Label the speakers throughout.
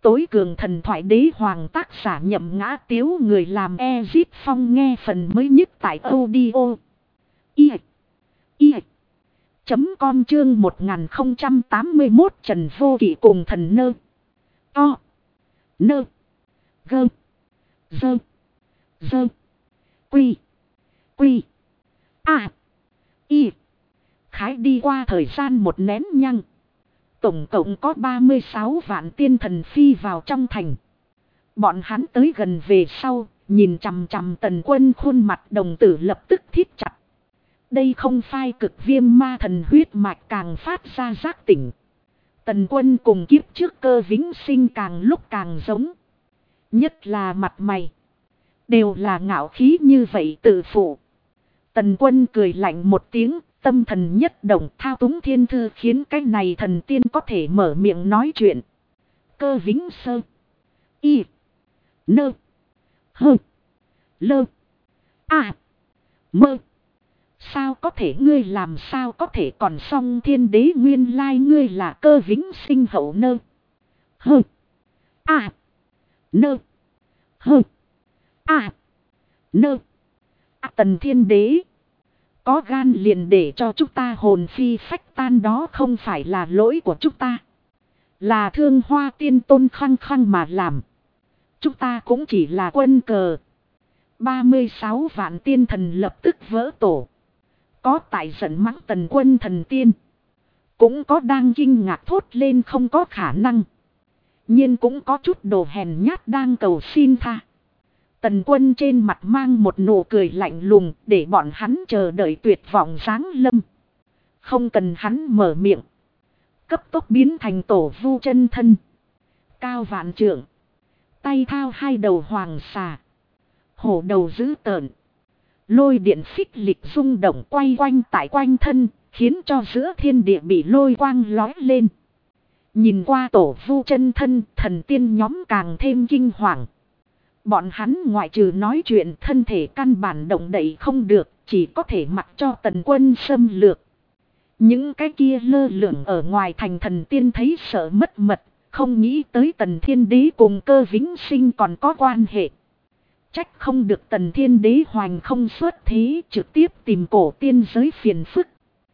Speaker 1: tối cường thần thoại đế hoàng tác giả Nhậm Ngã Tiếu, người làm Ezip Phong. Nghe phần mới nhất tại audio com chương 1081 Trần Vô Kỵ cùng thần nơ o nơ gơ dơ dơ quy quy a y. Khái đi qua thời gian một nén nhăng, tổng cộng có 36 vạn tiên thần phi vào trong thành. Bọn hắn tới gần về sau, nhìn chằm chằm Tần Quân khuôn mặt, đồng tử lập tức thít chặt. Đây không phai cực viêm ma thần huyết mạch càng phát ra giác tỉnh. Tần Quân cùng kiếp trước Cơ Vĩnh Sinh càng lúc càng giống. Nhất là mặt mày, đều là ngạo khí như vậy tự phụ. Tần Quân cười lạnh một tiếng, tâm thần nhất động, thao túng thiên thư khiến cái này thần tiên có thể mở miệng nói chuyện. Cơ Vĩnh Sơ Y Nơ Hơ Lơ A Mơ. Sao có thể, ngươi làm sao có thể, còn song thiên đế nguyên lai ngươi là Cơ Vĩnh Sinh hậu nơ hơ a nơ hơ a nơ a. Tần thiên đế có gan liền để cho chúng ta hồn phi phách tan, đó không phải là lỗi của chúng ta, là Thương Hoa Tiên Tôn khăng khăng mà làm. Chúng ta cũng chỉ là quân cờ. 36 vạn tiên thần lập tức vỡ tổ. Có tại giận mắng Tần Quân thần tiên, cũng có đang kinh ngạc thốt lên không có khả năng, nhưng cũng có chút đồ hèn nhát đang cầu xin tha. Tần Quân trên mặt mang một nụ cười lạnh lùng, để bọn hắn chờ đợi tuyệt vọng giáng lâm. Không cần hắn mở miệng, cấp tốc biến thành tổ vu chân thân, cao vạn trượng, tay thao hai đầu hoàng xà, hổ đầu dữ tợn. Lôi điện phích lịch rung động quay quanh tại quanh thân, khiến cho giữa thiên địa bị lôi quang lói lên. Nhìn qua tổ vu chân thân, thần tiên nhóm càng thêm kinh hoàng. Bọn hắn ngoại trừ nói chuyện, thân thể căn bản động đậy không được, chỉ có thể mặc cho Tần Quân xâm lược. Những cái kia lơ lửng ở ngoài thành thần tiên thấy sợ mất mật, không nghĩ tới Tần Thiên Đế cùng Cơ Vĩnh Sinh còn có quan hệ. Trách không được Tần Thiên Đế hoành không xuất thế, trực tiếp tìm cổ tiên giới phiền phức.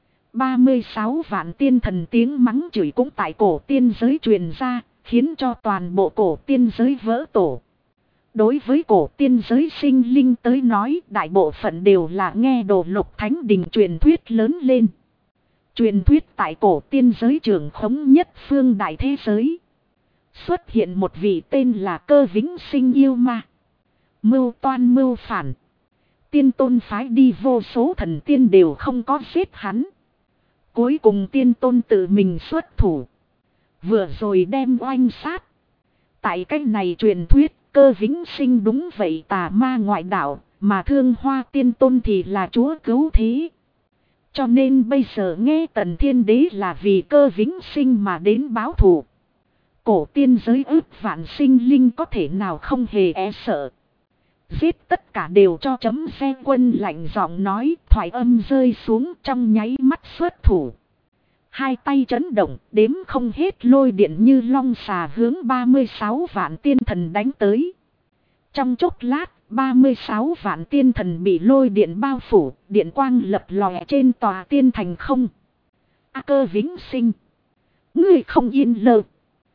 Speaker 1: 36 vạn tiên thần tiếng mắng chửi cũng tại cổ tiên giới truyền ra, khiến cho toàn bộ cổ tiên giới vỡ tổ. Đối với cổ tiên giới sinh linh tới nói, đại bộ phận đều là nghe Đồ Lục Thánh Đình truyền thuyết lớn lên. Truyền thuyết tại cổ tiên giới trưởng khống nhất phương đại thế giới, xuất hiện một vị tên là Cơ Vĩnh Sinh yêu ma, mưu toan mưu phản. Tiên Tôn phái đi vô số thần tiên đều không có giết hắn. Cuối cùng Tiên Tôn tự mình xuất thủ, vừa rồi đem oanh sát. Tại cách này truyền thuyết, Cơ Vĩnh Sinh đúng vậy tà ma ngoại đạo, mà Thương Hoa Tiên Tôn thì là chúa cứu thế. Cho nên bây giờ nghe Tần Thiên Đế là vì Cơ Vĩnh Sinh mà đến báo thù, cổ tiên giới ước vạn sinh linh có thể nào không hề e sợ. Giết tất cả đều cho chấm. Xe Quân lạnh giọng nói, thoại âm rơi xuống, trong nháy mắt xuất thủ. Hai tay chấn động, đếm không hết lôi điện như long xà hướng 36 vạn tiên thần đánh tới. Trong chốc lát, 36 vạn tiên thần bị lôi điện bao phủ, điện quang lập lòe trên tòa tiên thành không. Cơ Vĩnh Sinh, ngươi không yên lờ.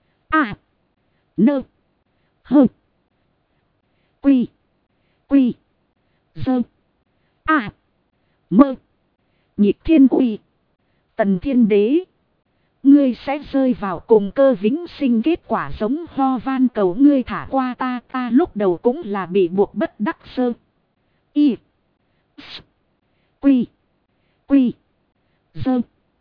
Speaker 1: Nơ hơ quy quy dơ mơ. Nhịp thiên uy. Tần Thiên Đế, ngươi sẽ rơi vào cùng Cơ Vĩnh Sinh kết quả giống ho van cầu ngươi thả qua ta. Ta lúc đầu cũng là bị buộc bất đắc sơ. Y quy quy dơ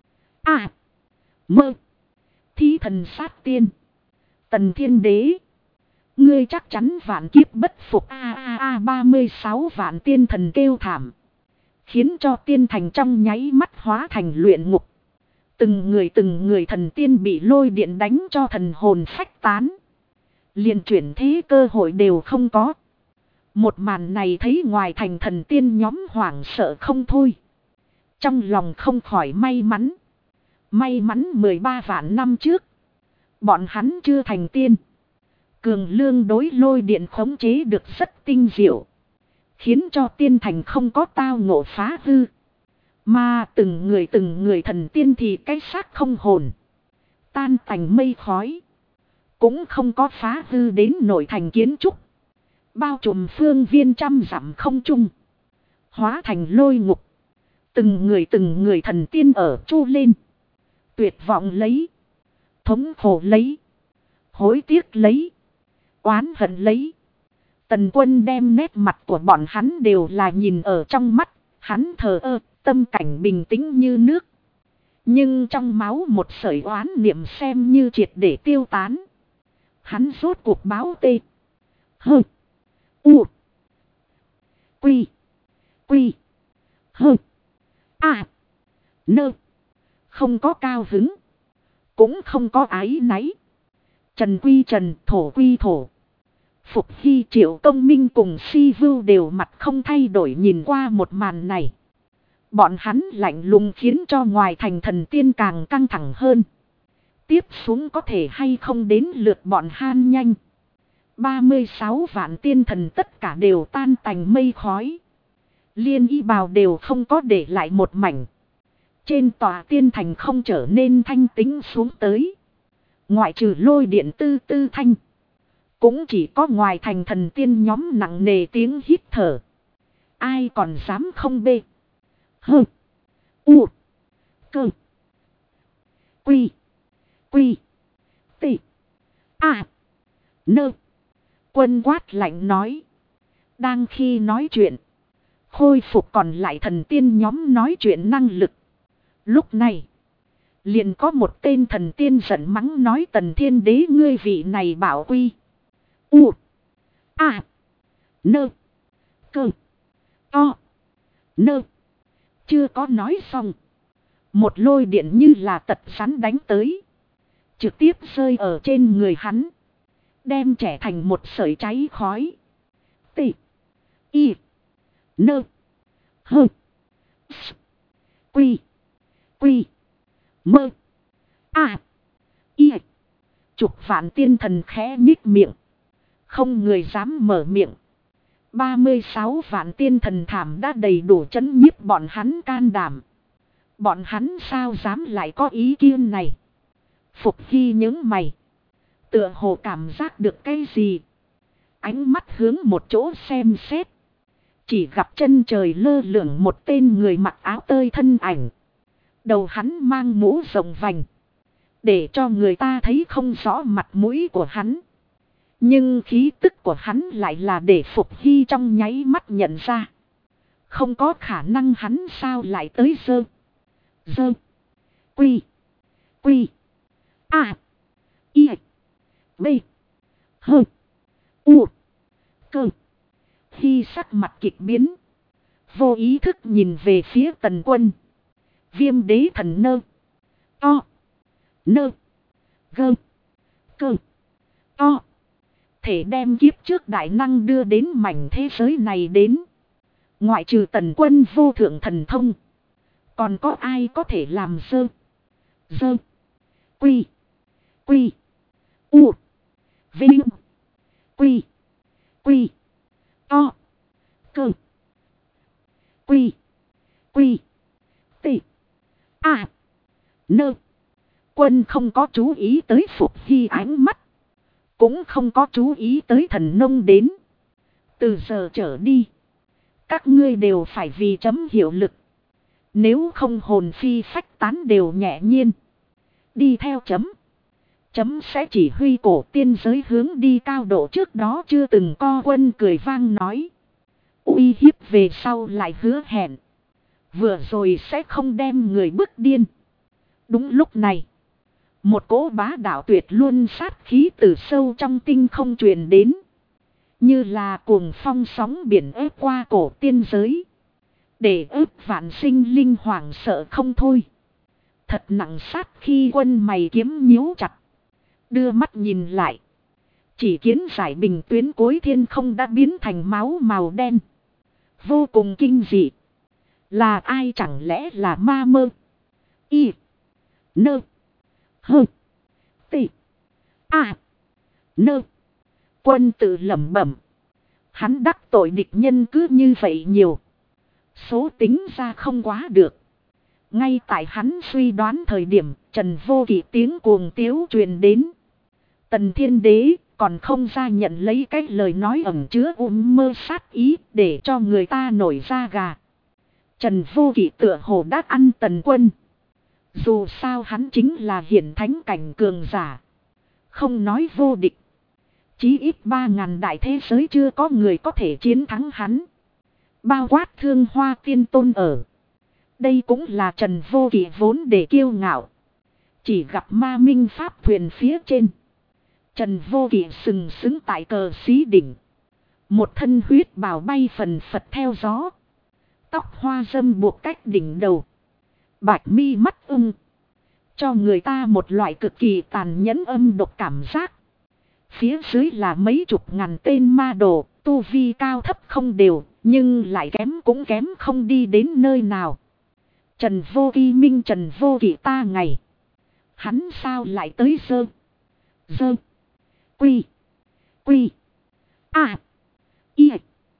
Speaker 1: mơ. Thí thần sát tiên. Tần Thiên Đế, ngươi chắc chắn vạn kiếp bất phục. 36 vạn tiên thần kêu thảm, khiến cho tiên thành trong nháy mắt hóa thành luyện ngục. Từng người thần tiên bị lôi điện đánh cho thần hồn phách tán, liền chuyển thế cơ hội đều không có. Một màn này thấy ngoài thành thần tiên nhóm hoảng sợ không thôi. Trong lòng không khỏi may mắn. May mắn 13 vạn năm trước bọn hắn chưa thành tiên, cường lương đối lôi điện khống chế được rất tinh diệu. Khiến cho tiên thành không có tao ngộ phá hư. Mà từng người thần tiên thì cái xác không hồn. Tan tành mây khói. Cũng không có phá hư đến nội thành kiến trúc. Bao trùm phương viên trăm dặm không trung. Hóa thành lôi ngục. Từng người thần tiên ở chu lên. Tuyệt vọng lấy. Thống khổ lấy. Hối tiếc lấy. Oán hận lấy. Tần Quân đem nét mặt của bọn hắn đều là nhìn ở trong mắt. Hắn thờ ơ, tâm cảnh bình tĩnh như nước. Nhưng trong máu một sợi oán niệm xem như triệt để tiêu tán. Hắn rốt cuộc báo tê. Hơ. U. Quy. Quy. Hơ. À. Nơ. Không có cao hứng. Cũng không có ái náy. Trần quy trần, thổ quy thổ. Phục Hy Triệu Công Minh cùng Si Vưu đều mặt không thay đổi nhìn qua một màn này. Bọn hắn lạnh lùng khiến cho ngoài thành thần tiên càng căng thẳng hơn. Tiếp xuống có thể hay không đến lượt bọn han nhanh. 36 vạn tiên thần tất cả đều tan tành mây khói. Liên y bào đều không có để lại một mảnh. Trên tòa tiên thành không trở nên thanh tĩnh xuống tới. Ngoại trừ lôi điện tư tư thanh. Cũng chỉ có ngoài thành thần tiên nhóm nặng nề tiếng hít thở. Ai còn dám không bê. Hơ. U. Cơ. Quy. Quy. Tị. À. Nơ. Quân quát lạnh nói. Đang khi nói chuyện. Khôi phục còn lại thần tiên nhóm nói chuyện năng lực. Lúc này. Liền có một tên thần tiên giận mắng nói Tần Thiên Đế ngươi vị này bảo quy. U. A. Nơ. Cơ. To. Nơ. Chưa có nói xong. Một lôi điện như là tật sắn đánh tới. Trực tiếp rơi ở trên người hắn. Đem trẻ thành một sợi cháy khói. Tị. Y. Nơ. Hơ. S. Quy. Quy. Mơ. À. Y. Chục vạn tiên thần khẽ nhích miệng. Không người dám mở miệng. 36 vạn tiên thần thảm đã đầy đủ chấn nhiếp bọn hắn can đảm. Bọn hắn sao dám lại có ý kiến này. Phục Hy những mày. Tựa hồ cảm giác được cái gì. Ánh mắt hướng một chỗ xem xét. Chỉ gặp chân trời lơ lửng một tên người mặc áo tơi thân ảnh. Đầu hắn mang mũ rộng vành. Để cho người ta thấy không rõ mặt mũi của hắn. Nhưng khí tức của hắn lại là để Phục Hy trong nháy mắt nhận ra. Không có khả năng hắn sao lại tới dơ. Dơ. Quy. Quy. A. Y. B. Hơ. U. Cơ. Hy sắc mặt kịch biến. Vô ý thức nhìn về phía Tần Quân. Viêm đế thần nơ. To. Nơ. Gơ. Cơ. To. Thể đem kiếp trước đại năng đưa đến mảnh thế giới này đến. Ngoại trừ Tần Quân vô thượng thần thông. Còn có ai có thể làm dơ. Dơ. Quy. Quy. U. Vinh. Quy. Quy. To. Cơ. Quy. Quy. Tị. À. Nơ. Quân không có chú ý tới Phục Hy ánh mắt. Cũng không có chú ý tới thần nông đến. Từ giờ trở đi. Các ngươi đều phải vì chấm hiệu lực. Nếu không hồn phi phách tán đều nhẹ nhiên. Đi theo chấm. Chấm sẽ chỉ huy cổ tiên giới hướng đi cao độ trước đó chưa từng co Quân cười vang nói. Uy hiếp về sau lại hứa hẹn. Vừa rồi sẽ không đem người bức điên. Đúng lúc này. Một cỗ bá đạo tuyệt luôn sát khí từ sâu trong tinh không truyền đến. Như là cuồng phong sóng biển ép qua cổ tiên giới. Để ép vạn sinh linh hoảng sợ không thôi. Thật nặng sát khi Quân mày kiếm nhíu chặt. Đưa mắt nhìn lại. Chỉ kiến giải bình tuyến cuối thiên không đã biến thành máu màu đen. Vô cùng kinh dị. Là ai chẳng lẽ là ma mơ. Y. Nơ. Hơ. Tị. À. Nơ. Quân tự lẩm bẩm. Hắn đắc tội địch nhân cứ như vậy nhiều. Số tính ra không quá được. Ngay tại hắn suy đoán thời điểm, Trần Vô Kỵ tiếng cuồng tiếu truyền đến. Tần Thiên Đế còn không ra nhận lấy cái lời nói ẩn chứa mơ sát ý để cho người ta nổi da gà. Trần Vô Kỵ tựa hồ đã ăn Tần Quân. Dù sao hắn chính là hiển thánh cảnh cường giả. Không nói vô địch. Chí ít 3.000 đại thế giới chưa có người có thể chiến thắng hắn. Bao quát Thương Hoa Tiên Tôn ở. Đây cũng là Trần Vô Kỵ vốn để kiêu ngạo. Chỉ gặp ma minh pháp thuyền phía trên. Trần Vô Kỵ sừng sững tại cờ xí đỉnh. Một thân huyết bào bay phần phật theo gió. Tóc hoa râm buộc cách đỉnh đầu. Bạch mi mắt ưng. Cho người ta một loại cực kỳ tàn nhẫn âm độc cảm giác. Phía dưới là mấy chục ngàn tên ma đồ. Tu vi cao thấp không đều. Nhưng lại kém cũng kém không đi đến nơi nào. Trần Vô Kỵ minh Trần Vô Kỵ ta ngày. Hắn sao lại tới dơ. Quy. I.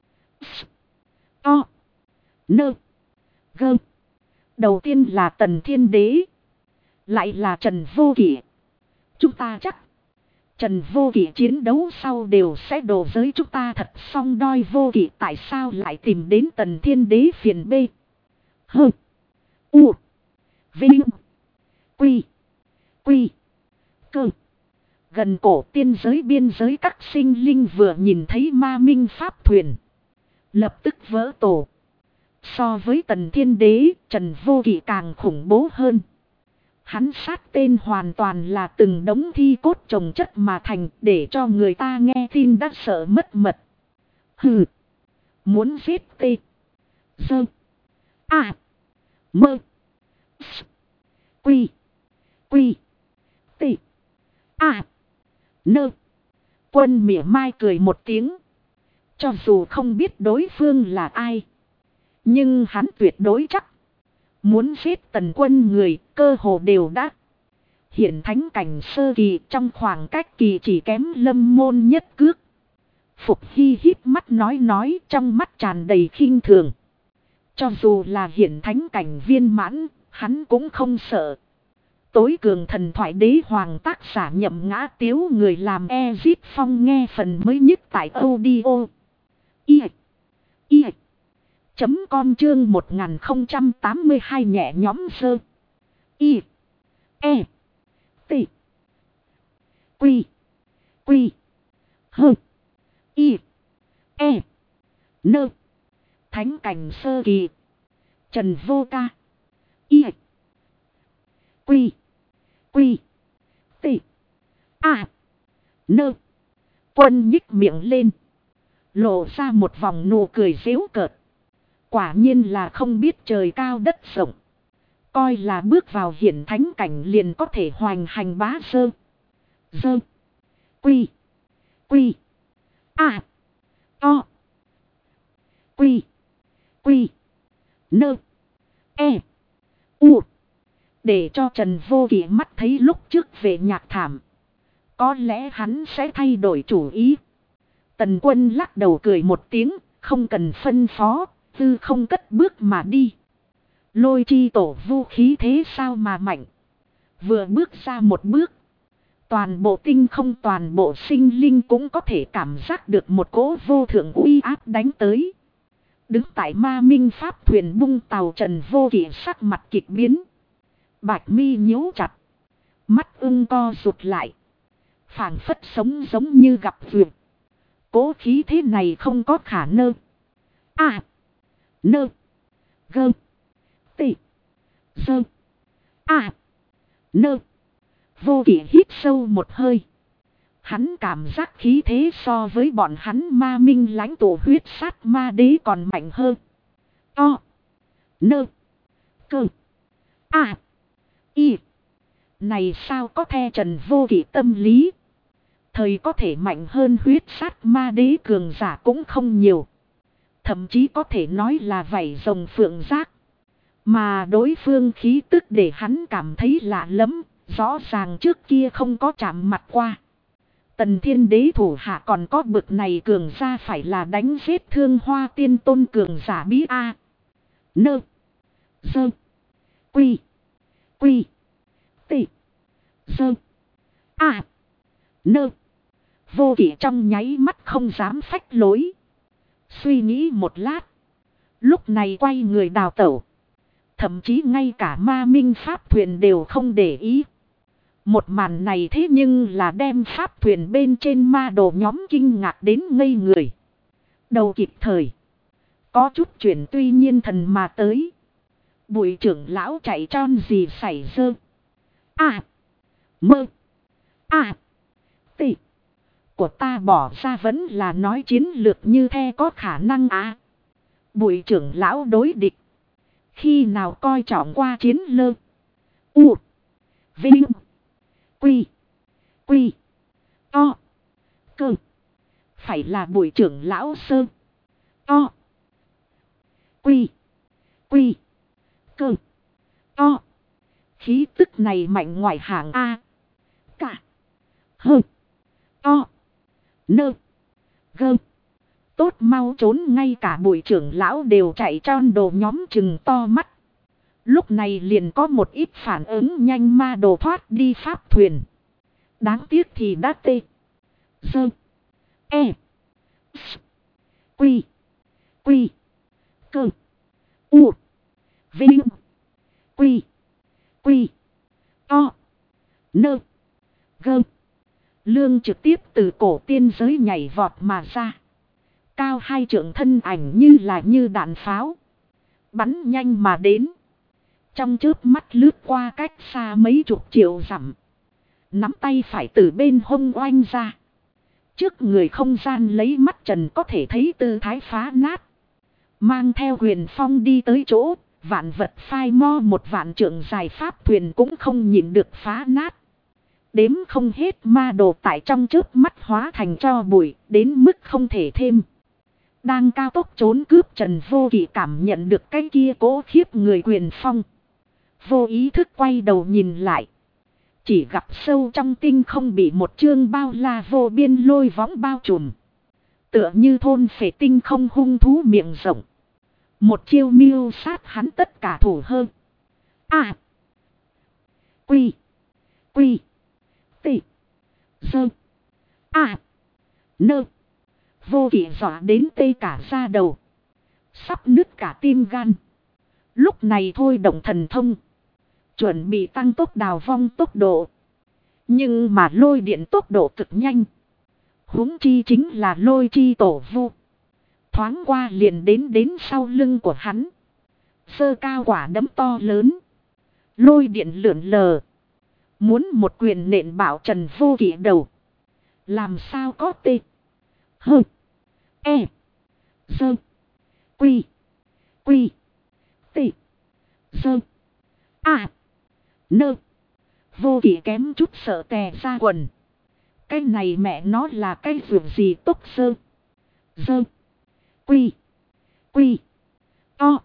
Speaker 1: O. Nơ. Gơ. Đầu tiên là Tần Thiên Đế. Lại là Trần Vô Kỵ. Chúng ta chắc. Trần Vô Kỵ chiến đấu sau đều sẽ đổ giới chúng ta thật song đôi. Vô Kỵ tại sao lại tìm đến Tần Thiên Đế phiền B. Hơ. U. Vinh. Quy. Cơ. Gần cổ tiên giới biên giới các sinh linh vừa nhìn thấy ma minh pháp thuyền. Lập tức vỡ tổ. So với Tần Thiên Đế, Trần Vô Kỵ càng khủng bố hơn. Hắn sát tên hoàn toàn là từng đống thi cốt chồng chất mà thành để cho người ta nghe tin đã sợ mất mật. Hừ. Muốn giết tê. Dơ. À. Mơ. Quy. Tê. À. Nơ. Quân mỉa mai cười một tiếng. Cho dù không biết đối phương là ai. Nhưng hắn tuyệt đối chắc. Muốn giết Tần Quân người cơ hồ đều đã. Hiện thánh cảnh sơ kỳ trong khoảng cách kỳ chỉ kém Lâm Môn nhất cước. Phục Hy híp mắt nói trong mắt tràn đầy khinh thường. Cho dù là hiện thánh cảnh viên mãn, hắn cũng không sợ. Tối cường thần thoại đế hoàng tác giả Nhậm Ngã Tiếu người làm Ezip Phong nghe phần mới nhất tại audio. Com chương 1082 nhẹ nhóm sơ. T. Quy. Hơ. Nơ. Thánh cảnh sơ kỳ. Trần Vô Ca. T. Nơ. Quân nhích miệng lên. Lộ ra một vòng nụ cười giễu cợt. Quả nhiên là không biết trời cao đất rộng. Coi là bước vào hiển thánh cảnh liền có thể hoành hành bá sơ. Quy. O. Nơ. U. Để cho Trần Vô Kỵ mắt thấy lúc trước về nhạc thảm. Có lẽ hắn sẽ thay đổi chủ ý. Tần Quân lắc đầu cười một tiếng. Không cần phân phó. Tư không cất bước mà đi. Lôi chi tổ vũ khí thế sao mà mạnh. Vừa bước ra một bước. Toàn bộ tinh không toàn bộ sinh linh cũng có thể cảm giác được một cỗ vô thượng uy áp đánh tới. Đứng tại ma minh pháp thuyền bung tàu Trần Vô Kỵ sắc mặt kịch biến. Bạch mi nhíu chặt. Mắt ưng co rụt lại. Phảng phất sống giống như gặp vượt. Cố khí thế này không có khả năng. Nơ. Gơ. Tị. Dơ. Nơ. Vô Kỵ hít sâu một hơi. Hắn cảm giác khí thế so với bọn hắn ma minh lãnh tụ huyết sát ma đế còn mạnh hơn. Nơ. Cơ. Này sao có the Trần Vô Kỵ tâm lý. Thời có thể mạnh hơn huyết sát ma đế cường giả cũng không nhiều. Thậm chí có thể nói là vảy rồng phượng giác. Mà đối phương khí tức để hắn cảm thấy lạ lắm. Rõ ràng trước kia không có chạm mặt qua. Tần Thiên Đế thủ hạ còn có bực này cường ra phải là đánh giết Thương Hoa Tiên Tôn cường giả bí a. Nơ. Dơ. Quy. Quy. Tị. Dơ. A. Nơ. Vô Kỵ trong nháy mắt không dám phách lối. Suy nghĩ một lát. Lúc này quay người đào tẩu. Thậm chí ngay cả ma minh pháp thuyền đều không để ý. Một màn này thế nhưng là đem pháp thuyền bên trên ma đồ nhóm kinh ngạc đến ngây người. Đầu kịp thời. Có chút chuyển tuy nhiên thần mà tới. Bùi trưởng lão chạy tròn gì xảy dơ. À. Mơ. À. Tị. Của ta bỏ ra vẫn là nói chiến lược như thế có khả năng à. Bùi trưởng lão đối địch. Khi nào coi trọng qua chiến lơ. U. Vinh. Quy. Quy. To. Cơ. Phải là bùi trưởng lão sơ. To. Quy. Quy. Cơ. To. Khí tức này mạnh ngoài hàng A. Cả. Hơ. To. Nơ. Gơ. Tốt mau trốn, ngay cả bùi trưởng lão đều chạy tròn đồ nhóm chừng to mắt. Lúc này liền có một ít phản ứng nhanh, ma đồ thoát đi pháp thuyền. Đáng tiếc thì đã tê. Dơ. E. S. Quy. Quy. Cơ. U. Vinh. Quy. Quy. To. Nơ. Gơ. Lương trực tiếp từ cổ tiên giới nhảy vọt mà ra. Cao 2 trượng thân ảnh như là như đạn pháo. Bắn nhanh mà đến. Trong chớp mắt lướt qua cách xa mấy chục triệu dặm. Nắm tay phải từ bên hông oanh ra. Trước người không gian lấy mắt trần có thể thấy tư thái phá nát. Mang theo huyền phong đi tới chỗ. Vạn vật phai mo một vạn trượng dài pháp thuyền cũng không nhìn được phá nát. Đếm không hết ma đồ tại trong chớp mắt hóa thành tro bụi, đến mức không thể thêm. Đang cao tốc trốn cướp, Trần Vô Kỵ cảm nhận được cái kia cố khiếp người huyền phong. Vô ý thức quay đầu nhìn lại. Chỉ gặp sâu trong tinh không bị một chương bao la vô biên lôi võng bao trùm. Tựa như thôn phệ tinh không hung thú miệng rộng. Một chiêu mưu sát hắn tất cả thủ hơn. À. Quy. Quy. Tị. Dơ. À. Nơ. Vô Kỵ dọa đến tê cả da đầu. Sắp nứt cả tim gan. Lúc này thôi động thần thông. Chuẩn bị tăng tốc đào vong tốc độ. Nhưng mà lôi điện tốc độ cực nhanh. Huống chi chính là lôi chi tổ vu. Thoáng qua liền đến sau lưng của hắn. Sơ cao quả đấm to lớn. Lôi điện lượn lờ. Muốn một quyền nện bảo Trần Vô Kỵ đầu. Làm sao có tê. Hơ. E. Dơ. Quy. Quy. Tị. Dơ. À. Nơ. Vô Kỵ kém chút sợ tè ra quần. Cái này mẹ nó là cái việc gì tốc sơ. Dơ. Quy. Quy. To.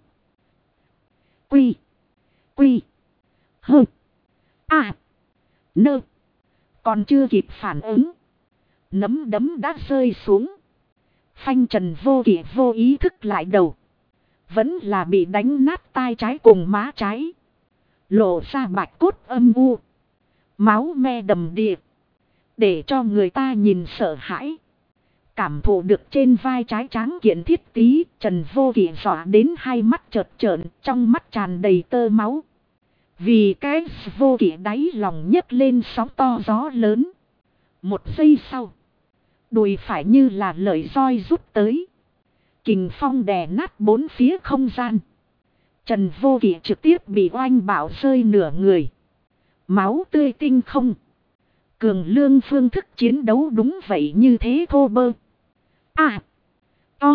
Speaker 1: Quy. Quy. Hơ. À. Nơ. Còn chưa kịp phản ứng. Nắm đấm đã rơi xuống. Phanh Trần Vô Kỵ vô ý thức lại đầu. Vẫn là bị đánh nát tai trái cùng má trái. Lộ ra bạch cốt âm u. Máu me đầm đìa. Để cho người ta nhìn sợ hãi. Cảm thụ được trên vai trái tráng kiện thiết tí. Trần Vô Kỵ dọa đến hai mắt chợt trợn. Trong mắt tràn đầy tơ máu. Vì cái Vô Kỵ đáy lòng nhấc lên sóng to gió lớn. Một giây sau. Đùi phải như là lợi roi rút tới. Kình phong đè nát bốn phía không gian. Trần Vô Kỵ trực tiếp bị oanh bạo rơi nửa người. Máu tươi tinh không. Cường lương phương thức chiến đấu đúng vậy như thế thô bơ. À. To.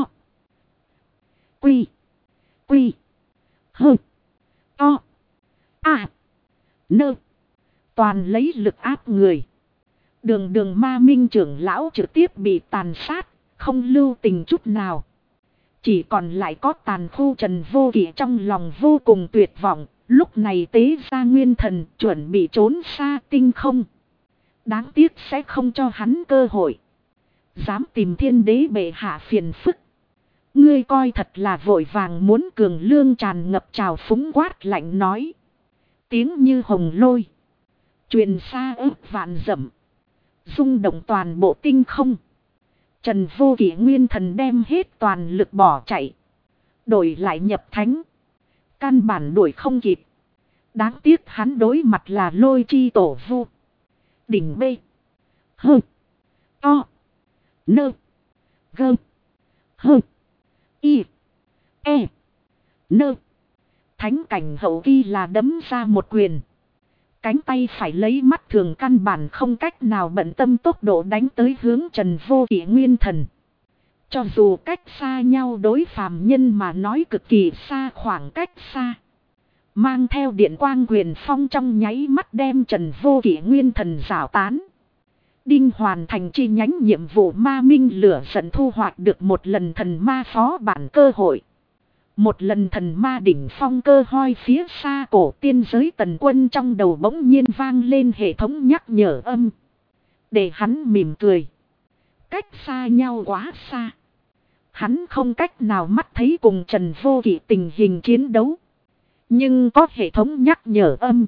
Speaker 1: Quy. Quy. Hơ. To. À. Nơ. Toàn lấy lực áp người. Đường ma minh trưởng lão trực tiếp bị tàn sát. Không lưu tình chút nào. Chỉ còn lại có tàn khu Trần Vô Kỵ trong lòng vô cùng tuyệt vọng. Lúc này tế ra nguyên thần chuẩn bị trốn xa tinh không. Đáng tiếc sẽ không cho hắn cơ hội. Dám tìm thiên đế bệ hạ phiền phức. Ngươi coi thật là vội vàng muốn cường lương tràn ngập trào phúng quát lạnh nói. Tiếng như hồng lôi. Truyền xa ước vạn dặm. Rung động toàn bộ tinh không. Trần Vô Kỵ nguyên thần đem hết toàn lực bỏ chạy. Đổi lại nhập thánh. Căn bản đuổi không kịp. Đáng tiếc hắn đối mặt là Lôi Chi Tổ Vu. Đỉnh B. Hơ. To. Nơ. Gơ. Hơ. Y. E. Nơ. Thánh cảnh hậu kỳ là đấm ra một quyền. Cánh tay phải lấy mắt thường căn bản không cách nào bận tâm tốc độ đánh tới hướng Trần Vô Kỵ nguyên thần. Cho dù cách xa nhau đối phàm nhân mà nói cực kỳ xa khoảng cách xa. Mang theo điện quang quyền phong trong nháy mắt đem Trần Vô Kỵ nguyên thần rảo tán. Đinh hoàn thành chi nhánh nhiệm vụ ma minh lửa giận thu hoạch được một lần thần ma phó bản cơ hội. Một lần thần ma đỉnh phong cơ hoi phía xa cổ tiên giới Tần Quân trong đầu bỗng nhiên vang lên hệ thống nhắc nhở âm. Để hắn mỉm cười. Cách xa nhau quá xa. Hắn không cách nào mắt thấy cùng Trần Vô Kỵ tình hình chiến đấu. Nhưng có hệ thống nhắc nhở âm.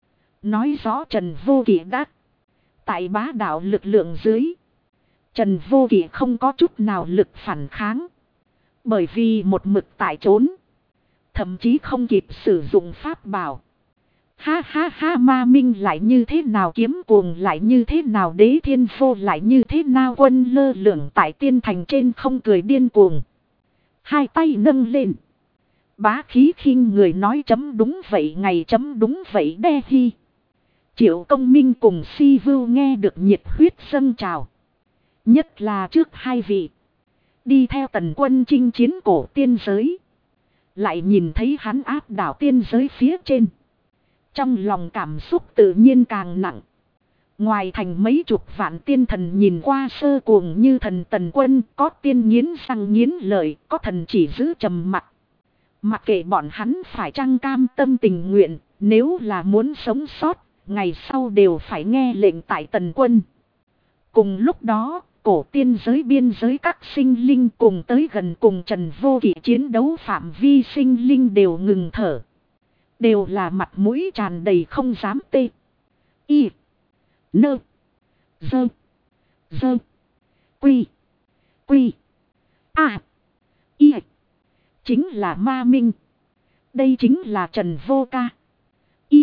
Speaker 1: Nói rõ Trần Vô Kỵ đã. Tại bá đạo lực lượng dưới. Trần Vô Kỵ không có chút nào lực phản kháng. Bởi vì một mực tại trốn. Thậm chí không kịp sử dụng pháp bảo. Ha ha ha, ma minh lại như thế nào, kiếm cuồng lại như thế nào, đế thiên vô lại như thế nào, quân lơ lửng tại tiên thành trên không cười điên cuồng. Hai tay nâng lên. Bá khí khinh người nói chấm đúng vậy, ngày chấm đúng vậy đe hi. Triệu Công Minh cùng Si Vưu nghe được nhiệt huyết dâng trào. Nhất là trước hai vị. Đi theo Tần Quân chinh chiến cổ tiên giới. Lại nhìn thấy hắn áp đảo tiên giới phía trên. Trong lòng cảm xúc tự nhiên càng nặng. Ngoài thành mấy chục vạn tiên thần nhìn qua sơ cuồng như thần Tần Quân. Có tiên nghiến răng nghiến lợi, có thần chỉ giữ trầm mặc. Mặc kệ bọn hắn phải chăng cam tâm tình nguyện, nếu là muốn sống sót, ngày sau đều phải nghe lệnh tại Tần Quân. Cùng lúc đó, cổ tiên giới biên giới các sinh linh cùng tới gần cùng Trần Vô Kỵ chiến đấu phạm vi sinh linh đều ngừng thở. Đều là mặt mũi tràn đầy không dám tê. Y. Nơ. Dơ. Dơ. Quy. Quy. À. Y. Chính là ma minh. Đây chính là Trần Vô Ca. Y.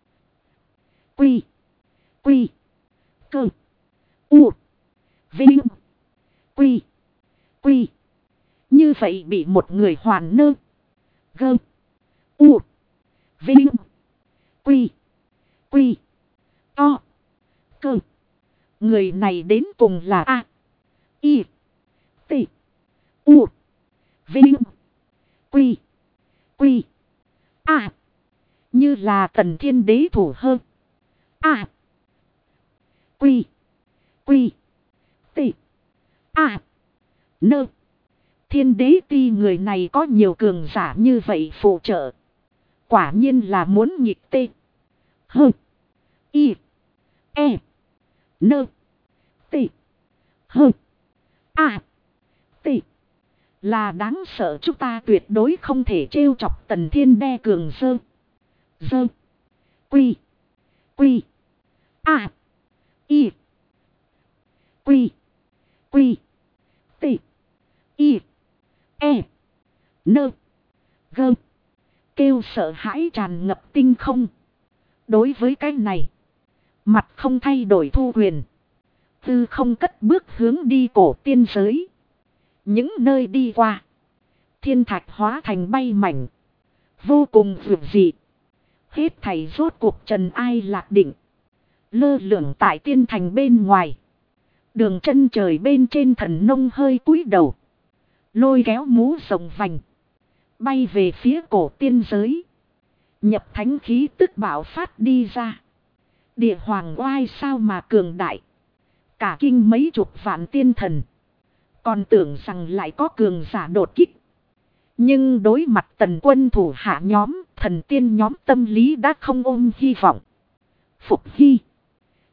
Speaker 1: Quy. Quy. Cơ. U. Vinh. Quy. Quy. Như vậy bị một người hoàn nơ. Gơ. U. Vinh. Quy. Quy. To. Cơ. Người này đến cùng là A. Y. T. U. Vinh. Quy. Quy. A. Như là Tần Thiên Đế thủ hơn. A. Quy. Quy. T. A. Nơ. Thiên Đế ti người này có nhiều cường giả như vậy phụ trợ. Quả nhiên là muốn nghịch tê. Hơ. Y. E. Nơ. T. Hơ. A. T. Là đáng sợ, chúng ta tuyệt đối không thể trêu chọc Tần Thiên Đe cường dơ. Dơ. Quy. Quy. A. Y. Quy. Quy. T. Y. E. Nơ. Gơ. Kêu sợ hãi tràn ngập tinh không. Đối với cái này, mặt không thay đổi thu quyền. Tư không cất bước hướng đi cổ tiên giới. Những nơi đi qua, thiên thạch hóa thành bay mảnh. Vô cùng vượt dị. Hết thảy rốt cuộc trần ai lạc định. Lơ lửng tại tiên thành bên ngoài. Đường chân trời bên trên thần nông hơi cúi đầu. Lôi kéo mũ rồng vành. Bay về phía cổ tiên giới. Nhập thánh khí tức bạo phát đi ra. Địa hoàng oai sao mà cường đại. Cả kinh mấy chục vạn tiên thần. Còn tưởng rằng lại có cường giả đột kích. Nhưng đối mặt Tần Quân thủ hạ nhóm, thần tiên nhóm tâm lý đã không ôm hy vọng. Phục hy.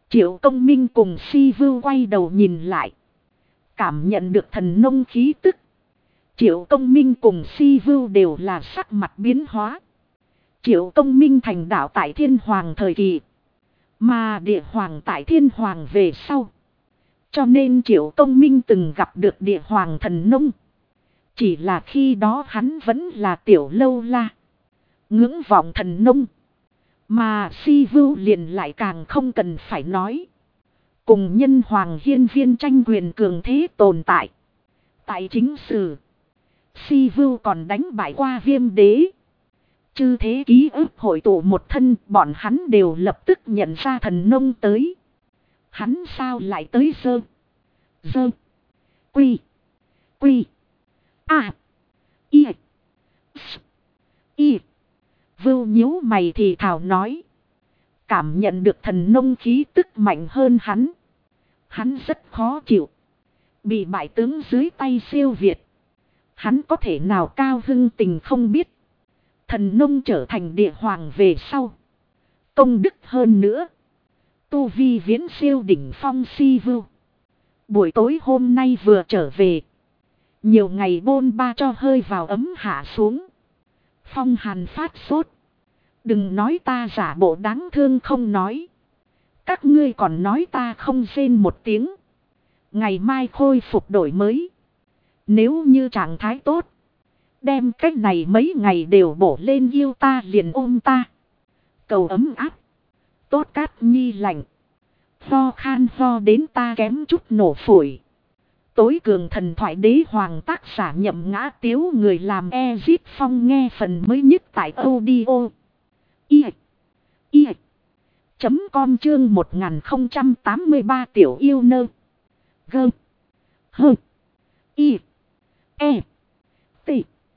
Speaker 1: Triệu Công Minh cùng Si Vưu quay đầu nhìn lại. Cảm nhận được thần nông khí tức. Triệu Công Minh cùng Si Vưu đều là sắc mặt biến hóa. Triệu Công Minh thành đạo tại Thiên Hoàng thời kỳ. Mà Địa Hoàng tại Thiên Hoàng về sau. Cho nên Triệu Công Minh từng gặp được Địa Hoàng thần nông. Chỉ là khi đó hắn vẫn là tiểu lâu la. Ngưỡng vọng thần nông. Mà Si Vưu liền lại càng không cần phải nói. Cùng nhân hoàng hiên viên tranh quyền cường thế tồn tại. Tại chính sử. Si Vưu còn đánh bại qua Viêm Đế. Chư thế ký ức hội tụ một thân, bọn hắn đều lập tức nhận ra thần nông tới. Hắn sao lại tới dơ. Dơ. Quy. Quy. A. Y. S. Y. Vưu nhíu mày thì thảo nói. Cảm nhận được thần nông khí tức mạnh hơn hắn. Hắn rất khó chịu. Bị bại tướng dưới tay siêu việt. Hắn có thể nào cao hưng tình không biết. Thần nông trở thành địa hoàng về sau. Công đức hơn nữa. Tu vi viễn siêu đỉnh phong Si Vưu. Buổi tối hôm nay vừa trở về. Nhiều ngày bôn ba cho hơi vào ấm hạ xuống. Phong hàn phát sốt. Đừng nói ta giả bộ đáng thương không nói. Các ngươi còn nói ta không rên một tiếng. Ngày mai khôi phục đổi mới. Nếu như trạng thái tốt. Đem cách này mấy ngày đều bổ lên yêu ta liền ôm ta. Cầu ấm áp. Tốt cát nhi lạnh. Ho khan ho đến ta kém chút nổ phổi. Tối cường thần thoại đế hoàng tác giả Nhậm Ngã Tiếu người làm Ezip Phong nghe phần mới nhất tại audio. Com chương 1083 tiểu yêu nơ. Gơ. Hơ. Y. E. T.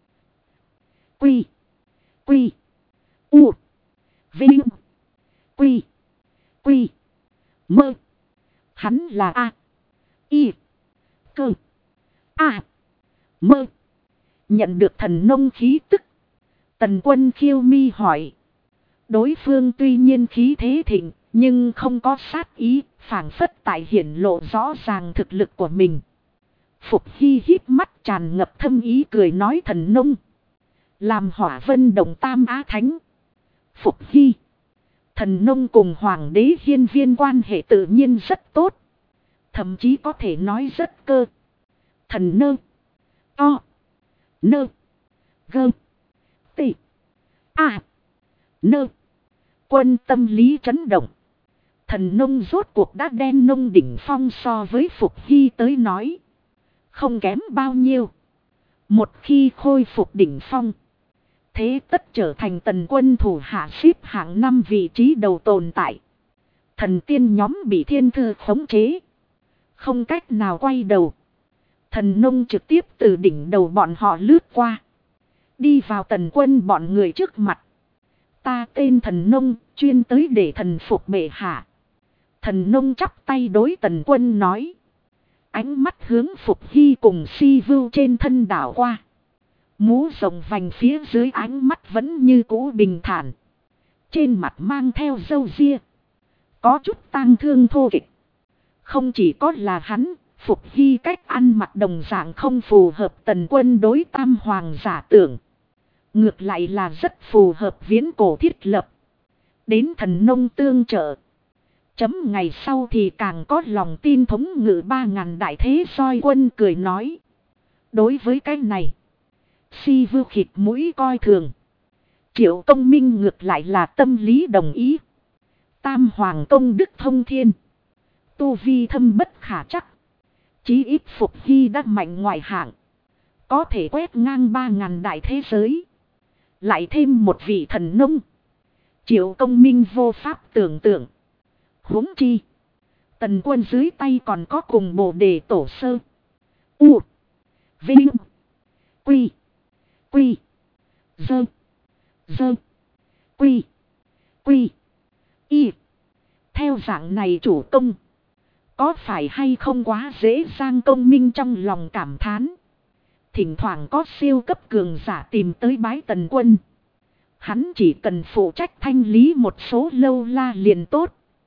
Speaker 1: Quy. Quy. U. Vinh. Quy. Quy. Mơ. Hắn là A. Y. Cơ. A. Mơ. Nhận được thần nông khí tức. Tần Quân khiêu mi hỏi. Đối phương tuy nhiên khí thế thịnh, nhưng không có sát ý, phảng phất tại hiển lộ rõ ràng thực lực của mình. Phục Hy híp mắt tràn ngập thâm ý cười nói thần nông. Làm Hỏa Vân Động Tam Á Thánh. Phục Hy. Thần nông cùng Hoàng đế hiên viên quan hệ tự nhiên rất tốt. Thậm chí có thể nói rất cơ. Thần nơ. O. Nơ. Gơ. Tị. A. Nơ. Quân tâm lý chấn động. Thần nông rốt cuộc đã đen nông đỉnh phong so với Phục Hy tới nói. Không kém bao nhiêu. Một khi khôi phục đỉnh phong. Thế tất trở thành Tần Quân thủ hạ xếp hạng 5 vị trí đầu tồn tại. Thần tiên nhóm bị thiên thư khống chế. Không cách nào quay đầu. Thần nông trực tiếp từ đỉnh đầu bọn họ lướt qua. Đi vào Tần Quân bọn người trước mặt. Ta tên thần nông, chuyên tới để thần phục bệ hạ. Thần nông chắp tay đối Tần Quân nói. Ánh mắt hướng Phục Hy cùng Si Vưu trên thân đảo qua. Mũ rộng vành phía dưới ánh mắt vẫn như cũ bình thản. Trên mặt mang theo râu ria. Có chút tang thương thô kịch. Không chỉ có là hắn, Phục Hy cách ăn mặc đồng dạng không phù hợp Tần Quân đối tam hoàng giả tưởng. Ngược lại là rất phù hợp viễn cổ thiết lập. Đến thần nông tương trợ. Chấm ngày sau thì càng có lòng tin thống ngự 3.000 đại thế soi quân cười nói. Đối với cái này. Si Vưu khịt mũi coi thường. Triệu Công Minh ngược lại là tâm lý đồng ý. Tam hoàng công đức thông thiên. Tu vi thâm bất khả chắc. Chí ít Phục Hy đã mạnh ngoại hạng. Có thể quét ngang 3.000 đại thế giới. Lại thêm một vị thần nông. Triệu Công Minh vô pháp tưởng tượng. Huống chi. Tần Quân dưới tay còn có cùng Bồ Đề Tổ Sơ. U. Vinh. Quy. Quy. Dơ. Dơ. Quy. Quy. Y. Theo dạng này chủ công. Có phải hay không quá dễ dàng Công Minh trong lòng cảm thán. Thỉnh thoảng có siêu cấp cường giả tìm tới bái Tần Quân. Hắn chỉ cần phụ trách thanh lý một số lâu la liền tốt.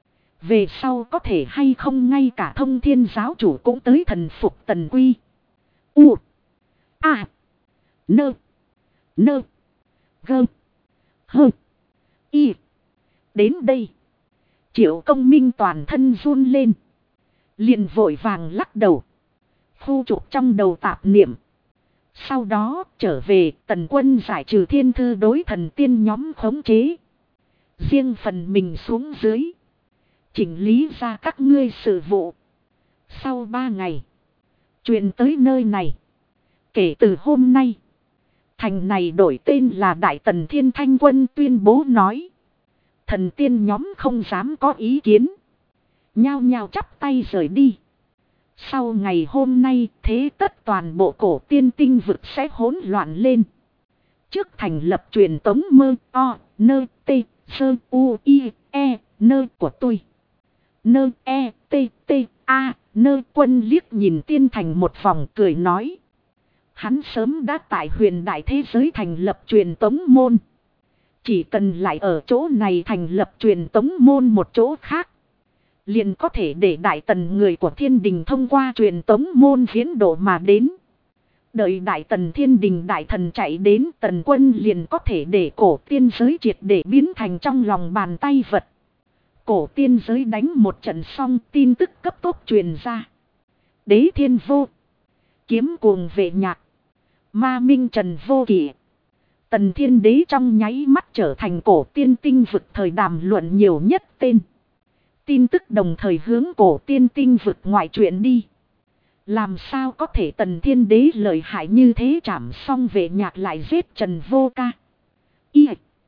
Speaker 1: Về sau có thể hay không ngay cả Thông Thiên giáo chủ cũng tới thần phục Tần Quy. U. A. Nơ. Nơ. Gơ. Hơ. Y. Đến đây. Triệu Công Minh toàn thân run lên. Liền vội vàng lắc đầu. Khu trục trong đầu tạp niệm. Sau đó trở về Tần Quân giải trừ thiên thư đối thần tiên nhóm khống chế. Riêng phần mình xuống dưới. Chỉnh lý ra các ngươi sự vụ. Sau 3 ngày. Truyền tới nơi này. Kể từ hôm nay. Thành này đổi tên là Đại Tần Thiên Thanh Quân tuyên bố nói. Thần tiên nhóm không dám có ý kiến. Nhao nhao chắp tay rời đi. Sau ngày hôm nay thế tất toàn bộ cổ tiên tinh vực sẽ hỗn loạn lên. Trước thành lập truyền tống mơ o nơ tê sơ u i e nơ của tôi. Nơ e t t a nơ Quân liếc nhìn tiên thành một vòng cười nói. Hắn sớm đã tại huyền đại thế giới thành lập truyền tống môn. Chỉ cần lại ở chỗ này thành lập truyền tống môn một chỗ khác. Liền có thể để Đại Tần người của thiên đình thông qua truyền tống môn viễn độ mà đến. Đợi Đại Tần thiên đình đại thần chạy đến Tần Quân liền có thể để cổ tiên giới triệt để biến thành trong lòng bàn tay vật. Cổ tiên giới đánh một trận xong tin tức cấp tốc truyền ra. Đế Thiên Vô. Kiếm Cuồng Vệ Nhạc. Ma Minh Trần Vô Kỵ. Tần Thiên Đế trong nháy mắt trở thành cổ tiên tinh vực thời đàm luận nhiều nhất tên. Tin tức đồng thời hướng cổ tiên tinh vực ngoại truyện đi. Làm sao có thể Tần Thiên Đế lợi hại như thế chảm xong Vệ Nhạc lại giết Trần Vô Ca. Y.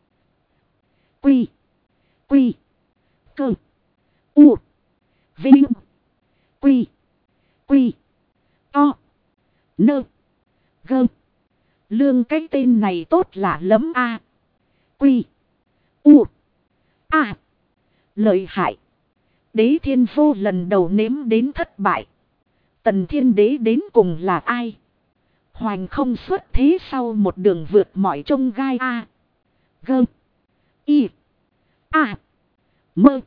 Speaker 1: Quy. Quy. Cơ. U. Vinh. Quy. Quy. To. Nơ. Gơ. Lương cái tên này tốt lạ lắm a. Quy. U. A. Lợi hại. Đế Thiên Vô lần đầu nếm đến thất bại. Tần Thiên Đế đến cùng là ai? Hoành không xuất thế sau một đường vượt mọi trông gai a. Gơ. Y. A. Mơ.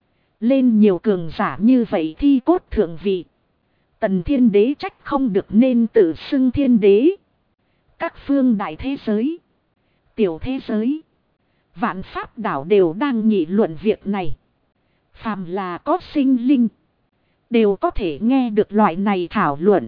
Speaker 1: Lên nhiều cường giả như vậy thi cốt thượng vị. Tần Thiên Đế trách không được nên tự xưng Thiên Đế. Các phương đại thế giới. Tiểu thế giới. Vạn Pháp đảo đều đang nghị luận việc này. Phàm là có sinh linh. Đều có thể nghe được loại này thảo luận.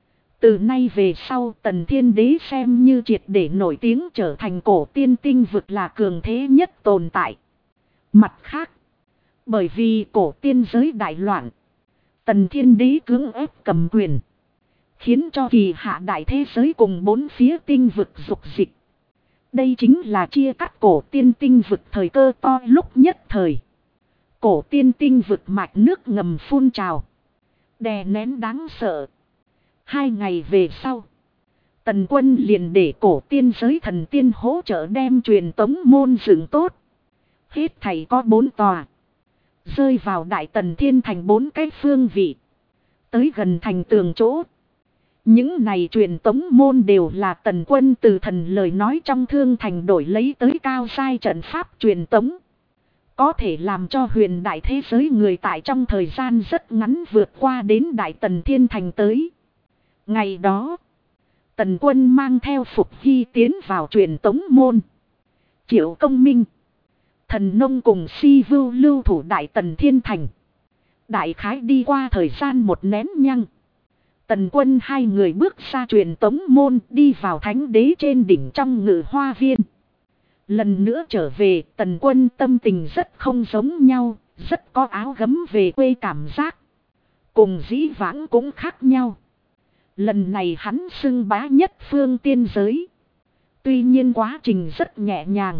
Speaker 1: Từ nay về sau Tần Thiên Đế xem như triệt để nổi tiếng trở thành cổ tiên tinh vực là cường thế nhất tồn tại. Mặt khác. Bởi vì cổ tiên giới đại loạn. Tần Thiên Đế cưỡng ép cầm quyền. Khiến cho kỳ hạ đại thế giới cùng 4 phía tinh vực dục dịch. Đây chính là chia cắt cổ tiên tinh vực thời cơ to lúc nhất thời. Cổ tiên tinh vực mạch nước ngầm phun trào. Đè nén đáng sợ. 2 ngày về sau. Tần Quân liền để cổ tiên giới thần tiên hỗ trợ đem truyền tống môn dựng tốt. Hết thảy có 4 tòa. Rơi vào Đại Tần Thiên Thành 4 cái phương vị. Tới gần thành tường chỗ. Những này truyền tống môn đều là Tần Quân từ thần lời nói trong thương thành đổi lấy tới cao sai trận pháp truyền tống. Có thể làm cho huyền đại thế giới người tại trong thời gian rất ngắn vượt qua đến Đại Tần Thiên Thành tới. Ngày đó, Tần Quân mang theo Phục Hy tiến vào truyền tống môn. Triệu Công Minh, Thần Nông cùng Si Vưu lưu thủ Đại Tần Thiên Thành. Đại khái đi qua thời gian một nén nhăng. Tần Quân 2 người bước ra truyền tống môn đi vào Thánh Đế trên đỉnh trong Ngự Hoa Viên. Lần nữa trở về Tần Quân tâm tình rất không giống nhau, rất có áo gấm về quê cảm giác. Cùng dĩ vãng cũng khác nhau. Lần này hắn xưng bá nhất phương tiên giới. Tuy nhiên quá trình rất nhẹ nhàng.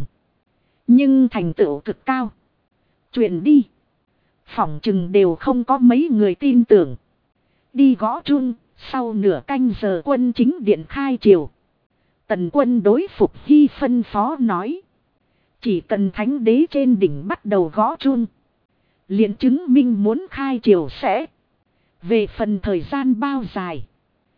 Speaker 1: Nhưng thành tựu cực cao. Chuyện đi. Phỏng chừng đều không có mấy người tin tưởng. Đi gõ chuông, sau nửa canh giờ quân chính điện khai triều. Tần Quân đối Phục Hy phân phó nói. Chỉ cần Thánh Đế trên đỉnh bắt đầu gõ chuông. Liền chứng minh muốn khai triều sẽ. Về phần thời gian bao dài.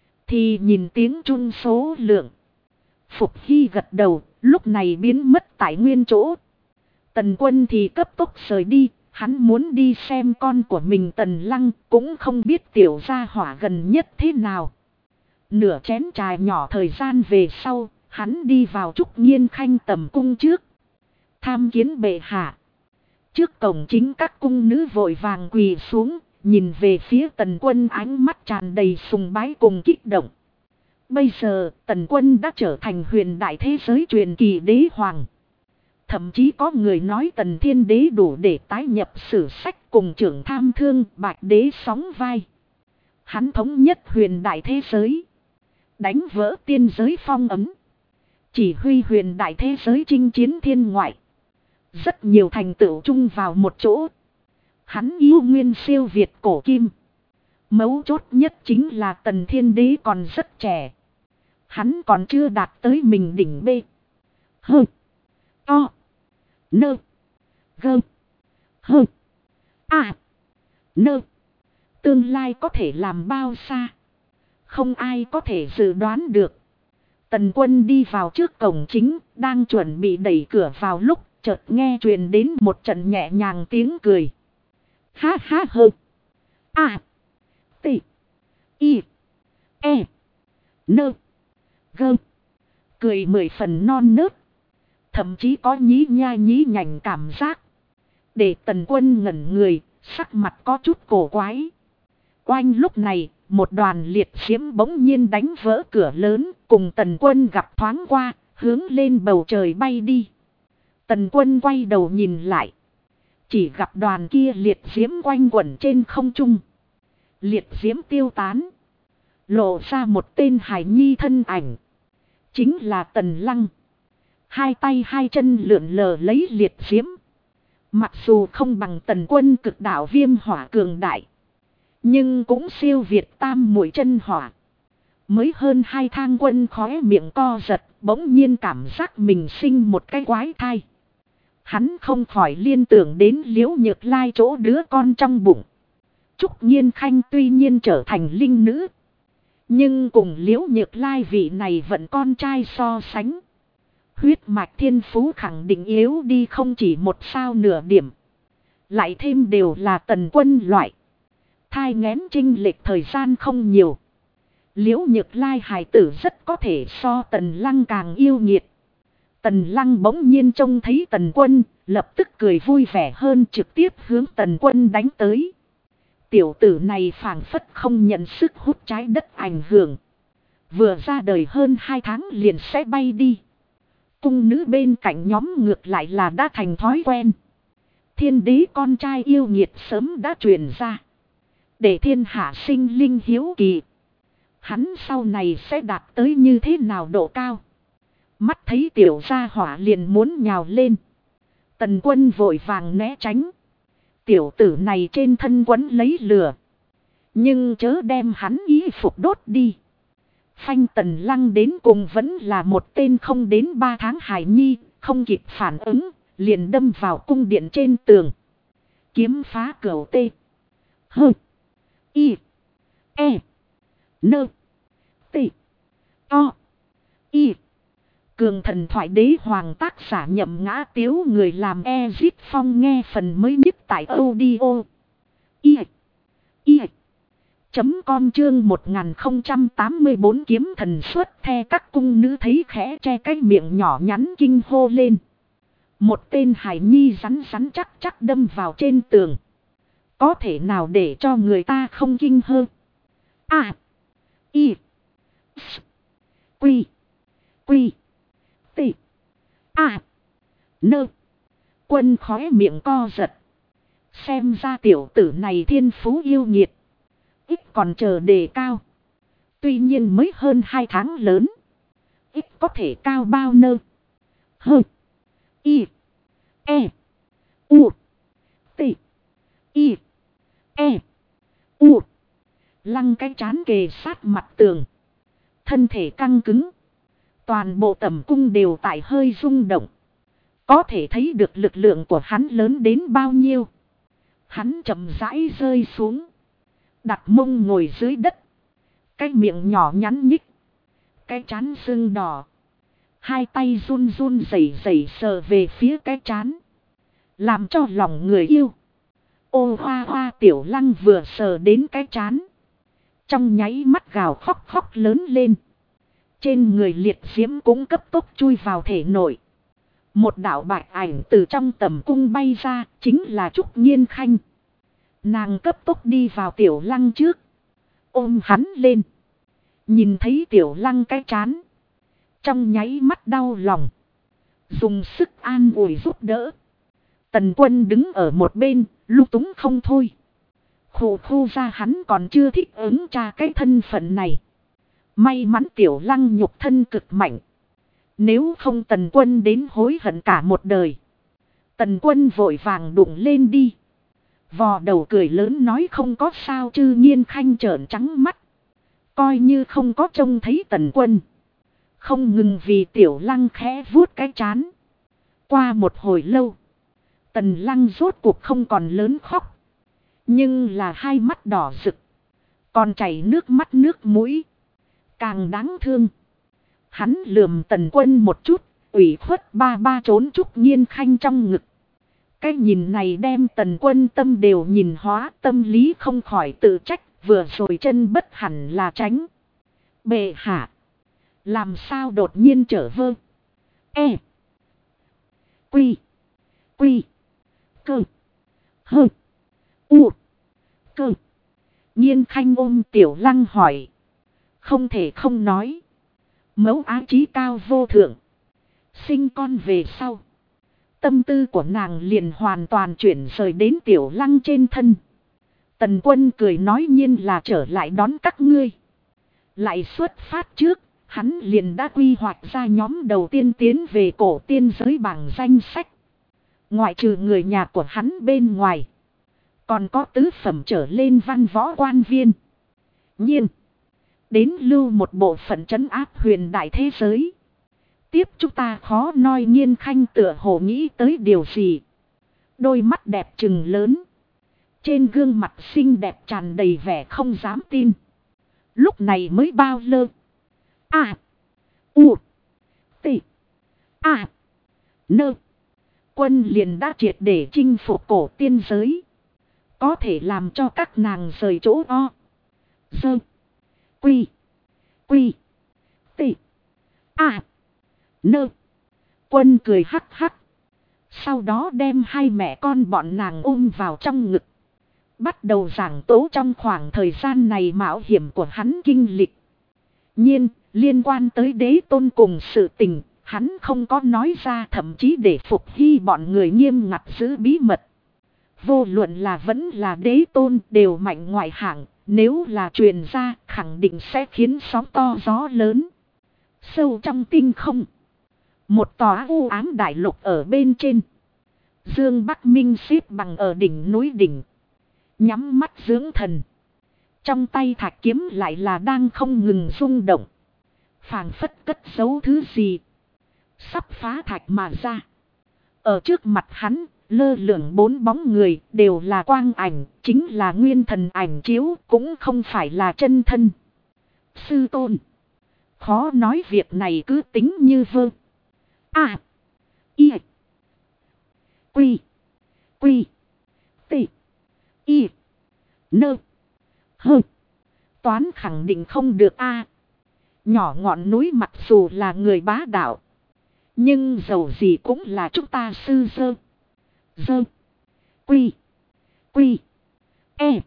Speaker 1: Thì nhìn tiếng chuông số lượng. Phục Hy gật đầu, lúc này biến mất tại nguyên chỗ. Tần Quân thì cấp tốc rời đi. Hắn muốn đi xem con của mình Tần Lăng, cũng không biết tiểu gia hỏa gần nhất thế nào. Nửa chén trà nhỏ thời gian về sau, hắn đi vào Trúc Nghiên Khanh tầm cung trước. Tham kiến bệ hạ. Trước cổng chính các cung nữ vội vàng quỳ xuống, nhìn về phía Tần Quân ánh mắt tràn đầy sùng bái cùng kích động. Bây giờ Tần Quân đã trở thành huyền đại thế giới truyền kỳ đế hoàng. Thậm chí có người nói Tần Thiên Đế đủ để tái nhập sử sách cùng trưởng tham thương Bạch Đế sóng vai. Hắn thống nhất huyền đại thế giới. Đánh vỡ tiên giới phong ấm. Chỉ huy huyền đại thế giới chinh chiến thiên ngoại. Rất nhiều thành tựu chung vào một chỗ. Hắn yêu nguyên siêu việt cổ kim. Mấu chốt nhất chính là Tần Thiên Đế còn rất trẻ. Hắn còn chưa đạt tới mình đỉnh B. Hơ. To. Nơ. Gơ. Hơ. À. Nơ. Tương lai có thể làm bao xa. Không ai có thể dự đoán được. Tần Quân đi vào trước cổng chính, đang chuẩn bị đẩy cửa vào lúc chợt nghe truyền đến một trận nhẹ nhàng tiếng cười. Ha ha hơ. À. Tị. Y. E. Nơ. Gơ. Cười 10 phần non nớt. Thậm chí có nhí nha nhí nhảnh cảm giác. Để Tần Quân ngẩn người, sắc mặt có chút cổ quái. Oanh lúc này, một đoàn liệt diễm bỗng nhiên đánh vỡ cửa lớn, cùng Tần Quân gặp thoáng qua, hướng lên bầu trời bay đi. Tần Quân quay đầu nhìn lại. Chỉ gặp đoàn kia liệt diễm quanh quẩn trên không trung. Liệt diễm tiêu tán. Lộ ra một tên hài nhi thân ảnh. Chính là Tần Lăng. Hai tay hai chân lượn lờ lấy liệt diễm. Mặc dù không bằng Tần Quân cực đạo viêm hỏa cường đại. Nhưng cũng siêu việt tam muội chân hỏa. Mới hơn 2 thang Quân khóe miệng co giật. Bỗng nhiên cảm giác mình sinh một cái quái thai. Hắn không khỏi liên tưởng đến Liễu Nhược Lai chỗ đứa con trong bụng. Trúc Nghiên Khanh tuy nhiên trở thành linh nữ. Nhưng cùng Liễu Nhược Lai vị này vẫn con trai so sánh. Huyết mạch thiên phú khẳng định yếu đi không chỉ một sao nửa điểm. Lại thêm đều là Tần Quân loại. Thai nghén chênh lệch thời gian không nhiều. Liễu Nhược Lai hài tử rất có thể so Tần Lăng càng yêu nghiệt. Tần Lăng bỗng nhiên trông thấy Tần Quân, lập tức cười vui vẻ hơn trực tiếp hướng Tần Quân đánh tới. Tiểu tử này phảng phất không nhận sức hút trái đất ảnh hưởng. Vừa ra đời hơn 2 tháng liền sẽ bay đi. Cung nữ bên cạnh nhóm ngược lại là đã thành thói quen. Thiên đế con trai yêu nghiệt sớm đã truyền ra. Để thiên hạ sinh linh hiếu kỳ. Hắn sau này sẽ đạt tới như thế nào độ cao. Mắt thấy tiểu gia hỏa liền muốn nhào lên. Tần Quân vội vàng né tránh. Tiểu tử này trên thân quấn lấy lửa. Nhưng chớ đem hắn y phục đốt đi. Phanh Tần Lăng đến cùng vẫn là một tên không đến 3 tháng hài nhi. Không kịp phản ứng. Liền đâm vào cung điện trên tường. Kiếm phá cửu tê. Hơ. Y. E. Nơ. Tị. To. Y. Cường Thần Thoại Đế Hoàng tác giả Nhậm Ngã Tiếu, người làm Ezit Phong, nghe phần mới nhất tại audio. Com chương 1084 kiếm thần xuất the. Các cung nữ thấy khẽ che cái miệng nhỏ nhắn kinh hô lên. Một tên hài nhi rắn rắn chắc chắc đâm vào trên tường. Có thể nào để cho người ta không kinh hơ. A. Y. S. Quy. Quy. Tị. A. Nơ. Quân khóe miệng co giật. Xem ra tiểu tử này thiên phú yêu nghiệt. Ít còn chờ đề cao. Tuy nhiên mới hơn 2 tháng lớn. Ít có thể cao bao nơ. Hơ. Y. E. U. Tị. Y. E. U. Lăng cái chán kề sát mặt tường. Thân thể căng cứng. Toàn bộ tẩm cung đều tại hơi rung động. Có thể thấy được lực lượng của hắn lớn đến bao nhiêu. Hắn chậm rãi rơi xuống. Đặt mông ngồi dưới đất. Cái miệng nhỏ nhắn nhích. Cái trán sưng đỏ. Hai tay run run rẩy rẩy sờ về phía cái trán. Làm cho lòng người yêu. Ô hoa hoa Tiểu Lăng vừa sờ đến cái trán. Trong nháy mắt gào khóc khóc lớn lên. Trên người liệt diễm cũng cấp tốc chui vào thể nội. Một đạo bạch ảnh từ trong tầm cung bay ra, chính là Trúc Nhiên Khanh. Nàng cấp tốc đi vào Tiểu Lăng trước. Ôm hắn lên. Nhìn thấy Tiểu Lăng cái trán. Trong nháy mắt đau lòng. Dùng sức an ủi giúp đỡ. Tần Quân đứng ở một bên, lung túng không thôi. Khổ ra hắn còn chưa thích ứng tra cái thân phận này. May mắn Tiểu Lăng nhục thân cực mạnh. Nếu không Tần Quân đến hối hận cả một đời. Tần Quân vội vàng đụng lên đi. Vò đầu cười lớn nói không có sao chứ. Nhiên Khanh trợn trắng mắt. Coi như không có trông thấy Tần Quân. Không ngừng vì Tiểu Lăng khẽ vuốt cái trán. Qua một hồi lâu. Tần Lăng rốt cuộc không còn lớn khóc. Nhưng là hai mắt đỏ rực. Còn chảy nước mắt nước mũi. Càng đáng thương. Hắn lườm Tần Quân một chút. Ủy khuất ba trốn Trúc Nhiên Khanh trong ngực. Cái nhìn này đem Tần Quân tâm đều nhìn hóa. Tâm lý không khỏi tự trách. Vừa rồi chân bất hẳn là tránh. Bệ hạ. Làm sao đột nhiên trở vơ. E. Quy. Quy. Cơ. Hơ. U. Cơ. Nhiên Khanh ôm Tiểu Lăng hỏi. Không thể không nói. Mẫu ái trí cao vô thượng. Sinh con về sau. Tâm tư của nàng liền hoàn toàn chuyển rời đến Tiểu Lăng trên thân. Tần Quân cười nói nhiên là trở lại đón các ngươi. Lại xuất phát trước. Hắn liền đã quy hoạch ra nhóm đầu tiên tiến về cổ tiên giới bảng danh sách. Ngoại trừ người nhà của hắn bên ngoài. Còn có tứ phẩm trở lên văn võ quan viên. Nhiên. Đến lưu một bộ phận trấn áp huyền đại thế giới. Tiếp chúng ta khó nói. Nhiên Khanh tựa hồ nghĩ tới điều gì. Đôi mắt đẹp trừng lớn. Trên gương mặt xinh đẹp tràn đầy vẻ không dám tin. Lúc này mới bao lơ. A. U. T. A. Nơ. Quân liền đã triệt để chinh phục cổ tiên giới. Có thể làm cho các nàng rời chỗ o. Dơ. Quy. Quy. T. A. Nơ. Quân cười hắc hắc. Sau đó đem hai mẹ con bọn nàng ôm vào trong ngực. Bắt đầu giảng tố trong khoảng thời gian này mạo hiểm của hắn kinh lịch. Nhiên, liên quan tới đế tôn cùng sự tình, hắn không có nói ra, thậm chí để Phục Hy bọn người nghiêm ngặt giữ bí mật. Vô luận là vẫn là đế tôn đều mạnh ngoại hạng, nếu là truyền ra khẳng định sẽ khiến sóng to gió lớn. Sâu trong tinh không, một tòa u ám đại lục ở bên trên. Dương Bắc Minh xếp bằng ở đỉnh núi đỉnh, nhắm mắt dưỡng thần. Trong tay thạch kiếm lại là đang không ngừng rung động. Phảng phất cất giấu thứ gì. Sắp phá thạch mà ra. Ở trước mặt hắn, lơ lửng bốn bóng người đều là quang ảnh. Chính là nguyên thần ảnh chiếu, cũng không phải là chân thân. Sư tôn. Khó nói việc này cứ tính như vơ. A. I. Quy. Quy. T. I. Nơ. Hơ. Toán khẳng định không được a. Nhỏ ngọn núi mặc dù là người bá đạo. Nhưng dầu gì cũng là chúng ta sư dơ. Dơ. Quy. Quy. E.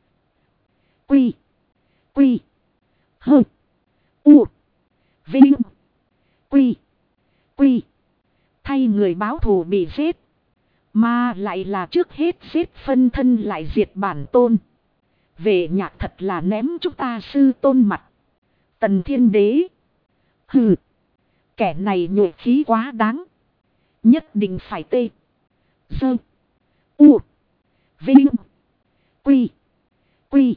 Speaker 1: Quy. Quy. Hơ. U. Vinh. Quy. Quy. Thay người báo thù bị giết. Mà lại là trước hết giết phân thân lại diệt bản tôn. Về nhạc thật là ném chúng ta sư tôn mặt. Tần Thiên Đế. Hừ. Kẻ này nhuệ khí quá đáng. Nhất định phải tê. Dơ. U. Vinh. Quy. Quy.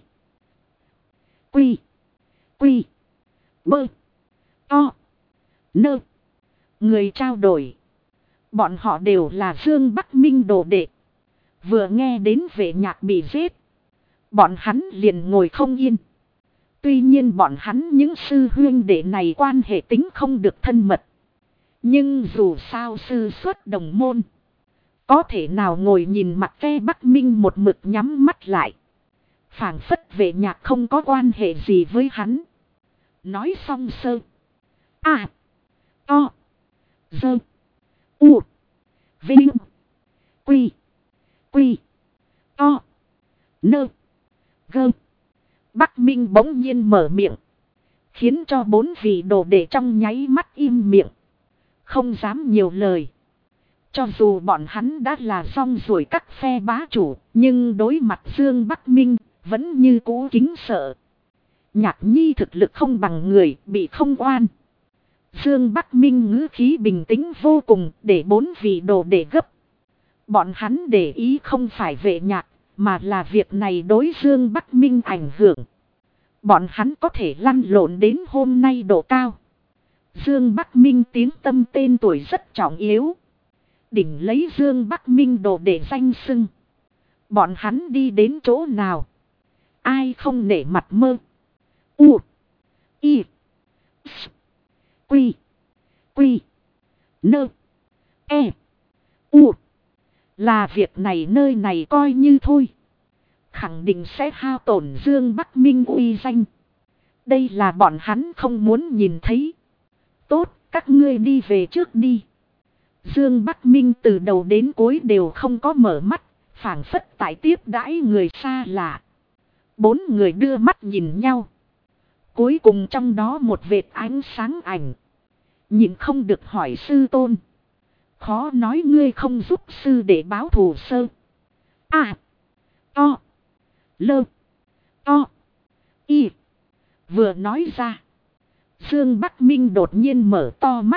Speaker 1: Quy. Quy. Bơ. To. Nơ. Người trao đổi. Bọn họ đều là Dương Bắc Minh đồ đệ. Vừa nghe đến vệ nhạc bị giết. Bọn hắn liền ngồi không yên. Tuy nhiên bọn hắn những sư huynh đệ này quan hệ tính không được thân mật. Nhưng dù sao sư xuất đồng môn. Có thể nào ngồi nhìn mặt ve Bắc Minh một mực nhắm mắt lại. Phảng phất Vệ Nhạc không có quan hệ gì với hắn. Nói xong sơ. À. To. Dơ. U. Vinh. Quy. Quy. To. Nơ. Gơ. Bắc Minh bỗng nhiên mở miệng. Khiến cho 4 vị đồ đệ trong nháy mắt im miệng. Không dám nhiều lời. Cho dù bọn hắn đã là rong ruổi các phe bá chủ. Nhưng đối mặt Dương Bắc Minh vẫn như cũ kính sợ. Nhạc Nhi thực lực không bằng người, bị không oan. Dương Bắc Minh ngữ khí bình tĩnh vô cùng, để 4 vị đồ đệ gấp. Bọn hắn để ý không phải Vệ Nhạc, mà là việc này đối Dương Bắc Minh ảnh hưởng. Bọn hắn có thể lăn lộn đến hôm nay độ cao. Dương Bắc Minh tiếng tâm tên tuổi rất trọng yếu. Đỉnh lấy Dương Bắc Minh đồ để danh xưng. Bọn hắn đi đến chỗ nào? Ai không nể mặt mơ? U. I. S. Quy. Quy. Nơ. E. U. Là việc này nơi này coi như thôi. Khẳng định sẽ hao tổn Dương Bắc Minh uy danh. Đây là bọn hắn không muốn nhìn thấy. Tốt, các ngươi đi về trước đi. Dương Bắc Minh từ đầu đến cuối đều không có mở mắt, phảng phất tại tiếp đãi người xa lạ. 4 người đưa mắt nhìn nhau. Cuối cùng trong đó một vệt ánh sáng ảnh. Nhìn không được hỏi sư tôn. Khó nói ngươi không giúp sư để báo thù sơ. À. To. Lơ. To. Y. Vừa nói ra. Dương Bắc Minh đột nhiên mở to mắt.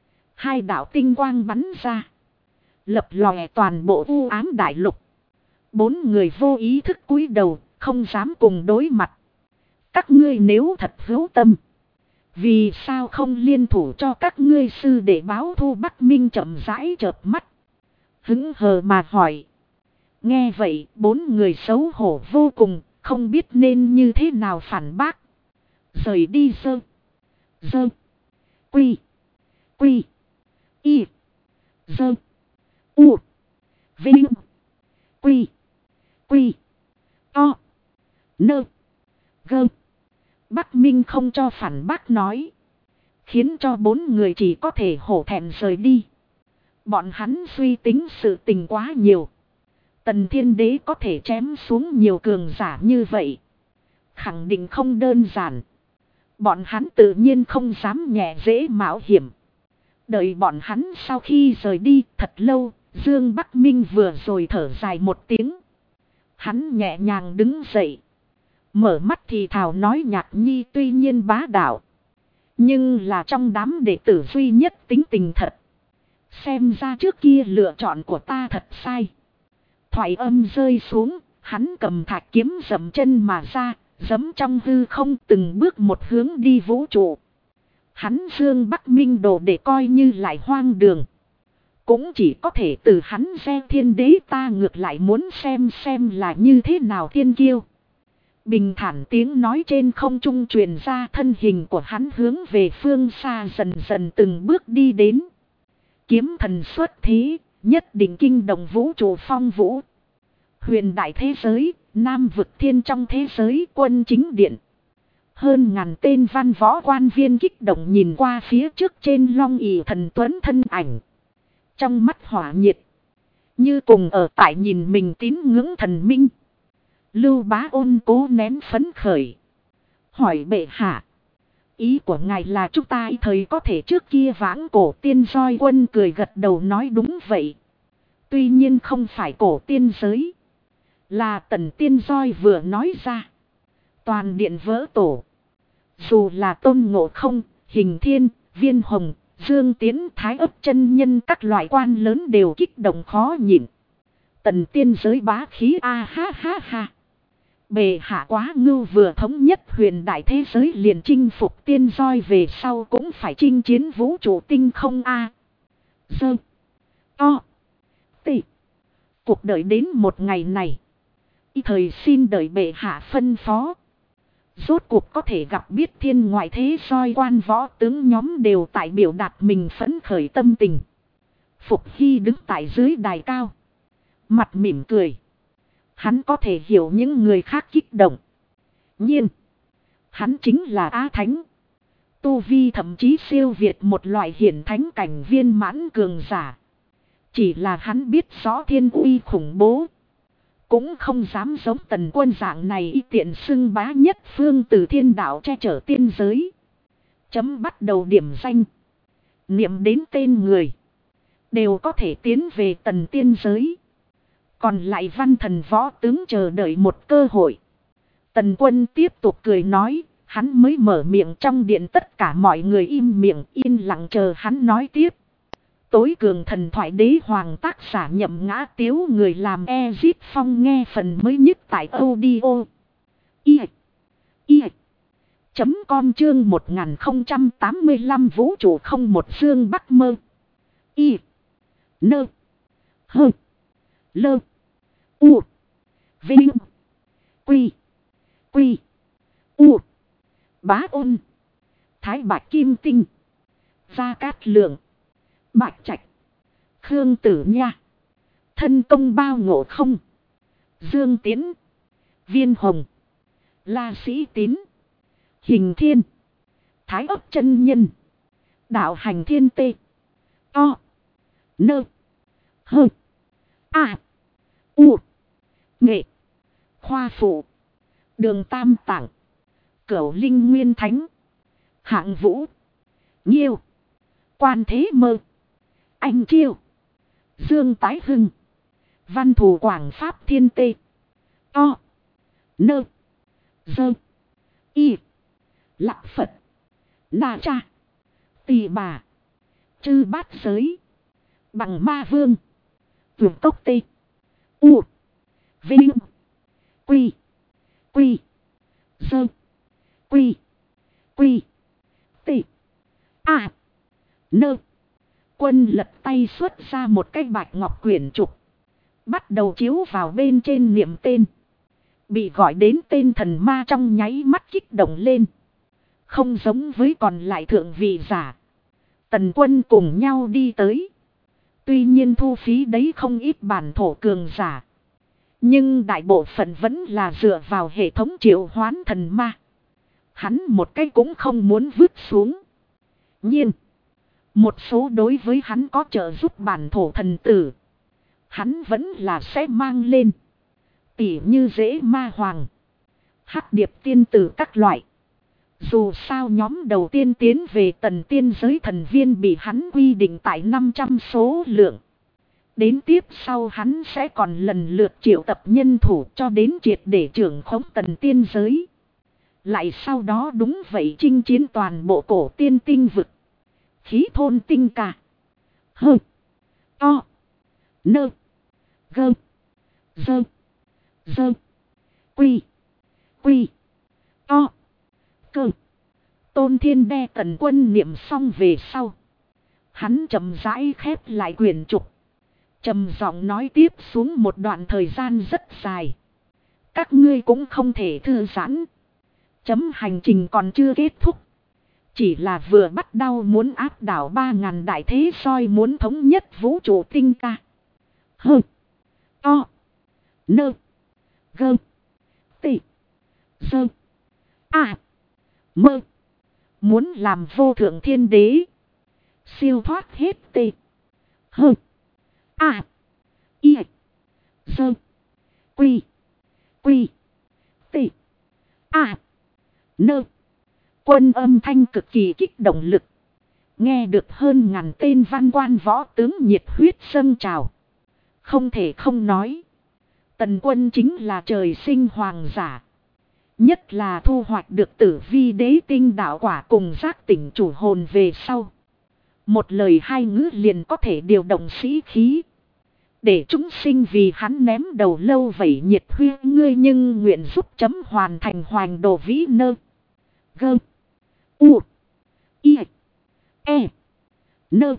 Speaker 1: 2 đạo tinh quang bắn ra. Lập lòe toàn bộ u ám đại lục. 4 người vô ý thức cúi đầu, không dám cùng đối mặt. Các ngươi nếu thật hữu tâm. Vì sao không liên thủ cho các ngươi sư để báo thù? Bắc Minh chậm rãi chợp mắt. Hững hờ mà hỏi. Nghe vậy 4 người xấu hổ vô cùng, không biết nên như thế nào phản bác. Rời đi sơ. Dơ. Quy. Quy. Y. Dơ. U. Vinh. Quy. Quy. To. Nơ. Gơ. Bắc Minh không cho phản bác nói. Khiến cho 4 người chỉ có thể hổ thẹn rời đi. Bọn hắn suy tính sự tình quá nhiều. Tần Thiên Đế có thể chém xuống nhiều cường giả như vậy. Khẳng định không đơn giản. Bọn hắn tự nhiên không dám nhẹ dễ mạo hiểm. Đợi bọn hắn sau khi rời đi thật lâu, Dương Bắc Minh vừa rồi thở dài một tiếng. Hắn nhẹ nhàng đứng dậy. Mở mắt thì thào nói Nhạc Nhi tuy nhiên bá đạo. Nhưng là trong đám đệ tử duy nhất tính tình thật. Xem ra trước kia lựa chọn của ta thật sai. Thoại âm rơi xuống, hắn cầm thạch kiếm dậm chân mà ra, giẫm trong hư không từng bước một hướng đi vũ trụ. Hắn Dương Bắc Minh đồ để coi như lại hoang đường. Cũng chỉ có thể từ hắn gieo Thiên Đế, ta ngược lại muốn xem là như thế nào thiên kiêu. Bình thản tiếng nói trên không trung truyền ra, thân hình của hắn hướng về phương xa dần dần từng bước đi đến. Kiếm thần xuất thế, nhất định kinh động vũ trụ phong vũ. Huyền đại thế giới, Nam vực thiên trong thế giới quân chính điện. Hơn ngàn tên văn võ quan viên kích động nhìn qua phía trước trên long ỷ thần tuấn thân ảnh. Trong mắt hỏa nhiệt. Như cùng ở tại nhìn mình tín ngưỡng thần minh. Lưu Bá Ôn cố nén phấn khởi. Hỏi bệ hạ. Ý của ngài là chúng ta thời có thể trước kia vãng cổ tiên soi quân cười gật đầu nói đúng vậy. Tuy nhiên không phải cổ tiên giới. Là Tần Tiên Soi vừa nói ra. Toàn điện vỡ tổ. Dù là Tôn Ngộ Không, Hình Thiên, Viên Hồng, Dương Tiến, Thái Ấp chân nhân các loại quan lớn đều kích động khó nhịn. Tần tiên giới bá khí a ha ha ha. Bệ hạ quá ngưu, vừa thống nhất huyền đại thế giới liền chinh phục tiên soi, về sau cũng phải chinh chiến vũ trụ tinh không a. Dơ. To. Tị. Cuộc đợi đến một ngày này. Y thời xin đợi bệ hạ phân phó. Rốt cuộc có thể gặp biết thiên ngoại thế soi quan võ tướng nhóm đều tại biểu đạt mình phấn khởi tâm tình. Phục Hy đứng tại dưới đài cao. Mặt mỉm cười. Hắn có thể hiểu những người khác kích động. Nhiên. Hắn chính là Á Thánh. Tu vi thậm chí siêu việt một loại hiển thánh cảnh viên mãn cường giả. Chỉ là hắn biết rõ thiên uy khủng bố. Cũng không dám giống Tần Quân dạng này y tiện xưng bá nhất phương từ thiên đạo che chở tiên giới. Chấm bắt đầu điểm danh. Niệm đến tên người. Đều có thể tiến về tần tiên giới. Còn lại văn thần võ tướng chờ đợi một cơ hội. Tần Quân tiếp tục cười nói. Hắn mới mở miệng, trong điện tất cả mọi người im miệng yên lặng chờ hắn nói tiếp. Tối cường thần thoại đế hoàng tác giả Nhậm Ngã Tiếu, người làm Ezit Phong, nghe phần mới nhất tại audio. Com chương 1085 vũ trụ không một dương bắc mơ. Nơ. Hơ. Lơ. U. Vinh. Quy. Quy. U. Bá Ôn. Thái Bạch Kim Tinh. Gia Cát Lượng. Bạch Trạch. Khương Tử Nha. Thân Công Bao Ngộ Không. Dương Tiến. Viên Hồng. La Sĩ Tín. Hình Thiên. Thái Ấp Chân Nhân. Đạo Hành Thiên Tê. O. Nơ. Hơ. A. U. Nghệ. Khoa Phụ. Đường Tam Tạng. Cửu Linh Nguyên Thánh. Hạng Vũ. Nhiêu. Quan Thế Mơ. Anh Chiêu. Dương Tái Hưng. Văn Thù Quảng Pháp Thiên Tê. O. Nơ. Dơ. Y. Lạc Phật. Na Cha. Tỳ Bà. Chư Bát Giới. Bằng Ma Vương. Tuyệt Cốc Tê. U. Vinh. Quy. Quy. Dơ. Quy. Quy. Tê. A. Nơ. Quân lật tay xuất ra một cái bạch ngọc quyển trục. Bắt đầu chiếu vào bên trên niệm tên. Bị gọi đến tên thần ma trong nháy mắt kích động lên. Không giống với còn lại thượng vị giả. Tần Quân cùng nhau đi tới. Tuy nhiên thu phí đấy không ít bản thổ cường giả. Nhưng đại bộ phận vẫn là dựa vào hệ thống triệu hoán thần ma. Hắn một cái cũng không muốn vứt xuống. Nhiên. Một số đối với hắn có trợ giúp bản thổ thần tử. Hắn vẫn là sẽ mang lên. Tỉ như dễ ma hoàng. Hắc điệp tiên tử các loại. Dù sao nhóm đầu tiên tiến về tần tiên giới thần viên bị hắn quy định tại 500 số lượng. Đến tiếp sau hắn sẽ còn lần lượt triệu tập nhân thủ cho đến triệt để trưởng khống tần tiên giới. Lại sau đó đúng vậy chinh chiến toàn bộ cổ tiên tinh vực. Khí thôn tinh ca. Hơ. To. Nơ. Gơ. Dơ. Dơ. Quy. Quy. To. Cơ. Tôn Thiên đe Tần Quân niệm xong về sau. Hắn chậm rãi khép lại quyển trục. Trầm giọng nói tiếp xuống một đoạn thời gian rất dài. Các ngươi cũng không thể thư giãn. Chấm hành trình còn chưa kết thúc. Chỉ là vừa bắt đầu muốn áp đảo 3.000 đại thế soi, muốn thống nhất vũ trụ tinh ca. Hơ. To. Nơ. Gơ. Tị. Dơ. À. Mơ. Muốn làm vô thượng thiên đế. Siêu thoát hết tê. Hơ. À. Y. Dơ. Quy. Quy. Tị. À. Nơ. Quân âm thanh cực kỳ kích động lực. Nghe được hơn ngàn tên văn quan võ tướng nhiệt huyết dâng trào. Không thể không nói. Tần Quân chính là trời sinh hoàng giả. Nhất là thu hoạch được tử vi đế tinh đạo quả cùng giác tỉnh chủ hồn về sau. Một lời hai ngữ liền có thể điều động sĩ khí. Để chúng sinh vì hắn ném đầu lâu vẩy nhiệt huyết, ngươi nhưng nguyện giúp chấm hoàn thành hoành đồ vĩ nơ. Gơ. U. I. E. Nơ.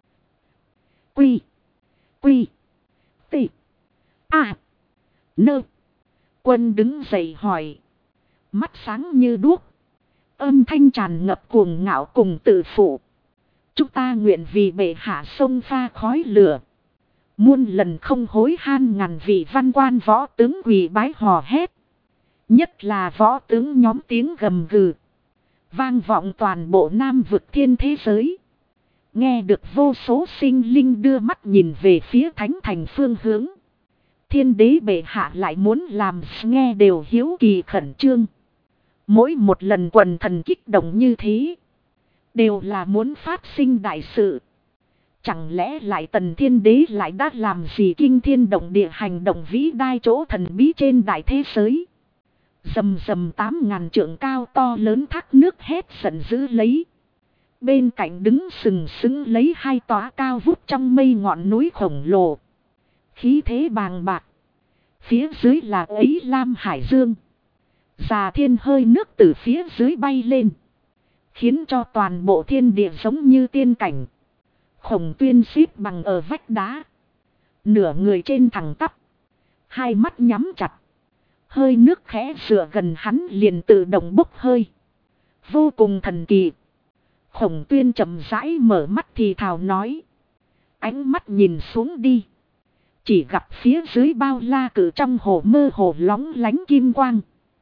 Speaker 1: Quy. Quy. T. A. Nơ. Quân đứng dậy hỏi. Mắt sáng như đuốc. Âm thanh tràn ngập cuồng ngạo cùng tự phụ. Chúng ta nguyện vì bệ hạ sông pha khói lửa. Muôn lần không hối han, ngàn vị văn quan võ tướng quỳ bái hò hét. Nhất là võ tướng nhóm tiếng gầm gừ. Vang vọng toàn bộ Nam vực thiên thế giới. Nghe được vô số sinh linh đưa mắt nhìn về phía thánh thành phương hướng. Thiên đế bệ hạ lại muốn làm, nghe đều hiếu kỳ khẩn trương. Mỗi một lần quần thần kích động như thế, đều là muốn phát sinh đại sự. Chẳng lẽ lại Tần Thiên Đế lại đã làm gì kinh thiên động địa hành động vĩ đại chỗ thần bí trên đại thế giới. Rầm rầm 8.000 trượng cao to lớn thác nước hét giận dữ lấy. Bên cạnh đứng sừng sững lấy hai tòa cao vút trong mây ngọn núi khổng lồ. Khí thế bàng bạc. Phía dưới là ấy Lam Hải Dương. Già thiên hơi nước từ phía dưới bay lên. Khiến cho toàn bộ thiên địa giống như tiên cảnh. Khổng Tuyên xếp bằng ở vách đá. Nửa người trên thẳng tắp. Hai mắt nhắm chặt. Hơi nước khẽ dựa gần hắn liền tự động bốc hơi. Vô cùng thần kỳ. Khổng Tuyên chậm rãi mở mắt thì thào nói. Ánh mắt nhìn xuống đi. Chỉ gặp phía dưới bao la cử trong hồ mơ hồ lóng lánh kim quang.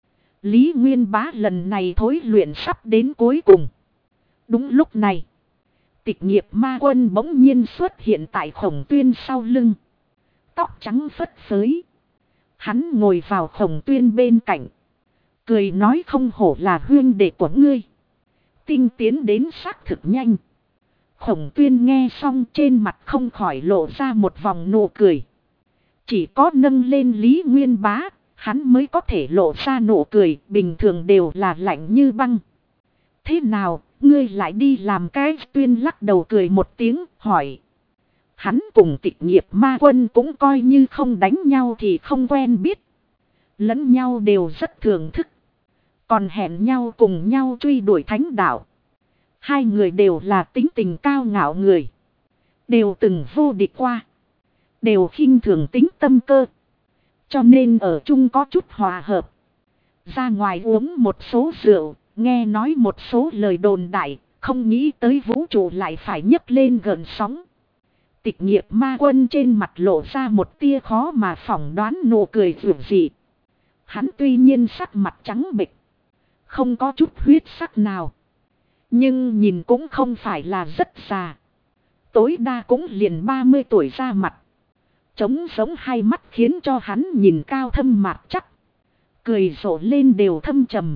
Speaker 1: Lý Nguyên Bá lần này thối luyện sắp đến cuối cùng. Đúng lúc này. Tịch nghiệp ma quân bỗng nhiên xuất hiện tại Khổng Tuyên sau lưng. Tóc trắng phất phới. Hắn ngồi vào Khổng Tuyên bên cạnh. Cười nói không hổ là huynh đệ của ngươi. Tinh tiến đến xác thực nhanh. Khổng Tuyên nghe xong trên mặt không khỏi lộ ra một vòng nụ cười. Chỉ có nâng lên Lý Nguyên Bá, hắn mới có thể lộ ra nụ cười, bình thường đều là lạnh như băng. Thế nào, ngươi lại đi làm cái? Tuyên lắc đầu cười một tiếng, hỏi. Hắn cùng Tịch nghiệp ma quân cũng coi như không đánh nhau thì không quen biết. Lẫn nhau đều rất thưởng thức. Còn hẹn nhau cùng nhau truy đuổi thánh đạo. Hai người đều là tính tình cao ngạo người. Đều từng vô địch qua. Đều khinh thường tính tâm cơ. Cho nên ở chung có chút hòa hợp. Ra ngoài uống một số rượu. Nghe nói một số lời đồn đại. Không nghĩ tới vũ trụ lại phải nhấc lên gợn sóng. Tịch nghiệp ma quân trên mặt lộ ra một tia khó mà phỏng đoán nụ cười vượt dị. Hắn tuy nhiên sắc mặt trắng bệch. Không có chút huyết sắc nào. Nhưng nhìn cũng không phải là rất già. Tối đa cũng liền 30 tuổi ra mặt. Trống giống hai mắt khiến cho hắn nhìn cao thâm mạc chắc. Cười rộ lên đều thâm trầm.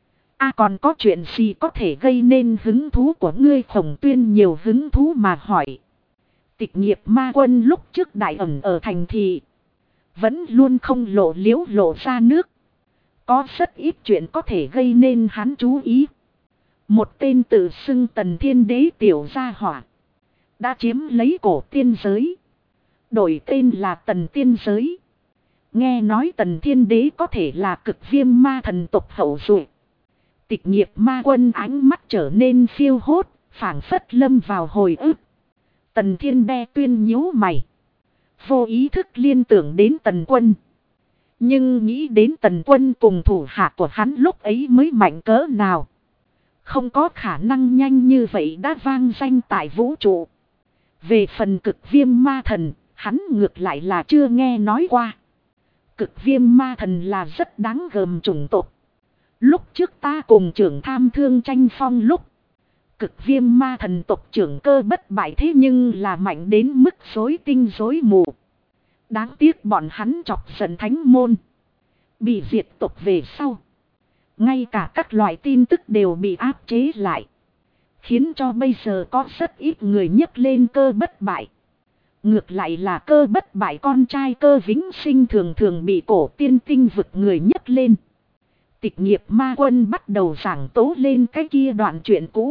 Speaker 1: Còn có chuyện gì có thể gây nên hứng thú của ngươi? Khổng Tuyên nhiều hứng thú mà hỏi. Tịch nghiệp ma quân lúc trước đại ẩn ở thành thị. Vẫn luôn không lộ ra nước. Có rất ít chuyện có thể gây nên hắn chú ý. Một tên tự xưng Tần Thiên Đế tiểu gia hỏa. Đã chiếm lấy cổ tiên giới. Đổi tên là Tần Tiên Giới. Nghe nói Tần Thiên Đế có thể là Cực Viêm ma thần tộc hậu duệ. Tịch nghiệp ma quân ánh mắt trở nên phiêu hốt, phảng phất lâm vào hồi ức. Tần Thiên Đế Tuyên nhíu mày. Vô ý thức liên tưởng đến Tần Quân. Nhưng nghĩ đến Tần Quân cùng thủ hạ của hắn lúc ấy mới mạnh cỡ nào. Không có khả năng nhanh như vậy đã vang danh tại vũ trụ. Về phần Cực Viêm ma thần, hắn ngược lại là chưa nghe nói qua. Cực Viêm ma thần là rất đáng gờm chủng tộc. Lúc trước ta cùng trưởng tham thương tranh phong lúc. Cực Viêm ma thần tộc trưởng Cơ Bất Bại thế nhưng là mạnh đến mức rối tinh rối mù. Đáng tiếc bọn hắn chọc giận thánh môn. Bị diệt tộc về sau. Ngay cả các loại tin tức đều bị áp chế lại. Khiến cho bây giờ có rất ít người nhấc lên Cơ Bất Bại. Ngược lại là Cơ Bất Bại con trai Cơ Vĩnh Sinh thường thường bị cổ tiên tinh vực người nhấc lên. Tịch nghiệp ma quân bắt đầu giảng tố lên cái kia đoạn chuyện cũ.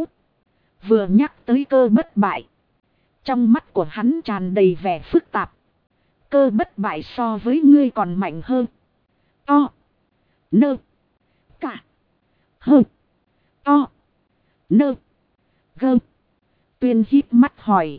Speaker 1: Vừa nhắc tới Cơ Bất Bại. Trong mắt của hắn tràn đầy vẻ phức tạp. Cơ Bất Bại so với ngươi còn mạnh hơn. To. Nơ. Cả. Hơn. To. Nơ. Gơ. Tuyên híp mắt hỏi.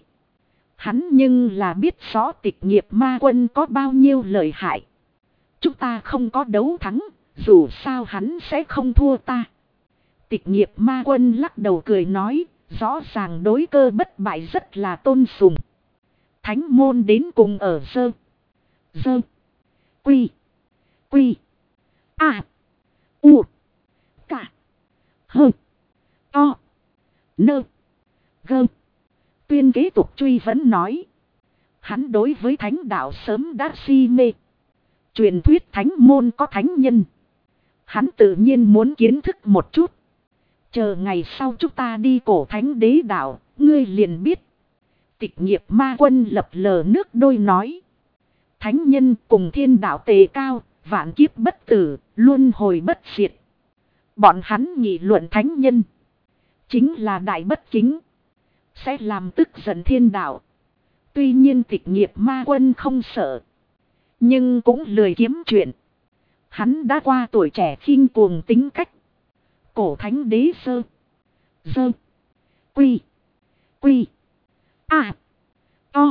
Speaker 1: Hắn nhưng là biết rõ tịch nghiệp ma quân có bao nhiêu lợi hại. Chúng ta không có đấu thắng. Dù sao hắn sẽ không thua ta. Tịch nghiệp ma quân lắc đầu cười nói. Rõ ràng đối cơ bất bại rất là tôn sùng. Thánh môn đến cùng ở sơ. Dơ. Quy. Quy. A. U. Cả. Hơ. To. Nơ. Gơ. Tuyên kế tục truy vấn nói. Hắn đối với thánh đạo sớm đã si mê. Truyền thuyết thánh môn có thánh nhân. Hắn tự nhiên muốn kiến thức một chút. Chờ ngày sau chúng ta đi cổ thánh đế đạo, ngươi liền biết. Tịch nghiệp ma quân lập lờ nước đôi nói. Thánh nhân cùng thiên đạo tề cao, vạn kiếp bất tử, luân hồi bất diệt. Bọn hắn nghị luận thánh nhân. Chính là đại bất kính. Sẽ làm tức giận thiên đạo. Tuy nhiên tịch nghiệp ma quân không sợ. Nhưng cũng lười kiếm chuyện. Hắn đã qua tuổi trẻ khinh cuồng tính cách. Cổ thánh đế sơ. Dơ. Quy. Quy. A. To.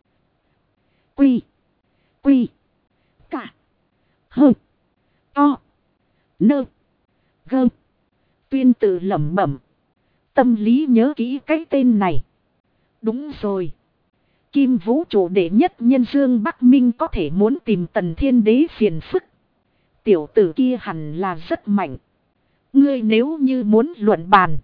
Speaker 1: Quy. Quy. Cả. Hơ. To. Nơ. Gơ. Tuyên tự lẩm bẩm. Tâm lý nhớ kỹ cái tên này. Đúng rồi. Kim vũ trụ đệ nhất nhân Dương Bắc Minh có thể muốn tìm Tần Thiên Đế phiền phức. Tiểu tử kia hẳn là rất mạnh. Ngươi nếu như muốn luận bàn,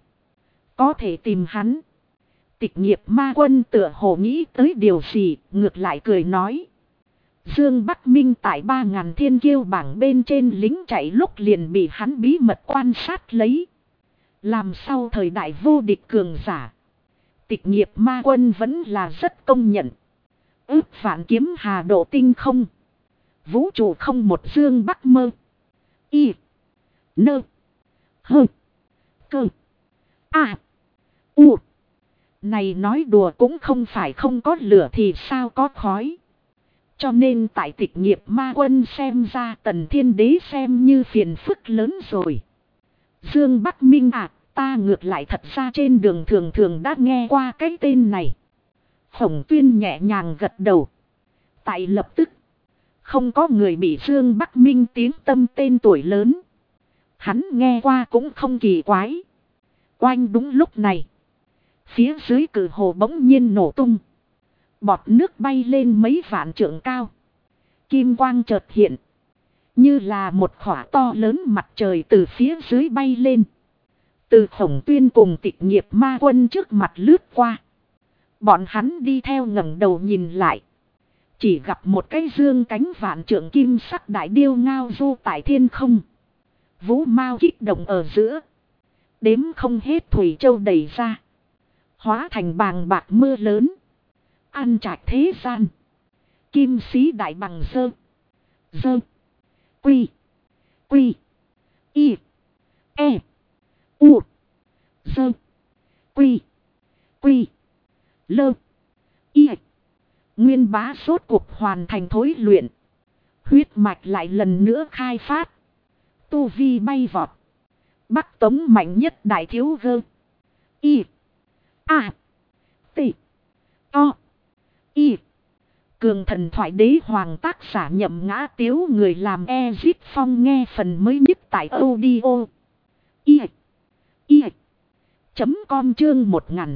Speaker 1: có thể tìm hắn. Tịch nghiệp ma quân tựa hồ nghĩ tới điều gì, ngược lại cười nói. Dương Bắc Minh tại 3000 thiên kiêu bảng bên trên lính chạy lúc liền bị hắn bí mật quan sát lấy. Làm sau thời đại vô địch cường giả. Tịch nghiệp ma quân vẫn là rất công nhận. Ước vạn kiếm hà độ tinh không. Vũ trụ không một Dương Bắc mơ. Y. Nơ. Hơ. Cơ. A. U. Này nói đùa cũng không phải không có lửa thì sao có khói. Cho nên tại tịch nghiệp ma quân xem ra Tần Thiên Đế xem như phiền phức lớn rồi. Dương Bắc Minh à, ta ngược lại thật ra trên đường thường thường đã nghe qua cái tên này. Khổng Tuyên nhẹ nhàng gật đầu. Tại lập tức, không có người bị Dương Bắc Minh tiếng tâm tên tuổi lớn. Hắn nghe qua cũng không kỳ quái. Oanh đúng lúc này, phía dưới cử hồ bỗng nhiên nổ tung. Bọt nước bay lên mấy vạn trượng cao. Kim quang chợt hiện. Như là một khỏa to lớn mặt trời từ phía dưới bay lên. Từ Khổng Tuyên cùng tịch nghiệp ma quân trước mặt lướt qua. Bọn hắn đi theo ngẩng đầu nhìn lại. Chỉ gặp một cái dương cánh vạn trượng kim sắc đại điêu ngao du tại thiên không. Vũ mao kích động ở giữa. Đếm không hết thủy châu đẩy ra. Hóa thành bàng bạc mưa lớn. Ăn trạch thế gian. Kim sĩ đại bằng dơ. Dơ. Quy. Quy. Y. E. U. Dơ. Quy. Quy. Lơ. Y. Nguyên bá sốt cuộc hoàn thành thối luyện. Huyết mạch lại lần nữa khai phát. Tu vi bay vọt. Bắc tống mạnh nhất đại thiếu gơ. Y. A. T. O. Y. Cường thần thoại đế hoàng tác giả Nhậm Ngã Tiếu, người làm Ezit Phong, nghe phần mới nhất tại audio. Y. Y. .com chương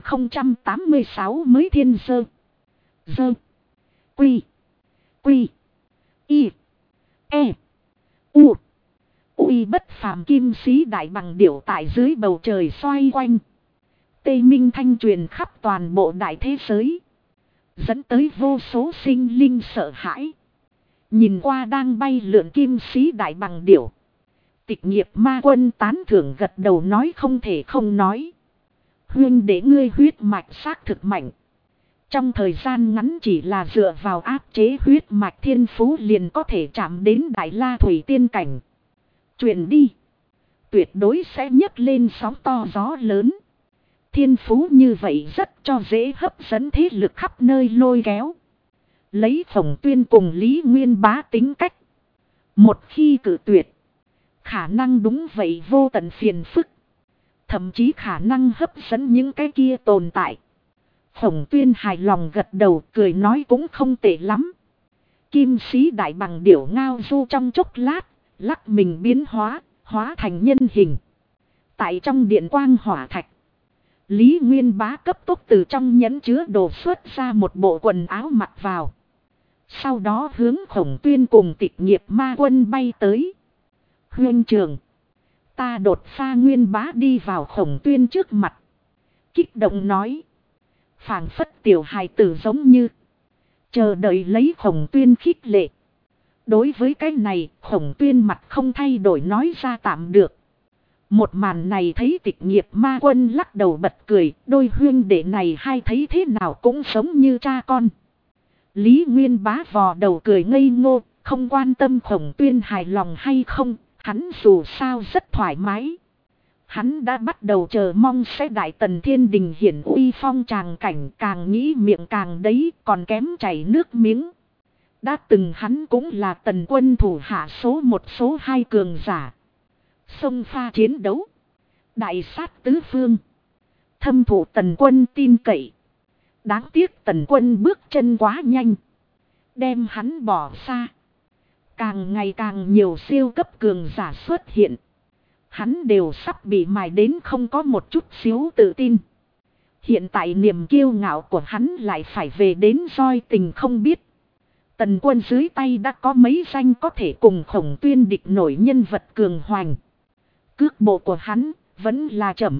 Speaker 1: 1086 mới thiên sơ. Dơ. Quy. Quy. Y. E. U. Uy bất phàm kim sĩ đại bằng điểu tại dưới bầu trời xoay quanh. Tây minh thanh truyền khắp toàn bộ đại thế giới. Dẫn tới vô số sinh linh sợ hãi. Nhìn qua đang bay lượn kim sĩ đại bằng điểu. Tịch nghiệp ma quân tán thưởng gật đầu nói không thể không nói. Huynh để ngươi huyết mạch xác thực mạnh. Trong thời gian ngắn chỉ là dựa vào áp chế huyết mạch thiên phú liền có thể chạm đến đại la thủy tiên cảnh. Truyền đi. Tuyệt đối sẽ nhấc lên sóng to gió lớn. Thiên phú như vậy rất cho dễ hấp dẫn thế lực khắp nơi lôi kéo. Lấy Khổng Tuyên cùng Lý Nguyên Bá tính cách. Một khi cử tuyệt. Khả năng đúng vậy vô tận phiền phức. Thậm chí khả năng hấp dẫn những cái kia tồn tại. Khổng Tuyên hài lòng gật đầu cười nói cũng không tệ lắm. Kim sĩ đại bằng điểu ngao du trong chốc lát. Lắc mình biến hóa, hóa thành nhân hình. Tại trong điện quang hỏa thạch. Lý Nguyên Bá cấp tốc từ trong nhẫn chứa đồ xuất ra một bộ quần áo mặc vào. Sau đó hướng Khổng Tuyên cùng Tịch Nghiệp Ma Quân bay tới. Huynh trưởng, ta đột phá. Nguyên Bá đi vào Khổng Tuyên trước mặt, kích động nói. Phảng phất tiểu hài tử giống như chờ đợi lấy Khổng Tuyên khích lệ. Đối với cái này, Khổng Tuyên mặt không thay đổi nói ra tạm được. Một màn này thấy Tịch Nghiệp Ma Quân lắc đầu bật cười, đôi huynh đệ này hai thấy thế nào cũng giống như cha con. Lý Nguyên Bá vò đầu cười ngây ngô, không quan tâm Khổng Tuyên hài lòng hay không, hắn dù sao rất thoải mái. Hắn đã bắt đầu chờ mong sẽ Đại Tần Thiên Đình hiển uy phong tràng cảnh, càng nghĩ miệng càng đấy, còn kém chảy nước miếng. Đã từng hắn cũng là Tần quân thủ hạ số một số hai cường giả. Xông pha chiến đấu, đại sát tứ phương, thâm thụ Tần quân tin cậy. Đáng tiếc Tần quân bước chân quá nhanh, đem hắn bỏ xa. Càng ngày càng nhiều siêu cấp cường giả xuất hiện, hắn đều sắp bị mài đến không có một chút xíu tự tin. Hiện tại niềm kiêu ngạo của hắn lại phải về đến roi tình không biết. Tần quân dưới tay đã có mấy danh có thể cùng Khổng Tuyên địch nổi nhân vật cường hoành. Cước bộ của hắn vẫn là chậm.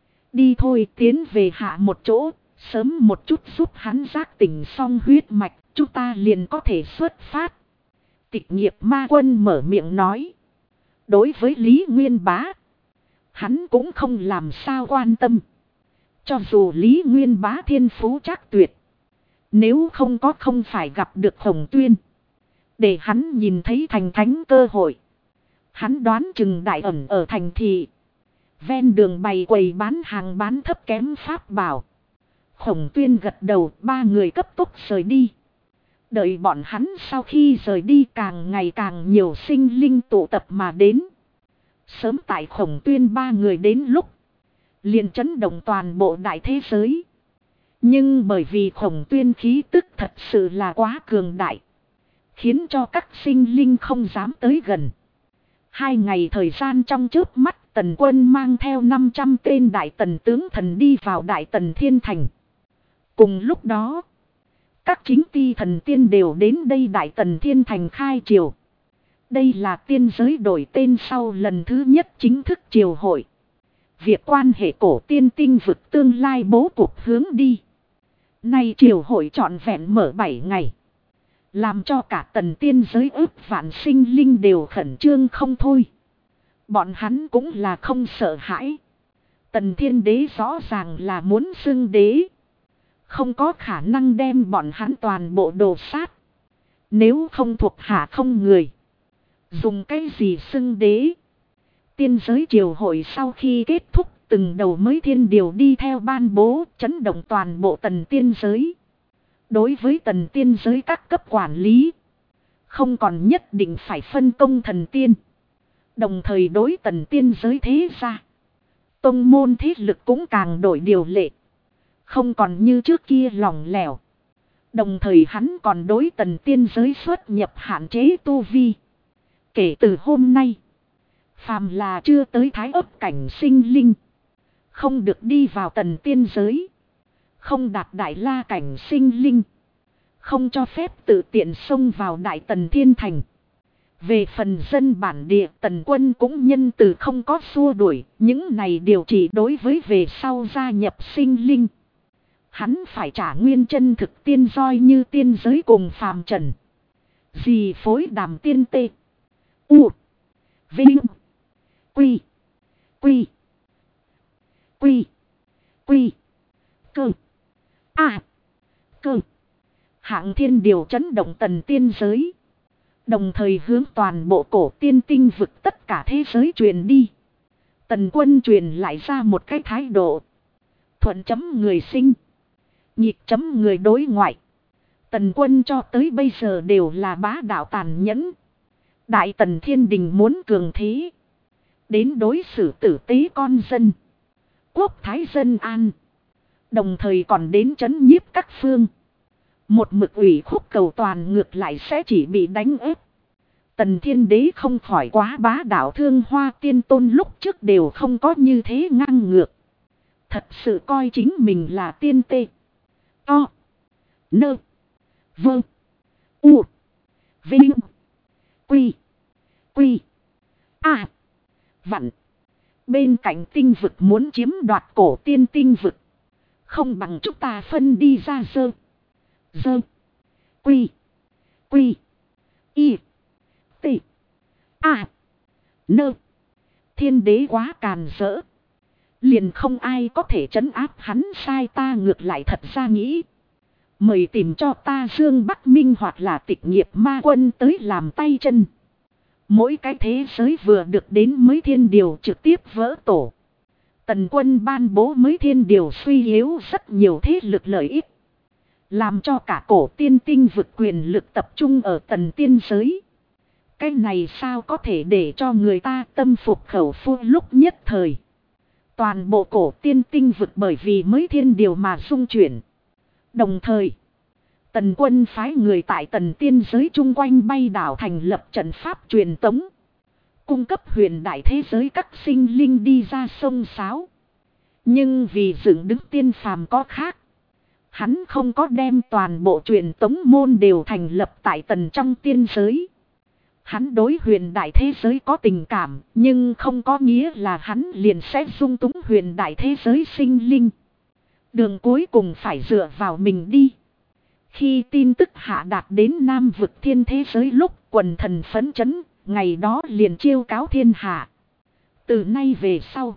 Speaker 1: Đi thôi, tiến về hạ một chỗ, sớm một chút giúp hắn giác tỉnh xong huyết mạch, chúng ta liền có thể xuất phát. Tịch Nghiệp Ma Quân mở miệng nói. Đối với Lý Nguyên Bá, hắn cũng không làm sao quan tâm. Cho dù Lý Nguyên Bá thiên phú trác tuyệt, nếu không phải gặp được Khổng Tuyên, để hắn nhìn thấy thành thánh cơ hội, hắn đoán chừng đại ẩn ở thành thị, ven đường bày quầy bán hàng bán thấp kém pháp bảo. Khổng Tuyên gật đầu, ba người cấp tốc rời đi. Đợi bọn hắn sau khi rời đi, càng ngày càng nhiều sinh linh tụ tập mà đến. Sớm tại Khổng Tuyên ba người đến lúc, liền chấn động toàn bộ đại thế giới. Nhưng bởi vì Khổng Tuyên khí tức thật sự là quá cường đại, khiến cho các sinh linh không dám tới gần. 2 ngày thời gian trong chớp mắt, Tần quân mang theo 500 tên Đại Tần tướng thần đi vào Đại Tần Thiên Thành. Cùng lúc đó, các chính ti thần tiên đều đến đây Đại Tần Thiên Thành khai triều. Đây là tiên giới đổi tên sau lần thứ nhất chính thức triều hội. Việc quan hệ cổ tiên tinh vực tương lai bố cục hướng đi. Nay triều hội trọn vẹn mở 7 ngày. Làm cho cả Tần tiên giới ước vạn sinh linh đều khẩn trương không thôi. Bọn hắn cũng là không sợ hãi. Tần Thiên Đế rõ ràng là muốn xưng đế, không có khả năng đem bọn hắn toàn bộ đồ sát. Nếu không thuộc hạ không người, dùng cái gì xưng đế? Tiên giới triều hội sau khi kết thúc, từng đầu mới thiên điều đi theo ban bố, chấn động toàn bộ Tần tiên giới. Đối với Tần tiên giới các cấp quản lý, không còn nhất định phải phân công thần tiên. Đồng thời đối Tần tiên giới thế gia, tông môn thế lực cũng càng đổi điều lệ, không còn như trước kia lỏng lẻo. Đồng thời hắn còn đối Tần tiên giới xuất nhập hạn chế tu vi. Kể từ hôm nay, phàm là chưa tới thái ấp cảnh sinh linh, không được đi vào Tần tiên giới. Không đạt đại la cảnh sinh linh, không cho phép tự tiện xông vào Đại Tần Thiên Thành. Về phần dân bản địa, Tần quân cũng nhân từ không có xua đuổi. Những này điều chỉ đối với về sau gia nhập sinh linh. Hắn phải trả nguyên chân thực tiên roi như tiên giới cùng phàm trần. Gì phối đàm tiên tê. U. Vinh. Quy. Quy. Quy. Quy. Cơ. A. Cơ. Hạng thiên điều chấn động Tần tiên giới. Đồng thời hướng toàn bộ cổ tiên tinh vực tất cả thế giới truyền đi. Tần quân truyền lại ra một cái thái độ. Thuận chấm người sinh, nhịp chấm người đối ngoại. Tần quân cho tới bây giờ đều là bá đạo tàn nhẫn. Đại Tần Thiên Đình muốn cường thế, đến đối xử tử tế con dân, quốc thái dân an. Đồng thời còn đến trấn nhiếp các phương. Một mực ủy khúc cầu toàn ngược lại sẽ chỉ bị đánh ép. Tần Thiên Đế không khỏi quá bá đạo, Thương Hoa Tiên Tôn lúc trước đều không có như thế ngang ngược. Thật sự coi chính mình là tiên tê. To. Nơ. Vơ. U. Vinh. Quy. Quy. À. Vặn. Bên cạnh tinh vực muốn chiếm đoạt cổ tiên tinh vực. Không bằng chúng ta phân đi ra dơ. Dơ. Quy. Quy. Y. T. À. Nơ. Thiên đế quá càn rỡ. Liền không ai có thể trấn áp hắn sai ta ngược lại thật ra nghĩ. Mời tìm cho ta Dương Bắc Minh hoặc là tịch nghiệp ma quân tới làm tay chân. Mỗi cái thế giới vừa được đến mới thiên điều trực tiếp vỡ tổ. Tần quân ban bố mới thiên điều suy yếu rất nhiều thế lực lợi ích. Làm cho cả cổ tiên tinh vực quyền lực tập trung ở tần tiên giới. Cái này sao có thể để cho người ta tâm phục khẩu phục lúc nhất thời. Toàn bộ cổ tiên tinh vực bởi vì mới thiên điều mà xung chuyển. Đồng thời, tần quân phái người tại tần tiên giới chung quanh bay đảo thành lập trận pháp truyền tống. Cung cấp huyền đại thế giới các sinh linh đi ra sông sáo. Nhưng vì dựng đứng tiên phàm có khác. Hắn không có đem toàn bộ truyền tống môn đều thành lập tại tần trong tiên giới. Hắn đối huyền đại thế giới có tình cảm, nhưng không có nghĩa là hắn liền sẽ dung túng huyền đại thế giới sinh linh. Đường cuối cùng phải dựa vào mình đi. Khi tin tức hạ đạt đến Nam vực thiên thế giới lúc quần thần phấn chấn, ngày đó liền chiêu cáo thiên hạ. Từ nay về sau,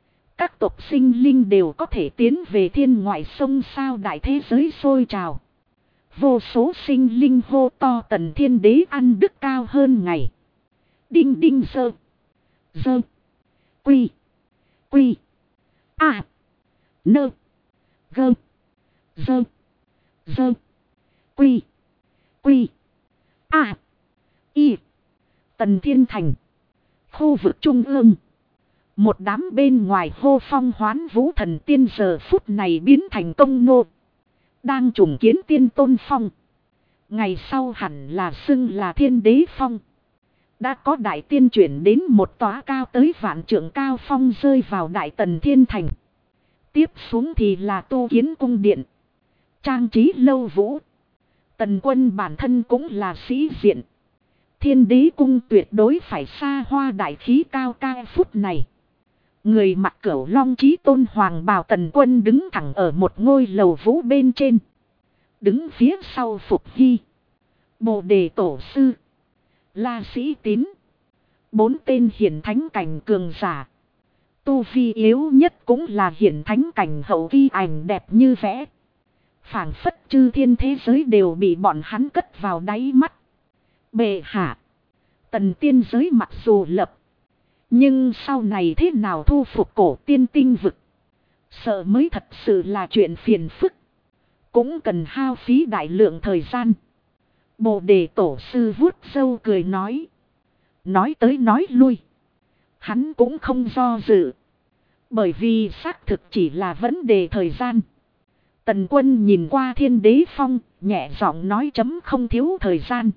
Speaker 1: các tộc sinh linh đều có thể tiến về thiên ngoại sông sao đại thế giới sôi trào. Vô số sinh linh hô to tần thiên đế ăn đức cao hơn ngày. Đinh đinh sơ. Dơ. Quy. Quy. À. Nơ. Gơ. Dơ. Dơ. Quy. Quy. À. Y. Tần thiên thành. Khu vực trung ương. Một đám bên ngoài hô phong hoán vũ thần tiên giờ phút này biến thành công nô. Đang trùng kiến tiên tôn phong. Ngày sau hẳn là xưng là thiên đế phong. Đã có đại tiên chuyển đến một tòa cao tới vạn trượng cao phong rơi vào đại tần thiên thành. Tiếp xuống thì là tu kiến cung điện. Trang trí lâu vũ. Tần quân bản thân cũng là sĩ diện. Thiên đế cung tuyệt đối phải xa hoa đại khí cao cao phút này. Người mặc cửu long chí tôn hoàng bào tần quân đứng thẳng ở một ngôi lầu vũ bên trên. Đứng phía sau Phục Hy. Bồ đề tổ sư. La Sĩ Tín. 4 tên hiển thánh cảnh cường giả. Tu vi yếu nhất cũng là hiển thánh cảnh hậu kỳ ảnh đẹp như vẽ. Phảng phất chư thiên thế giới đều bị bọn hắn cất vào đáy mắt. Bệ hạ. Tần tiên giới mặc dù lập. Nhưng sau này thế nào thu phục cổ tiên tinh vực. Sợ mới thật sự là chuyện phiền phức. Cũng cần hao phí đại lượng thời gian. Bồ đề tổ sư vuốt râu cười nói. Nói tới nói lui. Hắn cũng không do dự. Bởi vì xác thực chỉ là vấn đề thời gian. Tần quân nhìn qua thiên đế phong. Nhẹ giọng nói chấm không thiếu thời gian.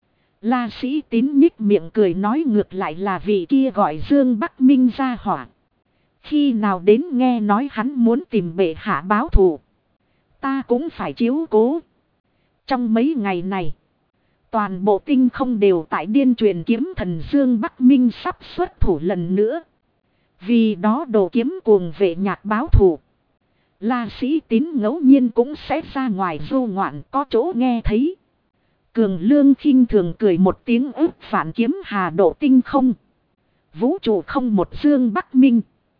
Speaker 1: La Sĩ Tín nhích miệng cười nói ngược lại là vị kia gọi Dương Bắc Minh ra hỏa. Khi nào đến nghe nói hắn muốn tìm bệ hạ báo thù. Ta cũng phải chiếu cố. Trong mấy ngày này. Toàn bộ tinh không đều tại điên truyền kiếm thần Dương Bắc Minh sắp xuất thủ lần nữa. Vì đó đồ kiếm cuồng vệ nhạc báo thù. La Sĩ Tín ngẫu nhiên cũng sẽ ra ngoài du ngoạn có chỗ nghe thấy. Cường Lương khinh thường cười một tiếng ức phản kiếm hà độ tinh không. Vũ trụ không một Dương Bắc Minh.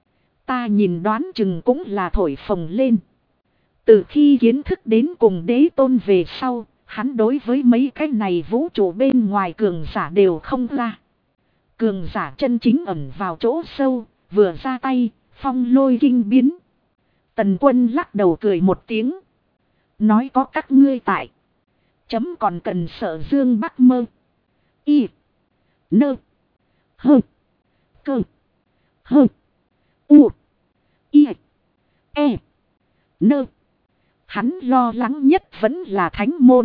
Speaker 1: Ta nhìn đoán chừng cũng là thổi phồng lên. Từ khi kiến thức đến cùng đế tôn về sau, hắn đối với mấy cái này vũ trụ bên ngoài cường giả đều không ra. Cường giả chân chính ẩn vào chỗ sâu, vừa ra tay, phong lôi kinh biến. Tần quân lắc đầu cười một tiếng. Nói có các ngươi tại. Chấm còn cần sợ Dương Bắc mơ. Y. Nơ. Hơ. Cơ. Hơ. U. Y. E. Nơ. Hắn lo lắng nhất vẫn là thánh môn.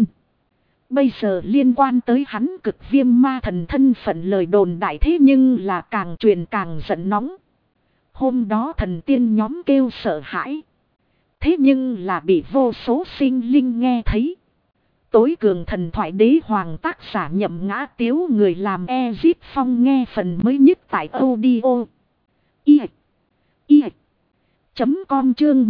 Speaker 1: Bây giờ liên quan tới hắn cực viêm ma thần thân phận lời đồn đại thế nhưng là càng truyền càng giận nóng. Hôm đó thần tiên nhóm kêu sợ hãi. Thế nhưng là bị vô số sinh linh nghe thấy. Tối cường thần thoại đế hoàng tác giả Nhậm Ngã Tiếu người làm Ezip Phong nghe phần mới nhất tại audio. Com chương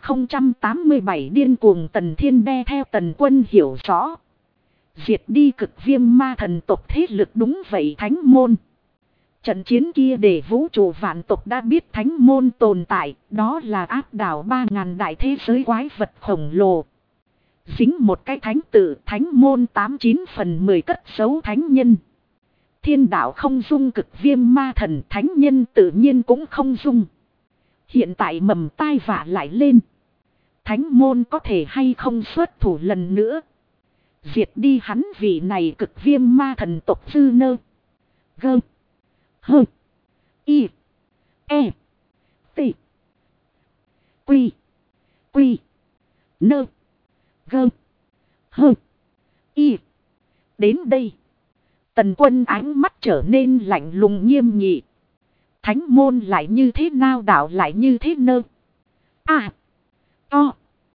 Speaker 1: 1087 điên cuồng Tần Thiên đe theo Tần Quân hiểu rõ. Diệt đi cực viêm ma thần tộc thế lực đúng vậy thánh môn. Trận chiến kia để vũ trụ vạn tộc đã biết thánh môn tồn tại, đó là áp đảo 3.000 đại thế giới quái vật khổng lồ. Dính một cái thánh tự thánh môn 89 phần 10 cất giấu thánh nhân. Thiên đạo không dung cực viêm ma thần, thánh nhân tự nhiên cũng không dung. Hiện tại mầm tai vạ lại lên. Thánh môn có thể hay không xuất thủ lần nữa. Diệt đi hắn vị này cực viêm ma thần tộc dư nơ. Gơ. Hơ. Y. E. T. Quy. Quy. Nơ. Gơ. Hơ. Y. Đến đây. Tần Quân ánh mắt trở nên lạnh lùng nghiêm nghị. Thánh môn lại như thế nào, đạo lại như thế nơ. À. To.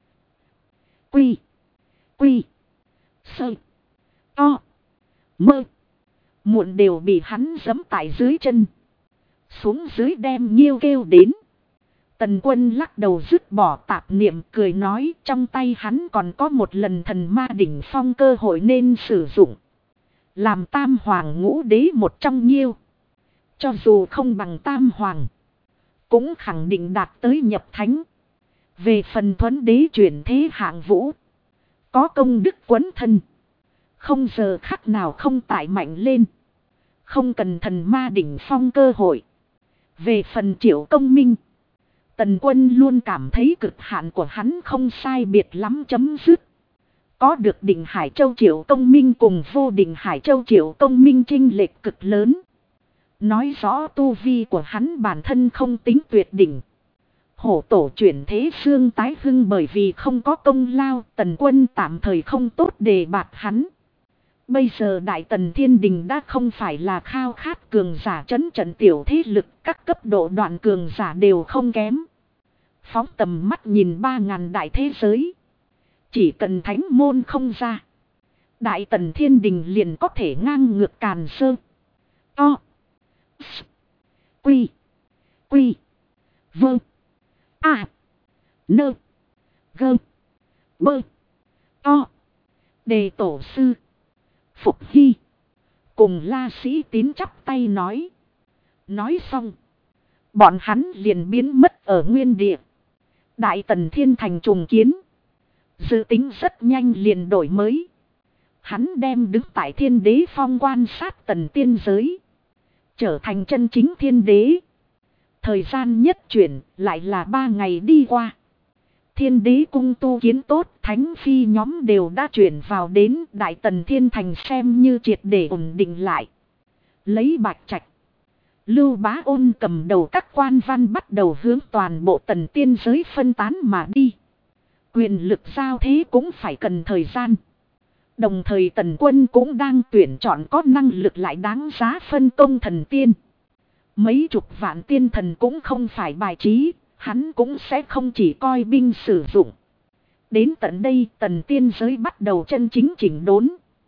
Speaker 1: Quy. Quy. Sơ. To. Mơ. Muộn đều bị hắn giẫm tại dưới chân. Xuống dưới đem Nghiêu kêu đến. Tần Quân lắc đầu dứt bỏ tạp niệm, cười nói trong tay hắn còn có một lần thần ma đỉnh phong cơ hội nên sử dụng. Làm tam hoàng ngũ đế một trong Nghiêu. Cho dù không bằng tam hoàng, cũng khẳng định đạt tới nhập thánh. Về phần Thuấn đế chuyển thế hạng vũ, có công đức quấn thân, không giờ khắc nào không tải mạnh lên. Không cần thần ma đỉnh phong cơ hội. Về phần Triệu Công Minh, Tần Quân luôn cảm thấy cực hạn của hắn không sai biệt lắm chấm dứt. Có được Định Hải Châu Triệu Công Minh cùng vô Định Hải Châu Triệu Công Minh chênh lệch cực lớn. Nói rõ tu vi của hắn bản thân không tính tuyệt đỉnh. Hổ tổ chuyển thế xương tái hưng bởi vì không có công lao, Tần Quân tạm thời không tốt đề bạt hắn. Bây giờ Đại Tần Thiên Đình đã không phải là khao khát cường giả trấn trận tiểu thế lực, các cấp độ đoạn cường giả đều không kém. Phóng tầm mắt nhìn 3.000 đại thế giới. Chỉ cần thánh môn không ra, Đại Tần Thiên Đình liền có thể ngang ngược Càn Sơ. To. Quy. Quy. Vơ. À. Nơ. Gơ. Bơ. To. Đề tổ sư Phục Hy cùng La Sĩ Tín chắp tay nói. Nói xong, bọn hắn liền biến mất ở nguyên địa. Đại Tần Thiên Thành trùng kiến. Dự tính rất nhanh liền đổi mới. Hắn đem đứng tại Thiên Đế phong quan sát Tần tiên giới, trở thành chân chính Thiên Đế. Thời gian nhất chuyển lại là 3 ngày đi qua. Thiên Đế cung tu kiến tốt, thánh phi nhóm đều đã chuyển vào đến Đại Tần Thiên Thành xem như triệt để ổn định lại. Lấy Bạch Trạch, Lưu Bá Ôn cầm đầu các quan văn bắt đầu hướng toàn bộ Tần tiên giới phân tán mà đi. Quyền lực giao thế cũng phải cần thời gian. Đồng thời Tần Quân cũng đang tuyển chọn có năng lực lại đáng giá phân công thần tiên. Mấy chục vạn tiên thần cũng không phải bài trí, hắn cũng sẽ không chỉ coi binh sử dụng. Đến tận đây Tần tiên giới bắt đầu chân chính chỉnh đốn.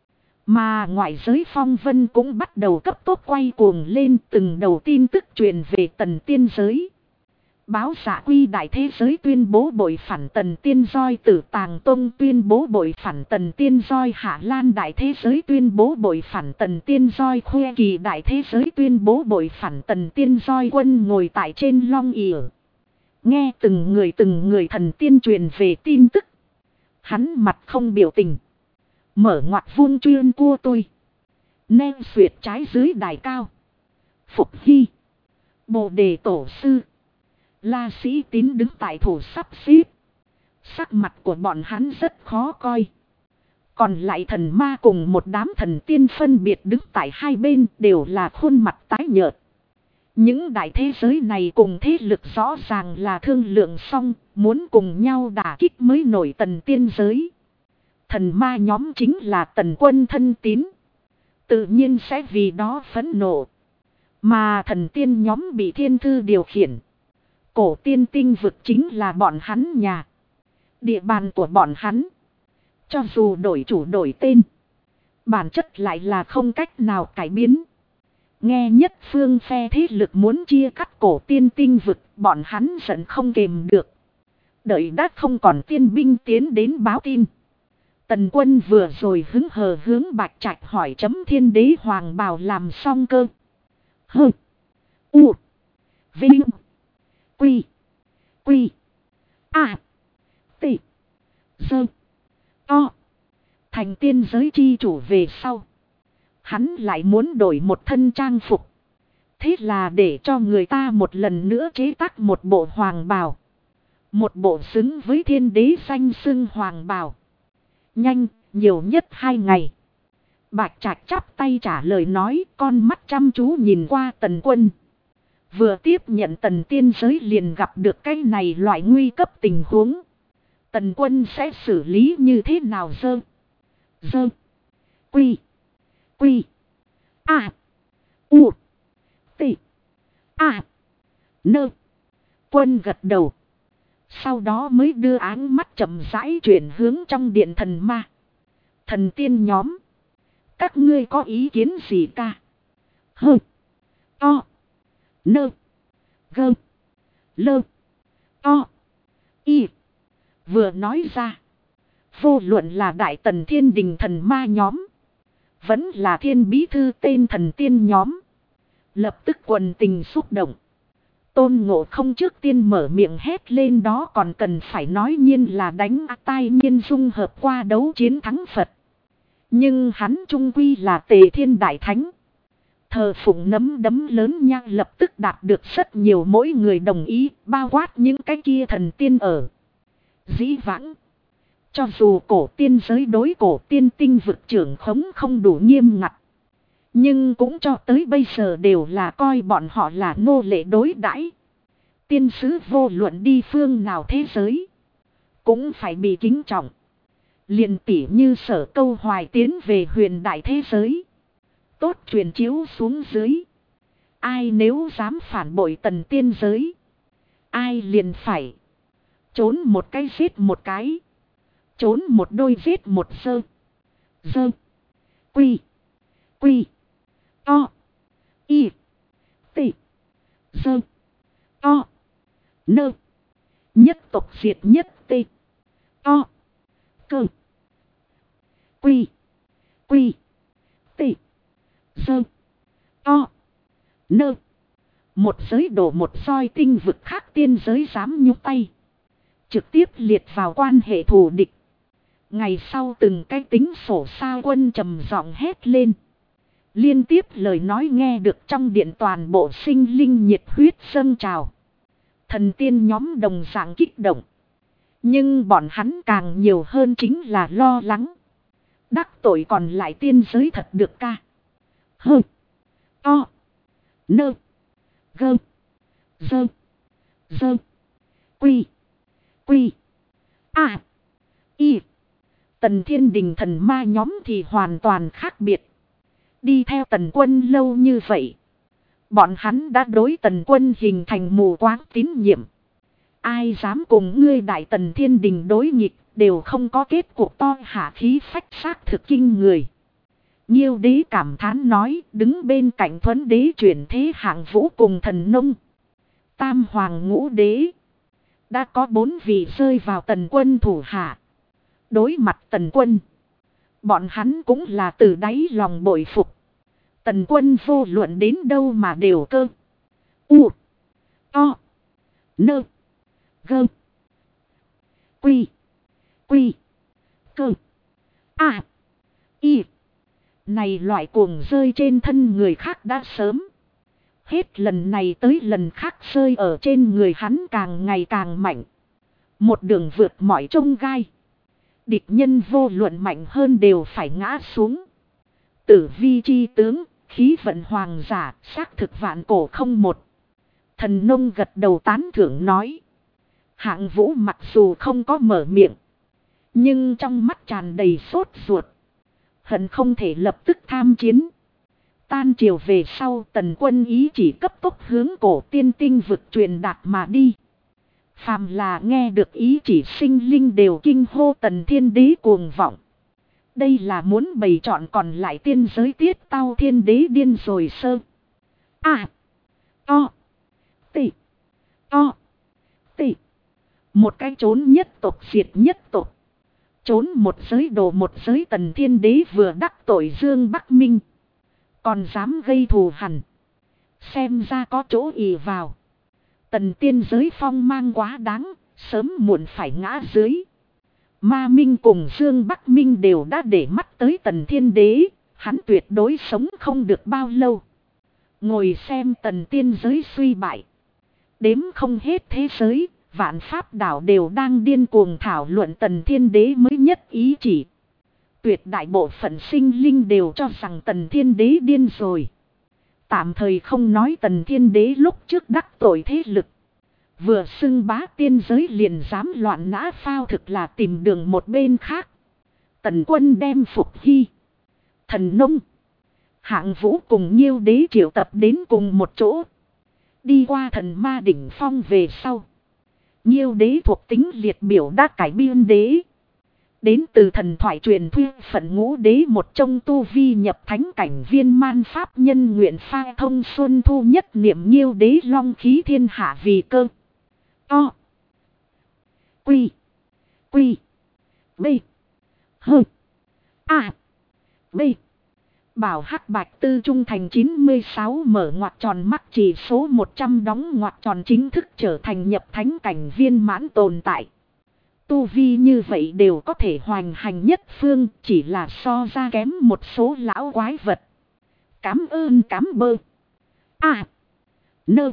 Speaker 1: Mà ngoại giới phong vân cũng bắt đầu cấp tốc quay cuồng lên, từng đầu tin tức truyền về Tần tiên giới. Báo Dạ Quy đại thế giới tuyên bố bội phản Tần tiên roi, Tử Tàng Tông tuyên bố bội phản Tần tiên roi, Hạ Lan đại thế giới tuyên bố bội phản Tần tiên roi, Khuê Kỳ đại thế giới tuyên bố bội phản Tần tiên roi. Quân ngồi tại trên long ỉa, nghe từng người thần tiên truyền về tin tức. Hắn mặt không biểu tình, mở ngoặt vuông chuyên cua tôi. Neo xuyệt trái dưới đài cao. Phục Hy, Bồ Đề Tổ Sư, La Sĩ Tín đứng tại thủ sắp xếp. Sắc mặt của bọn hắn rất khó coi. Còn lại thần ma cùng một đám thần tiên phân biệt đứng tại hai bên, đều là khuôn mặt tái nhợt. Những đại thế giới này cùng thế lực rõ ràng là thương lượng xong, muốn cùng nhau đả kích mới nổi Tần tiên giới. Thần ma nhóm chính là Tần Quân thân tín, tự nhiên sẽ vì đó phẫn nộ. Mà thần tiên nhóm bị thiên thư điều khiển, Cổ tiên tinh vực chính là bọn hắn nhà. Địa bàn của bọn hắn. Cho dù đổi chủ đổi tên. Bản chất lại là không cách nào cải biến. Nghe nhất phương phe thế lực muốn chia cắt cổ tiên tinh vực. Bọn hắn giận không kềm được. Đợi đã không còn tiên binh tiến đến báo tin. Tần Quân vừa rồi hứng hờ hướng Bạch Trạch hỏi chấm Thiên Đế Hoàng Bào làm xong cơ. Hơ. U. Vinh. Quy. Quy. A. T. Sơ. O. Thành tiên giới chi chủ về sau. Hắn lại muốn đổi một thân trang phục. Thế là để cho người ta một lần nữa chế tác một bộ hoàng bào. Một bộ xứng với thiên đế danh xưng hoàng bào. Nhanh, nhiều nhất 2 ngày. Bạch Trạch chắp tay trả lời nói, con mắt chăm chú nhìn qua Tần Quân. Vừa tiếp nhận Tần tiên giới liền gặp được cái này loại nguy cấp tình huống. Tần Quân sẽ xử lý như thế nào dơ? Dơ. Quy. Quy. A. U. T. A. Nơ. Quân gật đầu. Sau đó mới đưa áng mắt chậm rãi chuyển hướng trong điện thần ma. Thần tiên nhóm. Các ngươi có ý kiến gì ca? Hơ. To. Nơ. Gơ. Lơ. To. Y. Vừa nói ra. Vô luận là đại tần thiên đình thần ma nhóm. Vẫn là thiên bí thư tên thần tiên nhóm. Lập tức quần tình xúc động. Tôn Ngộ Không trước tiên mở miệng hét lên đó còn cần phải nói nhiên là đánh tai nhiên dung hợp qua đấu chiến thắng Phật. Nhưng hắn trung quy là Tề Thiên Đại Thánh. Thờ phụng nấm đấm lớn nha lập tức đạt được rất nhiều mỗi người đồng ý bao quát những cái kia thần tiên ở. Dĩ vãng. Cho dù cổ tiên giới đối cổ tiên tinh vực trưởng khống không đủ nghiêm ngặt. Nhưng cũng cho tới bây giờ đều là coi bọn họ là nô lệ đối đãi. Tiên sứ vô luận đi phương nào thế giới. Cũng phải bị kính trọng. Liền tỉ như Sở Câu Hoài tiến về huyền đại thế giới. Tốt truyền chiếu xuống dưới. Ai nếu dám phản bội tần tiên giới. Ai liền phải. Trốn một cái giết một cái. Trốn một đôi giết một sơ. Dơ. Quy. Quy. O. Y. T. Dơ. O. Nơ. Nhất tộc diệt nhất T. O. Cơ. Quy. Quy. T. Dơ. O. Nơ. Một giới đổ một soi tinh vực khác tiên giới dám nhúc tay. Trực tiếp liệt vào quan hệ thù địch. Ngày sau từng cái tính sổ xa quân trầm giọng hét lên. Liên tiếp lời nói nghe được trong điện toàn bộ sinh linh nhiệt huyết dâng trào. Thần tiên nhóm đồng dạng kích động. Nhưng bọn hắn càng nhiều hơn chính là lo lắng. Đắc tội còn lại tiên giới thật được ca. Hơ. To. Nơ. Gơ. Dơ. Dơ. Quy. Quy. A. Y. Tần Thiên Đình thần ma nhóm thì hoàn toàn khác biệt. Đi theo Tần Quân lâu như vậy. Bọn hắn đã đối Tần Quân hình thành mù quáng tín nhiệm. Ai dám cùng ngươi đại Tần Thiên Đình đối nghịch đều không có kết cục to hạ khí phách xác thực kinh người. Nhiêu đế cảm thán nói đứng bên cạnh Thuấn đế chuyển thế hạng vũ cùng thần nông. Tam hoàng ngũ đế. Đã có 4 vị rơi vào Tần Quân thủ hạ. Đối mặt Tần Quân. Bọn hắn cũng là từ đáy lòng bội phục. Tần Quân vô luận đến đâu mà đều cơ. U. To. Nơ. Gơ. Quy. Quy. Cơ. A. Y. Này loại cuồng rơi trên thân người khác đã sớm. Hết lần này tới lần khác rơi ở trên người hắn càng ngày càng mạnh. Một đường vượt mọi chông gai. Địch nhân vô luận mạnh hơn đều phải ngã xuống. Tử vi chi tướng, khí vận hoàng giả, xác thực vạn cổ không một. Thần nông gật đầu tán thưởng nói. Hạng vũ mặc dù không có mở miệng. Nhưng trong mắt tràn đầy sốt ruột. Hận không thể lập tức tham chiến. Tan chiều về sau Tần Quân ý chỉ cấp tốc hướng cổ tiên tinh vực truyền đạt mà đi. Phàm là nghe được ý chỉ sinh linh đều kinh hô Tần Thiên Đế cuồng vọng. Đây là muốn bày chọn còn lại tiên giới tiết tao Thiên Đế điên rồi sơ. À. To. Tị. To. Tị. Một cái trốn nhất tộc diệt nhất tộc. Trốn một giới đồ một giới Tần Thiên Đế vừa đắc tội Dương Bắc Minh. Còn dám gây thù hằn. Xem ra có chỗ ì vào. Tần tiên giới phong mang quá đáng. Sớm muộn phải ngã dưới. Ma Minh cùng Dương Bắc Minh đều đã để mắt tới Tần Thiên Đế. Hắn tuyệt đối sống không được bao lâu. Ngồi xem tần tiên giới suy bại. Đếm không hết thế giới. Vạn pháp đảo đều đang điên cuồng thảo luận Tần Thiên Đế mới nhất ý chỉ. Tuyệt đại bộ phận sinh linh đều cho rằng Tần Thiên Đế điên rồi. Tạm thời không nói Tần Thiên Đế lúc trước đắc tội thế lực. Vừa xưng bá tiên giới liền dám loạn nã phao thực là tìm đường một bên khác. Tần Quân đem Phục Hy, Thần Nông, Hạng Vũ cùng Nhiêu Đế triệu tập đến cùng một chỗ. Đi qua Thần Ma đỉnh phong về sau. Nhiêu Đế thuộc tính liệt biểu đã cải biên đế. Đến từ thần thoại truyền thuyết phận Ngũ Đế một trong tu vi nhập thánh cảnh viên man pháp nhân nguyện pha thông xuân thu nhất niệm Nhiêu Đế long khí thiên hạ vì cơ. To. Quy. Quy. B. H. A. B. Bảo hắc bạch tư trung thành 96 mở ngoặc tròn mắc chỉ số 100 đóng ngoặc tròn chính thức trở thành nhập thánh cảnh viên mãn tồn tại. Tu vi như vậy đều có thể hoành hành nhất phương, chỉ là so ra kém một số lão quái vật. Cám ơn cám bơ. A. Nơ.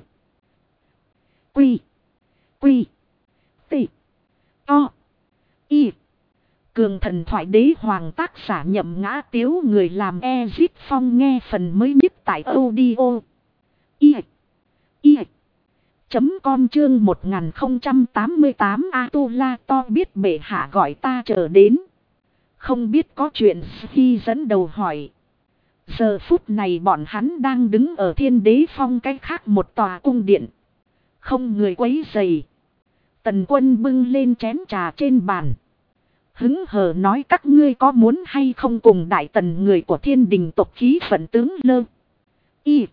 Speaker 1: Quy. Quy. Tị. To. Y. Cường thần thoại đế hoàng tác giả Nhậm Ngã Tiếu người làm Ezit Phong nghe phần mới nhất tại audio. Y. Y. .com chương 1088 Atula to biết bệ hạ gọi ta chờ đến. Không biết có chuyện khi dẫn đầu hỏi. Giờ phút này bọn hắn đang đứng ở Thiên Đế Phong cách khác một tòa cung điện. Không người quấy rầy. Tần Quân bưng lên chén trà trên bàn. Hứng hờ nói các ngươi có muốn hay không cùng đại tần người của Thiên Đình tộc khí phận tướng Lơ. Y.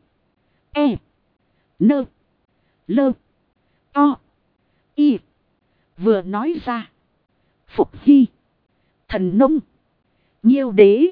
Speaker 1: E. Nơ. Lơ. To. Y. Vừa nói ra. Phục Hy, Thần Nông, Nhiêu Đế,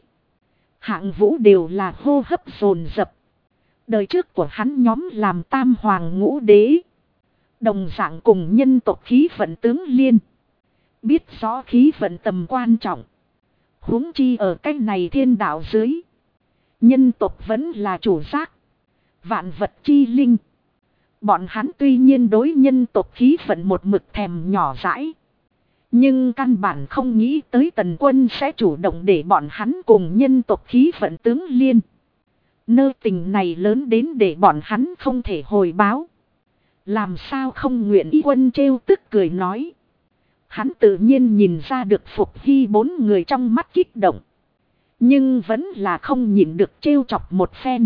Speaker 1: Hạng Vũ đều là hô hấp dồn dập. Đời trước của hắn nhóm làm Tam Hoàng Ngũ Đế. Đồng dạng cùng nhân tộc khí vận tướng liên. Biết rõ khí vận tầm quan trọng. Huống chi ở cách này thiên đạo dưới. Nhân tộc vẫn là chủ giác. Vạn vật chi linh. Bọn hắn tuy nhiên đối nhân tộc khí vận một mực thèm nhỏ dãi. Nhưng căn bản không nghĩ tới Tần Quân sẽ chủ động để bọn hắn cùng nhân tộc khí vận tướng liên. Nơ tình này lớn đến để bọn hắn không thể hồi báo. Làm sao không nguyện ý Quân trêu tức cười nói. Hắn tự nhiên nhìn ra được Phục Hy bốn người trong mắt kích động. Nhưng vẫn là không nhịn được trêu chọc một phen.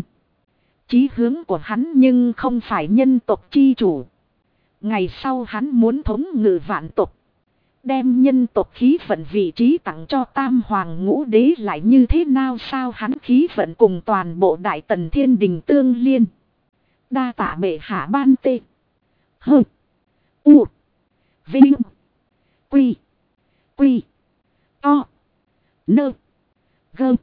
Speaker 1: Chí hướng của hắn nhưng không phải nhân tộc chi chủ. Ngày sau hắn muốn thống ngự vạn tộc. Đem nhân tộc khí vận vị trí tặng cho Tam Hoàng Ngũ Đế lại như thế nào sao hắn khí vận cùng toàn bộ Đại Tần Thiên Đình tương liên. Đa tạ bệ hạ ban tê. Hơ. U. Vinh. Quy. Quy. To. Nơ. Gơ.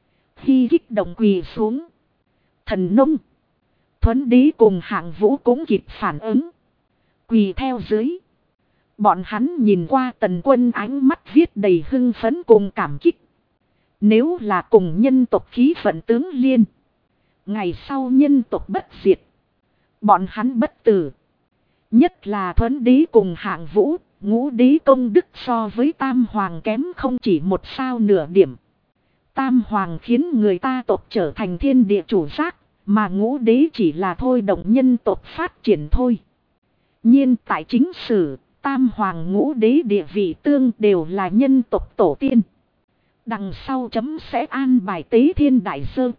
Speaker 1: Khi kích động quỳ xuống. Thần Nông, Thuấn Đế cùng Hạng Vũ cũng kịp phản ứng. Quỳ theo dưới. Bọn hắn nhìn qua Tần Quân ánh mắt viết đầy hưng phấn cùng cảm kích. Nếu là cùng nhân tộc khí vận tướng liên. Ngày sau nhân tộc bất diệt. Bọn hắn bất tử. Nhất là Thuấn Đế cùng Hạng Vũ. Ngũ Đế công đức so với Tam Hoàng kém không chỉ một sao nửa điểm. Tam Hoàng khiến người ta tộc trở thành thiên địa chủ giác. Mà Ngũ Đế chỉ là thôi động nhân tộc phát triển thôi. Nhiên tại chính sử. Tam Hoàng Ngũ Đế địa vị tương đều là nhân tộc tổ tiên. Đằng sau chấm sẽ an bài tế thiên đại dơ.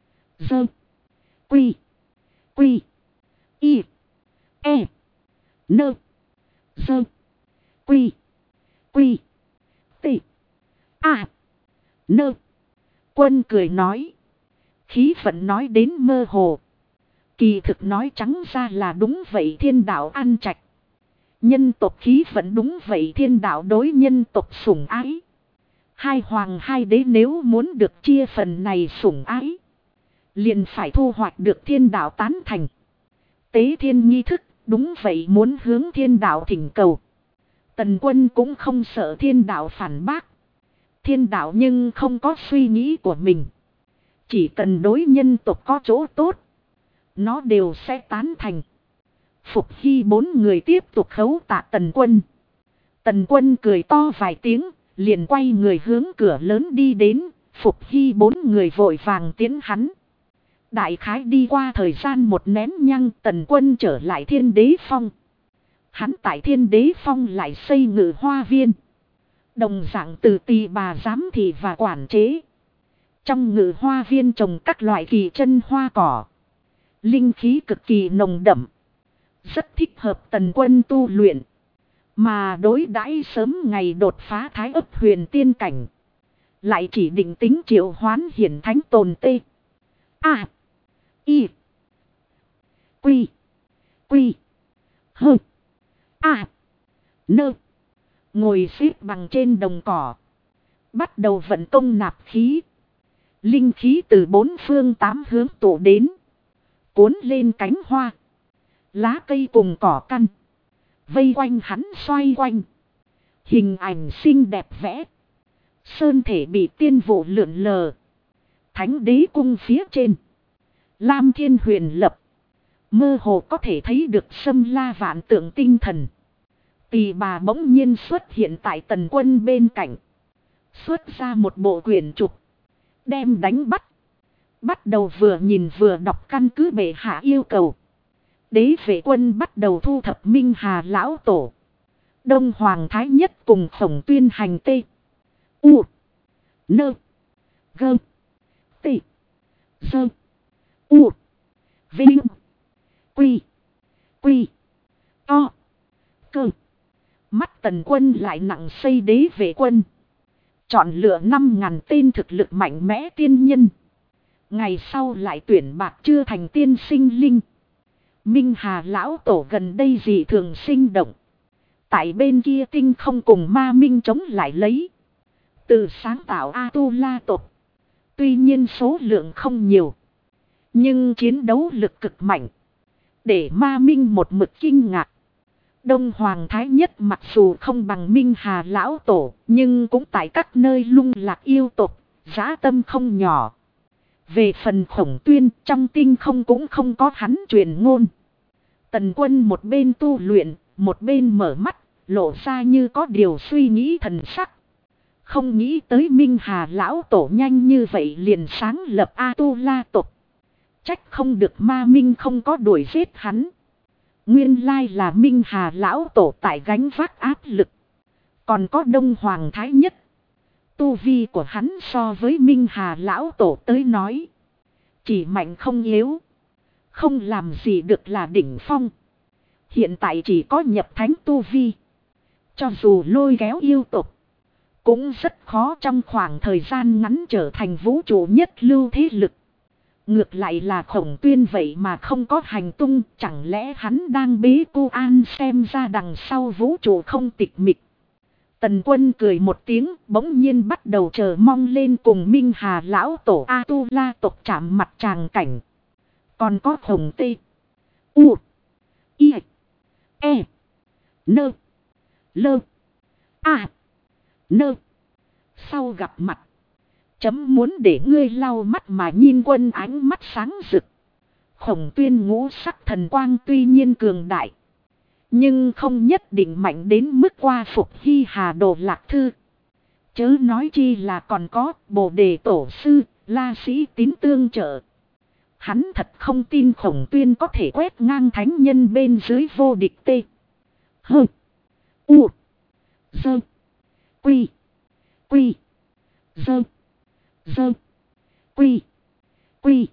Speaker 1: Dơ. Quy. Quy. Y. E. Nơ. Dơ. Quy. Quy. Tị. À. Nơ. Quân cười nói. Khí vận nói đến mơ hồ. Kỳ thực nói trắng ra là đúng vậy, thiên đạo an trạch. Nhân tộc khí vận đúng vậy, thiên đạo đối nhân tộc sủng ái. Hai hoàng hai đế nếu muốn được chia phần này sủng ái, liền phải thu hoạch được thiên đạo tán thành. Tế thiên nghi thức, đúng vậy, muốn hướng thiên đạo thỉnh cầu. Tần Quân cũng không sợ thiên đạo phản bác. Thiên đạo nhưng không có suy nghĩ của mình. Chỉ cần đối nhân tộc có chỗ tốt, nó đều sẽ tán thành. Phục Hy bốn người tiếp tục khấu tạ Tần Quân. Tần Quân cười to vài tiếng, liền quay người hướng cửa lớn đi đến. Phục Hy bốn người vội vàng tiến hắn. Đại khái đi qua thời gian một nén nhang, Tần Quân trở lại Thiên Đế Phong. Hắn tại Thiên Đế Phong lại xây Ngự Hoa Viên. Đồng dạng từ Tỳ Bà giám thị và quản chế. Trong Ngự Hoa Viên trồng các loại kỳ chân hoa cỏ. Linh khí cực kỳ nồng đậm. Rất thích hợp Tần Quân tu luyện. Mà đối đãi sớm ngày đột phá Thái Ấp Huyền Tiên Cảnh. Lại chỉ định tính triệu hoán hiển thánh tồn tê. A. Y. Quy. Quy. Hơ. A. Nơ. Ngồi xếp bằng trên đồng cỏ. Bắt đầu vận công nạp khí. Linh khí từ bốn phương tám hướng tụ đến. Cuốn lên cánh hoa. Lá cây cùng cỏ căn. Vây quanh hắn xoay quanh. Hình ảnh xinh đẹp vẽ. Sơn thể bị tiên vụ lượn lờ. Thánh đế cung phía trên. Lam Thiên Huyền lập. Mơ hồ có thể thấy được Sâm La vạn tượng tinh thần. Tỳ Bà bỗng nhiên xuất hiện tại Tần Quân bên cạnh. Xuất ra một bộ quyển trục. Đem đánh bắt. Bắt đầu vừa nhìn vừa đọc căn cứ bệ hạ yêu cầu. Đế vệ quân bắt đầu thu thập Minh Hà lão tổ. Đông Hoàng Thái Nhất cùng Khổng Tuyên hành tê. U. Nơ. Gơ. Tị. Dơ. U. Vinh. Quy. Quy. To. Cơ. Mắt Tần Quân lại nặng xây đế vệ quân. Chọn lựa 5.000 tên thực lực mạnh mẽ tiên nhân. Ngày sau lại tuyển bạc chưa thành tiên sinh linh. Minh Hà lão tổ gần đây dị thường sinh động. Tại bên kia tinh không cùng ma minh chống lại lấy. Từ sáng tạo A-tu-la tộc. Tuy nhiên số lượng không nhiều. Nhưng chiến đấu lực cực mạnh. Để ma minh một mực kinh ngạc. Đông Hoàng Thái Nhất mặc dù không bằng Minh Hà lão tổ. Nhưng cũng tại các nơi lung lạc yêu tộc. Giá tâm không nhỏ. Về phần Khổng Tuyên trong tinh không cũng không có hắn truyền ngôn. Tần Quân một bên tu luyện, một bên mở mắt, lộ ra như có điều suy nghĩ thần sắc. Không nghĩ tới Minh Hà lão tổ nhanh như vậy liền sáng lập A-tu-la tộc. Trách không được ma minh không có đuổi giết hắn. Nguyên lai là Minh Hà lão tổ tại gánh vác áp lực. Còn có Đông Hoàng Thái Nhất. Tu vi của hắn so với Minh Hà lão tổ tới nói. Chỉ mạnh không yếu. Không làm gì được là đỉnh phong. Hiện tại chỉ có nhập thánh tu vi. Cho dù lôi kéo yêu tục. Cũng rất khó trong khoảng thời gian ngắn trở thành vũ trụ nhất lưu thế lực. Ngược lại là Khổng Tuyên vậy mà không có hành tung. Chẳng lẽ hắn đang bế cô an xem ra đằng sau vũ trụ không tịch mịch. Tần Quân cười một tiếng, bỗng nhiên bắt đầu chờ mong lên cùng Minh Hà lão tổ A-tu-la tộc chạm mặt tràng cảnh. Còn có Khổng Tê. U. I. E. Nơ. Lơ. A. Nơ. Sau gặp mặt. Chấm muốn để ngươi lau mắt mà nhìn Quân ánh mắt sáng rực. Khổng Tuyên ngũ sắc thần quang tuy nhiên cường đại. Nhưng không nhất định mạnh đến mức qua phục Hy Hà Đồ Lạc Thư. Chớ nói chi là còn có Bồ Đề Tổ Sư, La Sĩ Tín tương trợ. Hắn thật không tin Khổng Tuyên có thể quét ngang thánh nhân bên dưới vô địch tê. Hơ. U. Dơ. Quy. Quy. Dơ. Dơ. Quy. Quy.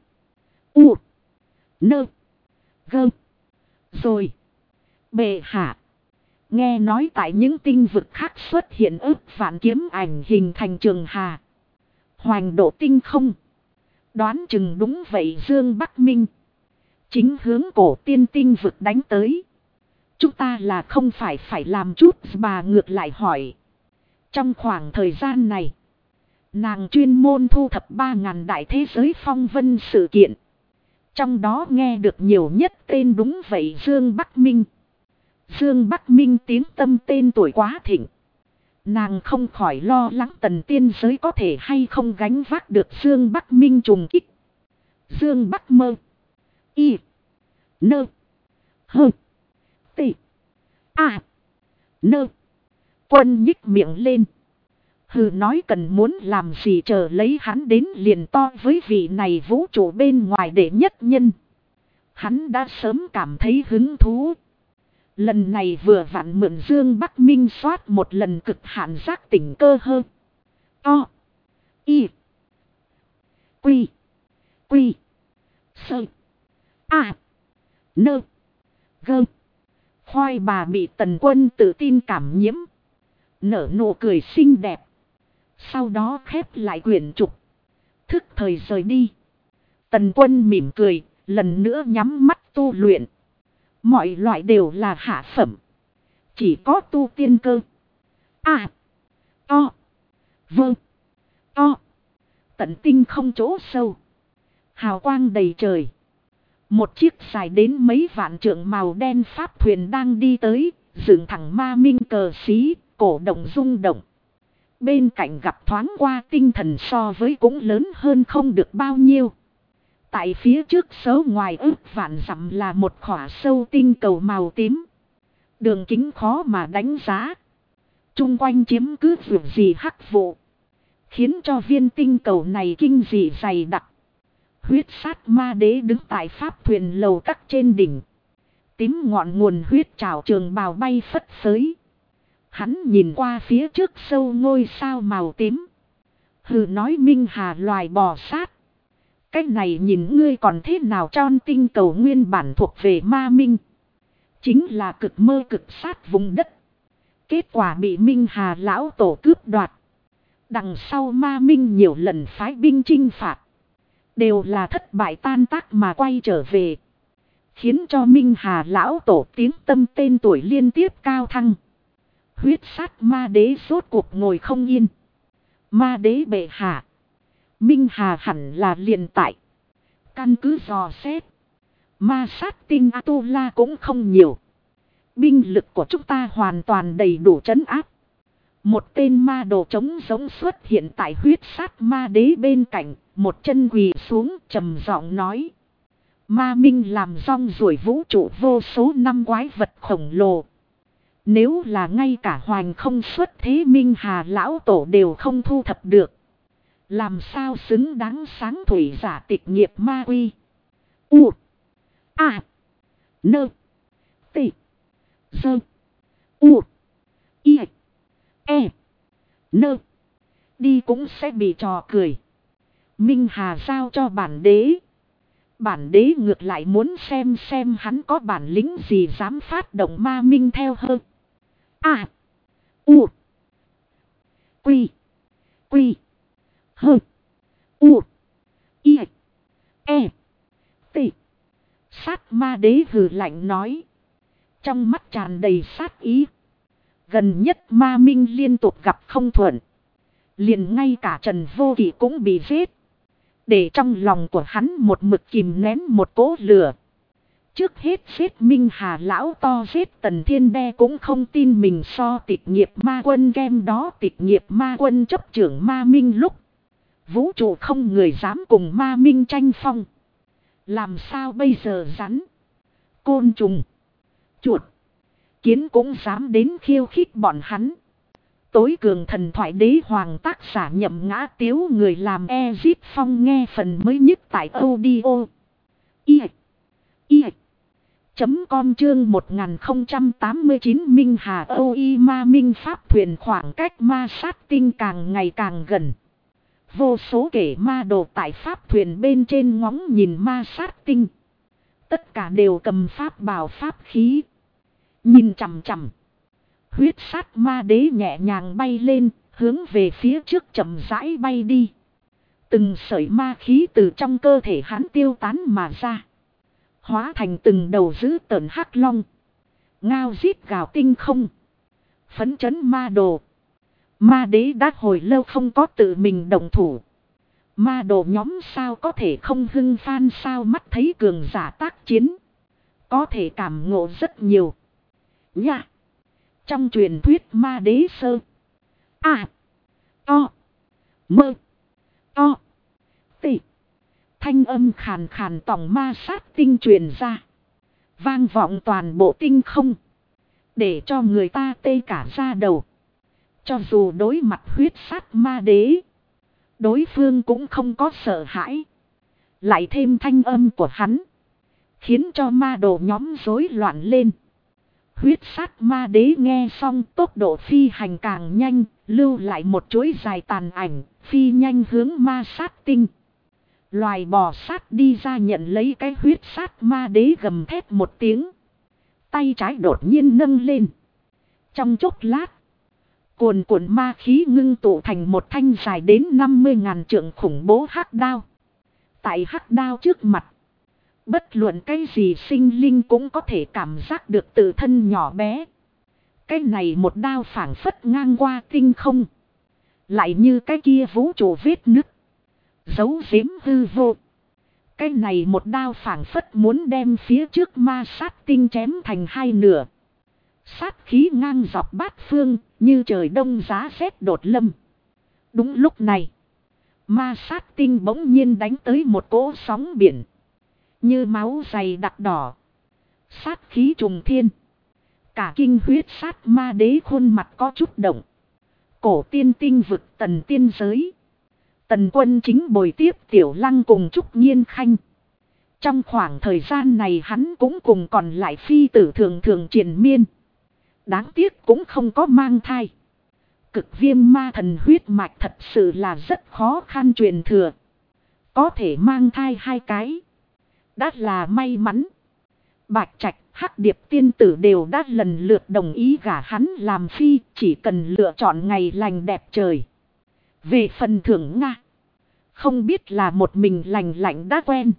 Speaker 1: U. Nơ. Gơ. Rồi. Bệ hạ. Nghe nói tại những tinh vực khác xuất hiện ước vạn kiếm ảnh hình thành trường hà. Hoành độ tinh không. Đoán chừng đúng vậy Dương Bắc Minh. Chính hướng cổ tiên tinh vực đánh tới. Chúng ta là không phải làm chút, bà ngược lại hỏi. Trong khoảng thời gian này, nàng chuyên môn thu thập 3.000 đại thế giới phong vân sự kiện. Trong đó nghe được nhiều nhất tên đúng vậy Dương Bắc Minh. Dương Bắc Minh tiếng tâm tên tuổi quá thịnh. Nàng không khỏi lo lắng tần tiên giới có thể hay không gánh vác được Dương Bắc Minh trùng kích. Dương Bắc Mơ. Y. Nơ. Hơ. Tị. À. Nơ. Quân nhích miệng lên. Hừ, nói cần muốn làm gì chờ lấy hắn đến liền to với vị này vũ trụ bên ngoài đệ nhất nhân. Hắn đã sớm cảm thấy hứng thú. Lần này vừa vặn mượn Dương Bắc Minh soát một lần cực hạn giác tỉnh cơ hơn. O. Y. Quy. Quy. Sơ. A. Nơ. Gơ. Khoai bà bị Tần Quân tự tin cảm nhiễm. Nở nụ cười xinh đẹp. Sau đó khép lại quyển trục. Thức thời rời đi. Tần Quân mỉm cười, lần nữa nhắm mắt tu luyện. Mọi loại đều là hạ phẩm. Chỉ có tu tiên cơ. À. To. Vơ. To. Tận tinh không chỗ sâu. Hào quang đầy trời. Một chiếc dài đến mấy vạn trượng màu đen pháp thuyền đang đi tới. Dựng thẳng ma minh cờ xí, cổ động rung động. Bên cạnh gặp thoáng qua tinh thần so với cũng lớn hơn không được bao nhiêu. Tại phía trước số ngoài ước vạn dặm là một khỏa sâu tinh cầu màu tím. Đường kính khó mà đánh giá. Trung quanh chiếm cứ vượt gì hắc vụ. Khiến cho viên tinh cầu này kinh dị dày đặc. Huyết sát ma đế đứng tại pháp thuyền lầu các trên đỉnh. Tím ngọn nguồn huyết trào trường bào bay phất phới. Hắn nhìn qua phía trước sâu ngôi sao màu tím. Hừ, nói Minh Hà loài bò sát. Cách này nhìn ngươi còn thế nào, tròn tinh cầu nguyên bản thuộc về ma minh. Chính là cực mơ cực sát vùng đất. Kết quả bị Minh Hà lão tổ cướp đoạt. Đằng sau ma minh nhiều lần phái binh chinh phạt. Đều là thất bại tan tác mà quay trở về. Khiến cho Minh Hà lão tổ tiếng tâm tên tuổi liên tiếp cao thăng. Huyết sát ma đế rốt cuộc ngồi không yên. Ma đế bệ hạ. Minh Hà hẳn là liền tại. Căn cứ dò xét. Ma sát tinh Atula cũng không nhiều. Binh lực của chúng ta hoàn toàn đầy đủ trấn áp. Một tên ma đồ trống giống xuất hiện tại huyết sát ma đế bên cạnh. Một chân quỳ xuống trầm giọng nói. Ma minh làm rong ruổi vũ trụ vô số năm quái vật khổng lồ. Nếu là ngay cả hoành không xuất thế Minh Hà lão tổ đều không thu thập được. Làm sao xứng đáng sáng thủy giả tịch nghiệp ma quy. U. A. Nơ. Tị. Dơ. U. Y. E. Nơ. Đi cũng sẽ bị trò cười. Minh Hà giao cho bản đế. Bản đế ngược lại muốn xem hắn có bản lĩnh gì dám phát động ma minh theo hơn. A. U. Quy. Quy. Hơ. U. Y. E. T. Sát ma đế hừ lạnh nói. Trong mắt tràn đầy sát ý. Gần nhất ma minh liên tục gặp không thuận. Liền ngay cả Trần Vô Kỵ cũng bị giết. Để trong lòng của hắn một mực kìm nén một cỗ lửa. Trước hết giết Minh Hà lão to, giết Tần Thiên Đe cũng không tin mình so tịch nghiệp ma quân game đó. Tịch nghiệp ma quân chấp trưởng ma minh lúc. Vũ trụ không người dám cùng ma minh tranh phong. Làm sao bây giờ rắn, côn trùng, chuột, kiến cũng dám đến khiêu khích bọn hắn. Tối cường thần thoại đế hoàng tác giả Nhậm Ngã Tiếu, người làm Ezip Phong, nghe phần mới nhất tại audio com chương 1089. Minh Hà Âu Y ma minh pháp thuyền khoảng cách ma sát tinh càng ngày càng gần. Vô số kẻ ma đồ tại pháp thuyền bên trên ngóng nhìn ma sát tinh. Tất cả đều cầm pháp bảo pháp khí. Nhìn chằm chằm. Huyết sát ma đế nhẹ nhàng bay lên, hướng về phía trước chậm rãi bay đi. Từng sợi ma khí từ trong cơ thể hắn tiêu tán mà ra. Hóa thành từng đầu dữ tợn hắc long. Ngao rít gào tinh không. Phấn chấn ma đồ. Ma đế đã hồi lâu không có tự mình động thủ. Ma đồ nhóm sao có thể không hưng phan sao mắt thấy cường giả tác chiến. Có thể cảm ngộ rất nhiều. Nha. Trong truyền thuyết ma đế sơ. To. Mơ. To. Tị. Thanh âm khàn khàn tòng ma sát tinh truyền ra. Vang vọng toàn bộ tinh không. Để cho người ta tê cả da đầu. Cho dù đối mặt huyết sát ma đế. Đối phương cũng không có sợ hãi. Lại thêm thanh âm của hắn. Khiến cho ma đồ nhóm rối loạn lên. Huyết sát ma đế nghe xong tốc độ phi hành càng nhanh. Lưu lại một chuỗi dài tàn ảnh. Phi nhanh hướng ma sát tinh. Loài bò sát đi ra nhận lấy cái huyết sát ma đế gầm thét một tiếng. Tay trái đột nhiên nâng lên. Trong chốc lát. Cuồn cuộn ma khí ngưng tụ thành một thanh dài đến 50.000 trượng khủng bố hắc đao. Tại hắc đao trước mặt. Bất luận cái gì sinh linh cũng có thể cảm giác được tự thân nhỏ bé. Cái này một đao phảng phất ngang qua tinh không. Lại như cái kia vũ trụ vết nứt. Giấu giếm hư vô. Cái này một đao phảng phất muốn đem phía trước ma sát tinh chém thành hai nửa. Sát khí ngang dọc bát phương, như trời đông giá rét đột lâm. Đúng lúc này, ma sát tinh bỗng nhiên đánh tới một cỗ sóng biển. Như máu dày đặc đỏ. Sát khí trùng thiên. Cả kinh huyết sát ma đế khuôn mặt có chút động. Cổ tiên tinh vực tần tiên giới. Tần Quân chính bồi tiếp Tiểu Lăng cùng Trúc Nhiên Khanh. Trong khoảng thời gian này hắn cũng cùng còn lại phi tử thường thường triền miên. Đáng tiếc cũng không có mang thai. Cực viêm ma thần huyết mạch thật sự là rất khó khăn truyền thừa. Có thể mang thai hai cái. Đã là may mắn. Bạch Trạch, Hắc Điệp tiên tử đều đã lần lượt đồng ý gả hắn làm phi. Chỉ cần lựa chọn ngày lành đẹp trời. Về phần thưởng Nga. Không biết là một mình lành lạnh đã quen.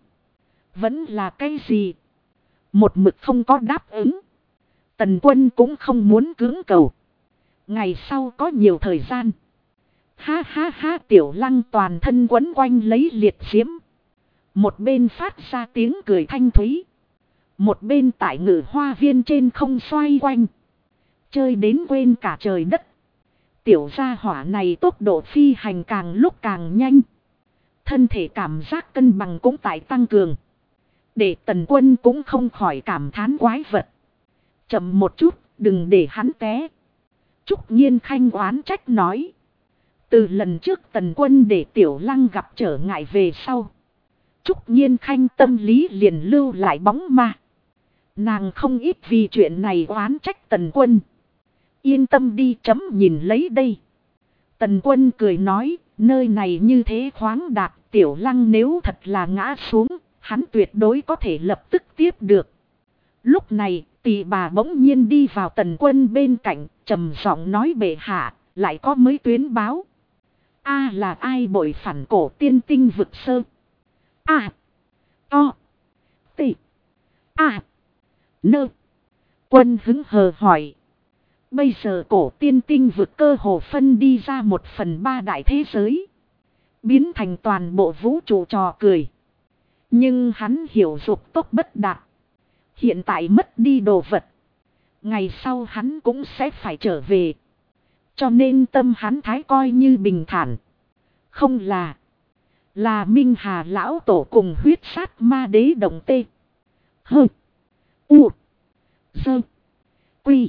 Speaker 1: Vẫn là cái gì. Một mực không có đáp ứng. Tần Quân cũng không muốn cưỡng cầu. Ngày sau có nhiều thời gian. Ha ha ha Tiểu Lăng toàn thân quấn quanh lấy liệt diễm. Một bên phát ra tiếng cười thanh thúy. Một bên tại ngự hoa viên trên không xoay quanh. Chơi đến quên cả trời đất. Tiểu gia hỏa này tốc độ phi hành càng lúc càng nhanh. Thân thể cảm giác cân bằng cũng tại tăng cường. Để Tần Quân cũng không khỏi cảm thán quái vật. Chậm một chút, đừng để hắn té. Trúc Nhiên Khanh oán trách nói. Từ lần trước Tần Quân để Tiểu Lăng gặp trở ngại về sau. Trúc Nhiên Khanh tâm lý liền lưu lại bóng ma. Nàng không ít vì chuyện này oán trách Tần Quân. Yên tâm đi chấm nhìn lấy đây. Tần Quân cười nói, nơi này như thế khoáng đạt, Tiểu Lăng nếu thật là ngã xuống, hắn tuyệt đối có thể lập tức tiếp được. Lúc này, Tỳ bà bỗng nhiên đi vào Tần Quân bên cạnh, trầm giọng nói bệ hạ, lại có mới tuyến báo. A là ai bội phản cổ tiên tinh vực sơ. To. Tị. Nơ. Quân hứng hờ hỏi. Bây giờ cổ tiên tinh vực cơ hồ phân đi ra 1/3 đại thế giới. Biến thành toàn bộ vũ trụ trò cười. Nhưng hắn hiểu dục tốc bất đạt. Hiện tại mất đi đồ vật. Ngày sau hắn cũng sẽ phải trở về. Cho nên tâm hắn thái coi như bình thản. Không là Minh Hà lão tổ cùng huyết sát ma đế đồng tê. Hơ. U. Sơ. Quy.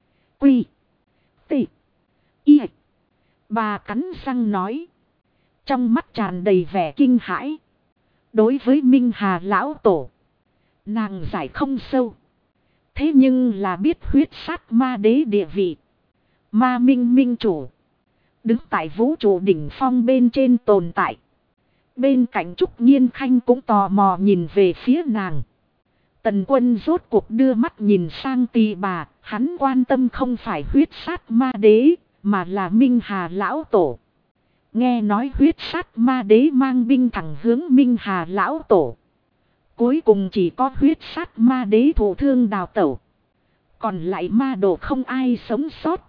Speaker 1: Tị. Y. Bà cắn răng nói. Trong mắt tràn đầy vẻ kinh hãi. Đối với Minh Hà lão tổ. Nàng giải không sâu. Thế nhưng là biết huyết sát ma đế địa vị. Ma minh minh chủ. Đứng tại vũ trụ đỉnh phong bên trên tồn tại. Bên cạnh Trúc Nhiên Khanh cũng tò mò nhìn về phía nàng. Tần Quân rốt cuộc đưa mắt nhìn sang Tỳ bà, Hắn quan tâm không phải huyết sát ma đế, mà là Minh Hà lão tổ. Nghe nói huyết sát ma đế mang binh thẳng hướng Minh Hà lão tổ. Cuối cùng chỉ có huyết sát ma đế thụ thương đào tẩu. Còn lại ma đồ không ai sống sót.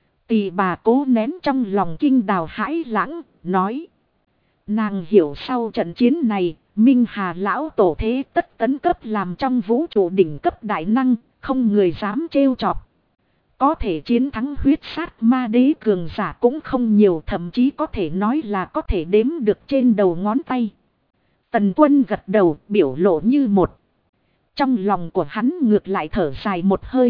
Speaker 1: Tỳ bà cố nén trong lòng kinh đào hãi lãng, nói. Nàng hiểu sau trận chiến này, Minh Hà lão tổ thế tất tấn cấp làm trong vũ trụ đỉnh cấp đại năng, không người dám trêu chọc. Có thể chiến thắng huyết sát ma đế cường giả cũng không nhiều, thậm chí có thể nói là có thể đếm được trên đầu ngón tay. Tần Quân gật đầu, biểu lộ như một. Trong lòng của hắn ngược lại thở dài một hơi.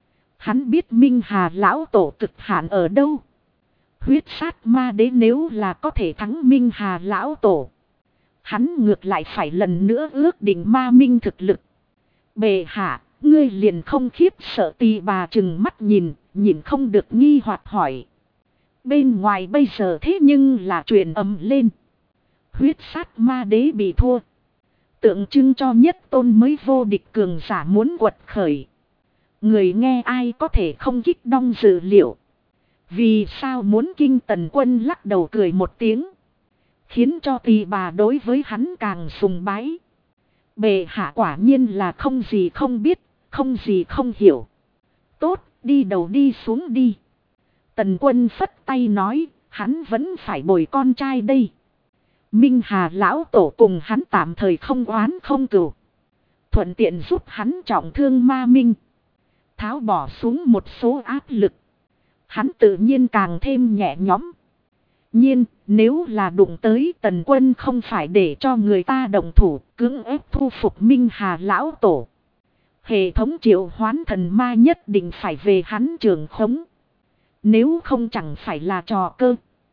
Speaker 1: Hắn biết Minh Hà lão tổ cực hạn ở đâu. Huyết sát ma đế nếu là có thể thắng Minh Hà lão tổ, hắn ngược lại phải lần nữa ước định ma minh thực lực. Bệ hạ, ngươi liền không khiếp sợ? Tỳ bà trừng mắt nhìn không được nghi hoặc hỏi. Bên ngoài bây giờ thế nhưng là truyền ầm lên. Huyết sát ma đế bị thua. Tượng trưng cho nhất tôn mới vô địch cường giả muốn quật khởi. Người nghe ai có thể không kích động dự liệu. Vì sao muốn kinh? Tần Quân lắc đầu cười một tiếng. Khiến cho tỳ bà đối với hắn càng sùng bái. Bệ hạ quả nhiên là không gì không biết, không gì không hiểu. Tốt, đi đầu đi xuống đi. Tần Quân phất tay nói, hắn vẫn phải bồi con trai đây. Minh Hà lão tổ cùng hắn tạm thời không oán không cừu. Thuận tiện giúp hắn trọng thương ma minh. Tháo bỏ xuống một số áp lực. Hắn tự nhiên càng thêm nhẹ nhõm. Nhiên, nếu là đụng tới Tần Quân không phải để cho người ta đồng thủ, cưỡng ép thu phục Minh Hà lão tổ. Hệ thống triệu hoán thần ma nhất định phải về hắn trường khống. Nếu không chẳng phải là trò cơ.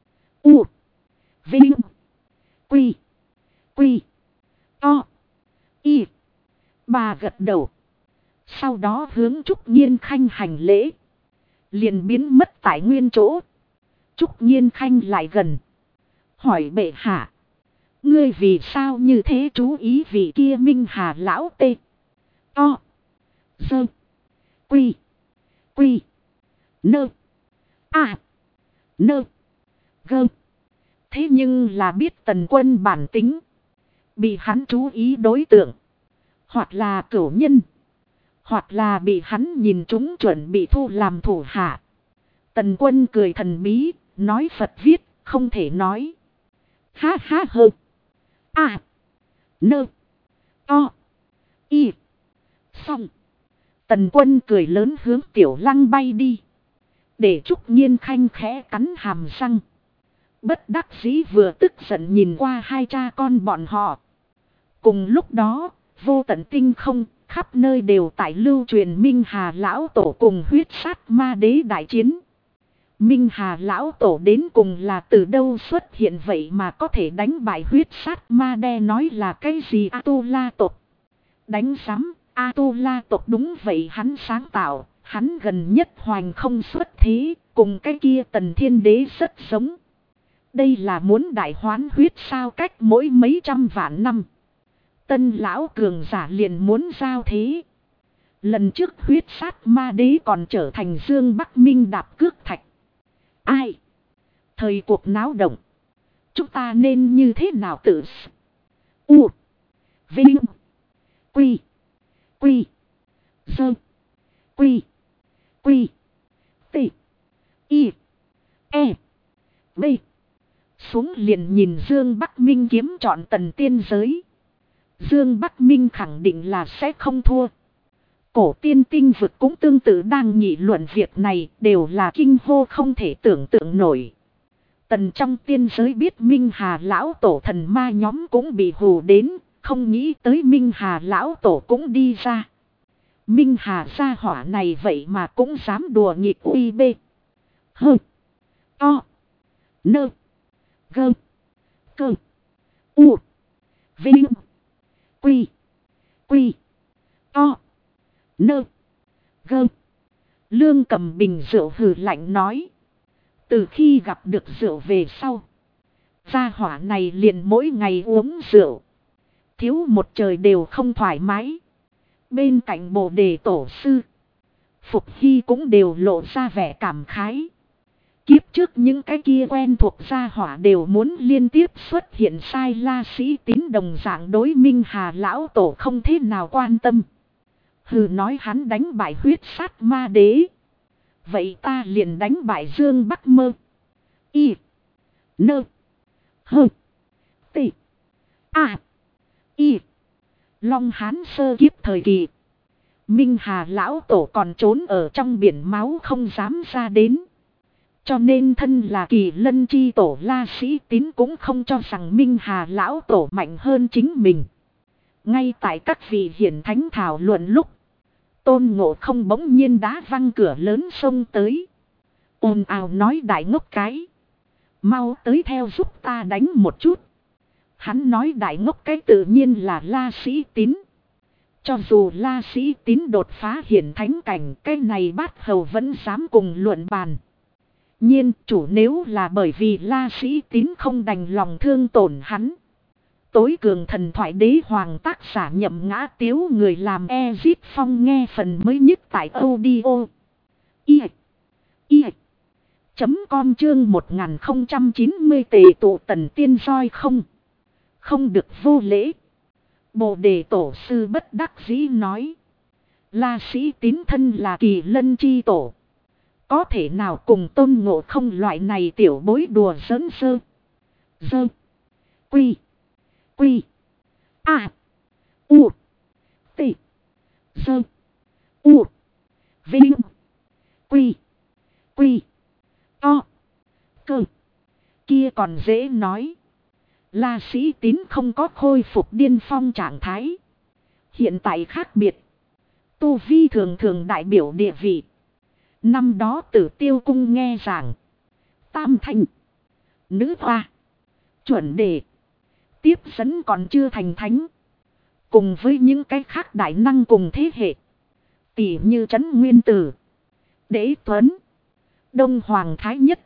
Speaker 1: U. Vinh. Quy. Quy. To. Y. Bà gật đầu. Sau đó hướng Trúc Nhiên Khanh hành lễ. Liền biến mất tại nguyên chỗ. Trúc Nhiên Khanh lại gần. Hỏi bệ hạ. Ngươi vì sao như thế chú ý vị kia Minh Hà lão tê. To. Sơ. Quy. Quy. Nơ. À. Nơ. Gơ. Thế nhưng là biết Tần Quân bản tính. Bị hắn chú ý đối tượng. Hoặc là cửu nhân. Hoặc là bị hắn nhìn chúng chuẩn bị thu làm thủ hạ. Tần Quân cười thần bí. Nói Phật viết. Không thể nói. Ha ha hơ. À. Nơ. To. Y. Xong. Tần Quân cười lớn hướng Tiểu Lăng bay đi. Để Trúc Nhiên Khanh khẽ cắn hàm răng. Bất đắc dĩ vừa tức giận nhìn qua hai cha con bọn họ. Cùng lúc đó, vô tận tinh không, khắp nơi đều tại lưu truyền Minh Hà lão tổ cùng huyết sát ma đế đại chiến. Minh Hà lão tổ đến cùng là từ đâu xuất hiện vậy mà có thể đánh bại huyết sát ma đe, nói là cái gì A-tu-la tộc. Đánh sắm, A-tu-la tộc đúng vậy, hắn sáng tạo, hắn gần nhất hoành không xuất thế, cùng cái kia Tần Thiên Đế rất giống. Đây là muốn đại hoán huyết sao, cách mỗi mấy trăm vạn năm. Tân lão cường giả liền muốn giao thế. Lần trước huyết sát ma đế còn trở thành Dương Bắc Minh đạp cước thạch. Ai? Thời cuộc náo động. Chúng ta nên như thế nào tự U. Vinh. Quy. Quy. Sơ. Quy. Quy. T. Y. E. B. Xuống liền nhìn Dương Bắc Minh kiếm chọn Tần tiên giới. Dương Bắc Minh khẳng định là sẽ không thua. Cổ tiên tinh vực cũng tương tự đang nghị luận việc này, đều là kinh hô không thể tưởng tượng nổi. Tần trong tiên giới biết Minh Hà lão tổ thần ma nhóm cũng bị hù đến, không nghĩ tới Minh Hà lão tổ cũng đi ra. Minh Hà gia hỏa này vậy mà cũng dám đùa nghịch uy bê. Hơ. To. Nơ. Gơ. Cơ. U. Vinh. Quy. Quy. To. Nơ. Gơ. Lương Cầm bình rượu hừ lạnh nói. Từ khi gặp được rượu về sau, gia hỏa này liền mỗi ngày uống rượu. Thiếu một trời đều không thoải mái. Bên cạnh Bồ Đề tổ sư, Phục Hy cũng đều lộ ra vẻ cảm khái. Kiếp trước những cái kia quen thuộc gia hỏa đều muốn liên tiếp xuất hiện sai, La Sĩ Tín đồng dạng đối Minh Hà lão tổ không thế nào quan tâm. Hừ, nói hắn đánh bại huyết sát ma đế. Vậy ta liền đánh bại Dương Bắc Mơ. Y. Nơ. Hơ. Tị. A. Y. Long Hán sơ kiếp thời kỳ. Minh Hà lão tổ còn trốn ở trong biển máu không dám ra đến. Cho nên thân là Kỳ Lân chi tổ La Sĩ Tín cũng không cho rằng Minh Hà lão tổ mạnh hơn chính mình. Ngay tại các vị hiển thánh thảo luận lúc, Tôn Ngộ Không bỗng nhiên đá văng cửa lớn xông tới. Ồn ào nói, đại ngốc cái, mau tới theo giúp ta đánh một chút. Hắn nói đại ngốc cái tự nhiên là La Sĩ Tín. Cho dù La Sĩ Tín đột phá hiển thánh cảnh, cái này bát hầu vẫn dám cùng luận bàn. Nhiên chủ nếu là bởi vì La Sĩ Tín không đành lòng thương tổn hắn. Tối cường thần thoại đế hoàng tác giả Nhậm Ngã Tiếu, người làm Ezip Phong, nghe phần mới nhất tại audio com chương 1090 tề tụ tần tiên roi không được vô lễ. Bồ Đề tổ sư bất đắc dĩ nói, La Sĩ Tín thân là Kỳ Lân chi tổ, có thể nào cùng Tôn Ngộ Không loại này tiểu bối đùa giỡn dơ quy a u t dơ u vinh quy to cơ. Kia còn dễ nói. La Sĩ Tín không có khôi phục điên phong trạng thái. Hiện tại khác biệt. Tu vi thường thường đại biểu địa vị. Năm đó Tử Tiêu cung nghe giảng, tam thanh, nữ hoa, chuẩn đề, tiếp dẫn còn chưa thành thánh. Cùng với những cái khác đại năng cùng thế hệ, tỷ như Trấn Nguyên Tử, Đế Tuấn, Đông Hoàng Thái Nhất,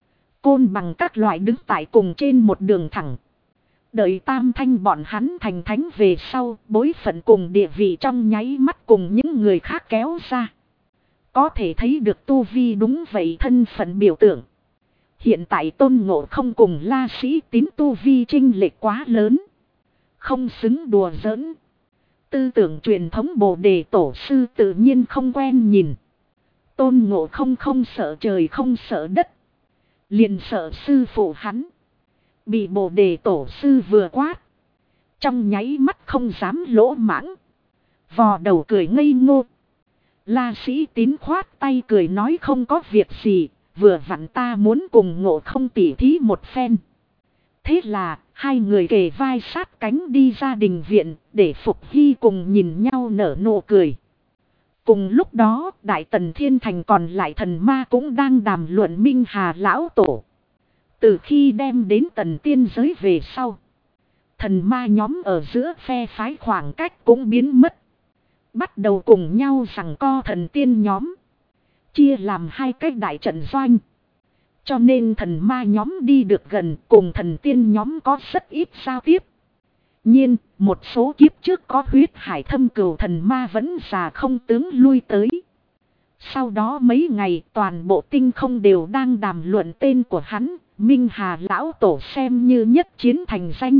Speaker 1: Côn Bằng các loại đứng tại cùng trên một đường thẳng. Đợi tam thanh bọn hắn thành thánh về sau, bối phận cùng địa vị trong nháy mắt cùng những người khác kéo ra. Có thể thấy được tu vi đúng vậy thân phận biểu tượng. Hiện tại Tôn Ngộ Không cùng La Sĩ Tín tu vi chênh lệch quá lớn, không xứng đùa giỡn. Tư tưởng truyền thống Bồ Đề tổ sư tự nhiên không quen nhìn. Tôn Ngộ Không không sợ trời không sợ đất, liền sợ sư phụ hắn. Bị Bồ Đề tổ sư vừa quát, trong nháy mắt không dám lỗ mãng, vò đầu cười ngây ngô. La Sĩ Tín khoát tay cười nói, không có việc gì, vừa vặn ta muốn cùng Ngộ Không tỉ thí một phen. Thế là hai người kề vai sát cánh đi ra đình viện, để Phục Hy cùng nhìn nhau nở nụ cười. Cùng lúc đó, Đại Tần Thiên Thành còn lại thần ma cũng đang đàm luận Minh Hà lão tổ. Từ khi đem đến Tần tiên giới về sau, thần ma nhóm ở giữa phe phái khoảng cách cũng biến mất. Bắt đầu cùng nhau giằng co thần tiên nhóm, chia làm hai cái đại trận doanh. Cho nên thần ma nhóm đi được gần, cùng thần tiên nhóm có rất ít giao tiếp. Nhiên, một số kiếp trước có huyết hải thâm cừu thần ma vẫn già không tướng lui tới. Sau đó mấy ngày toàn bộ tinh không đều đang đàm luận tên của hắn. Minh Hà lão tổ xem như nhất chiến thành danh.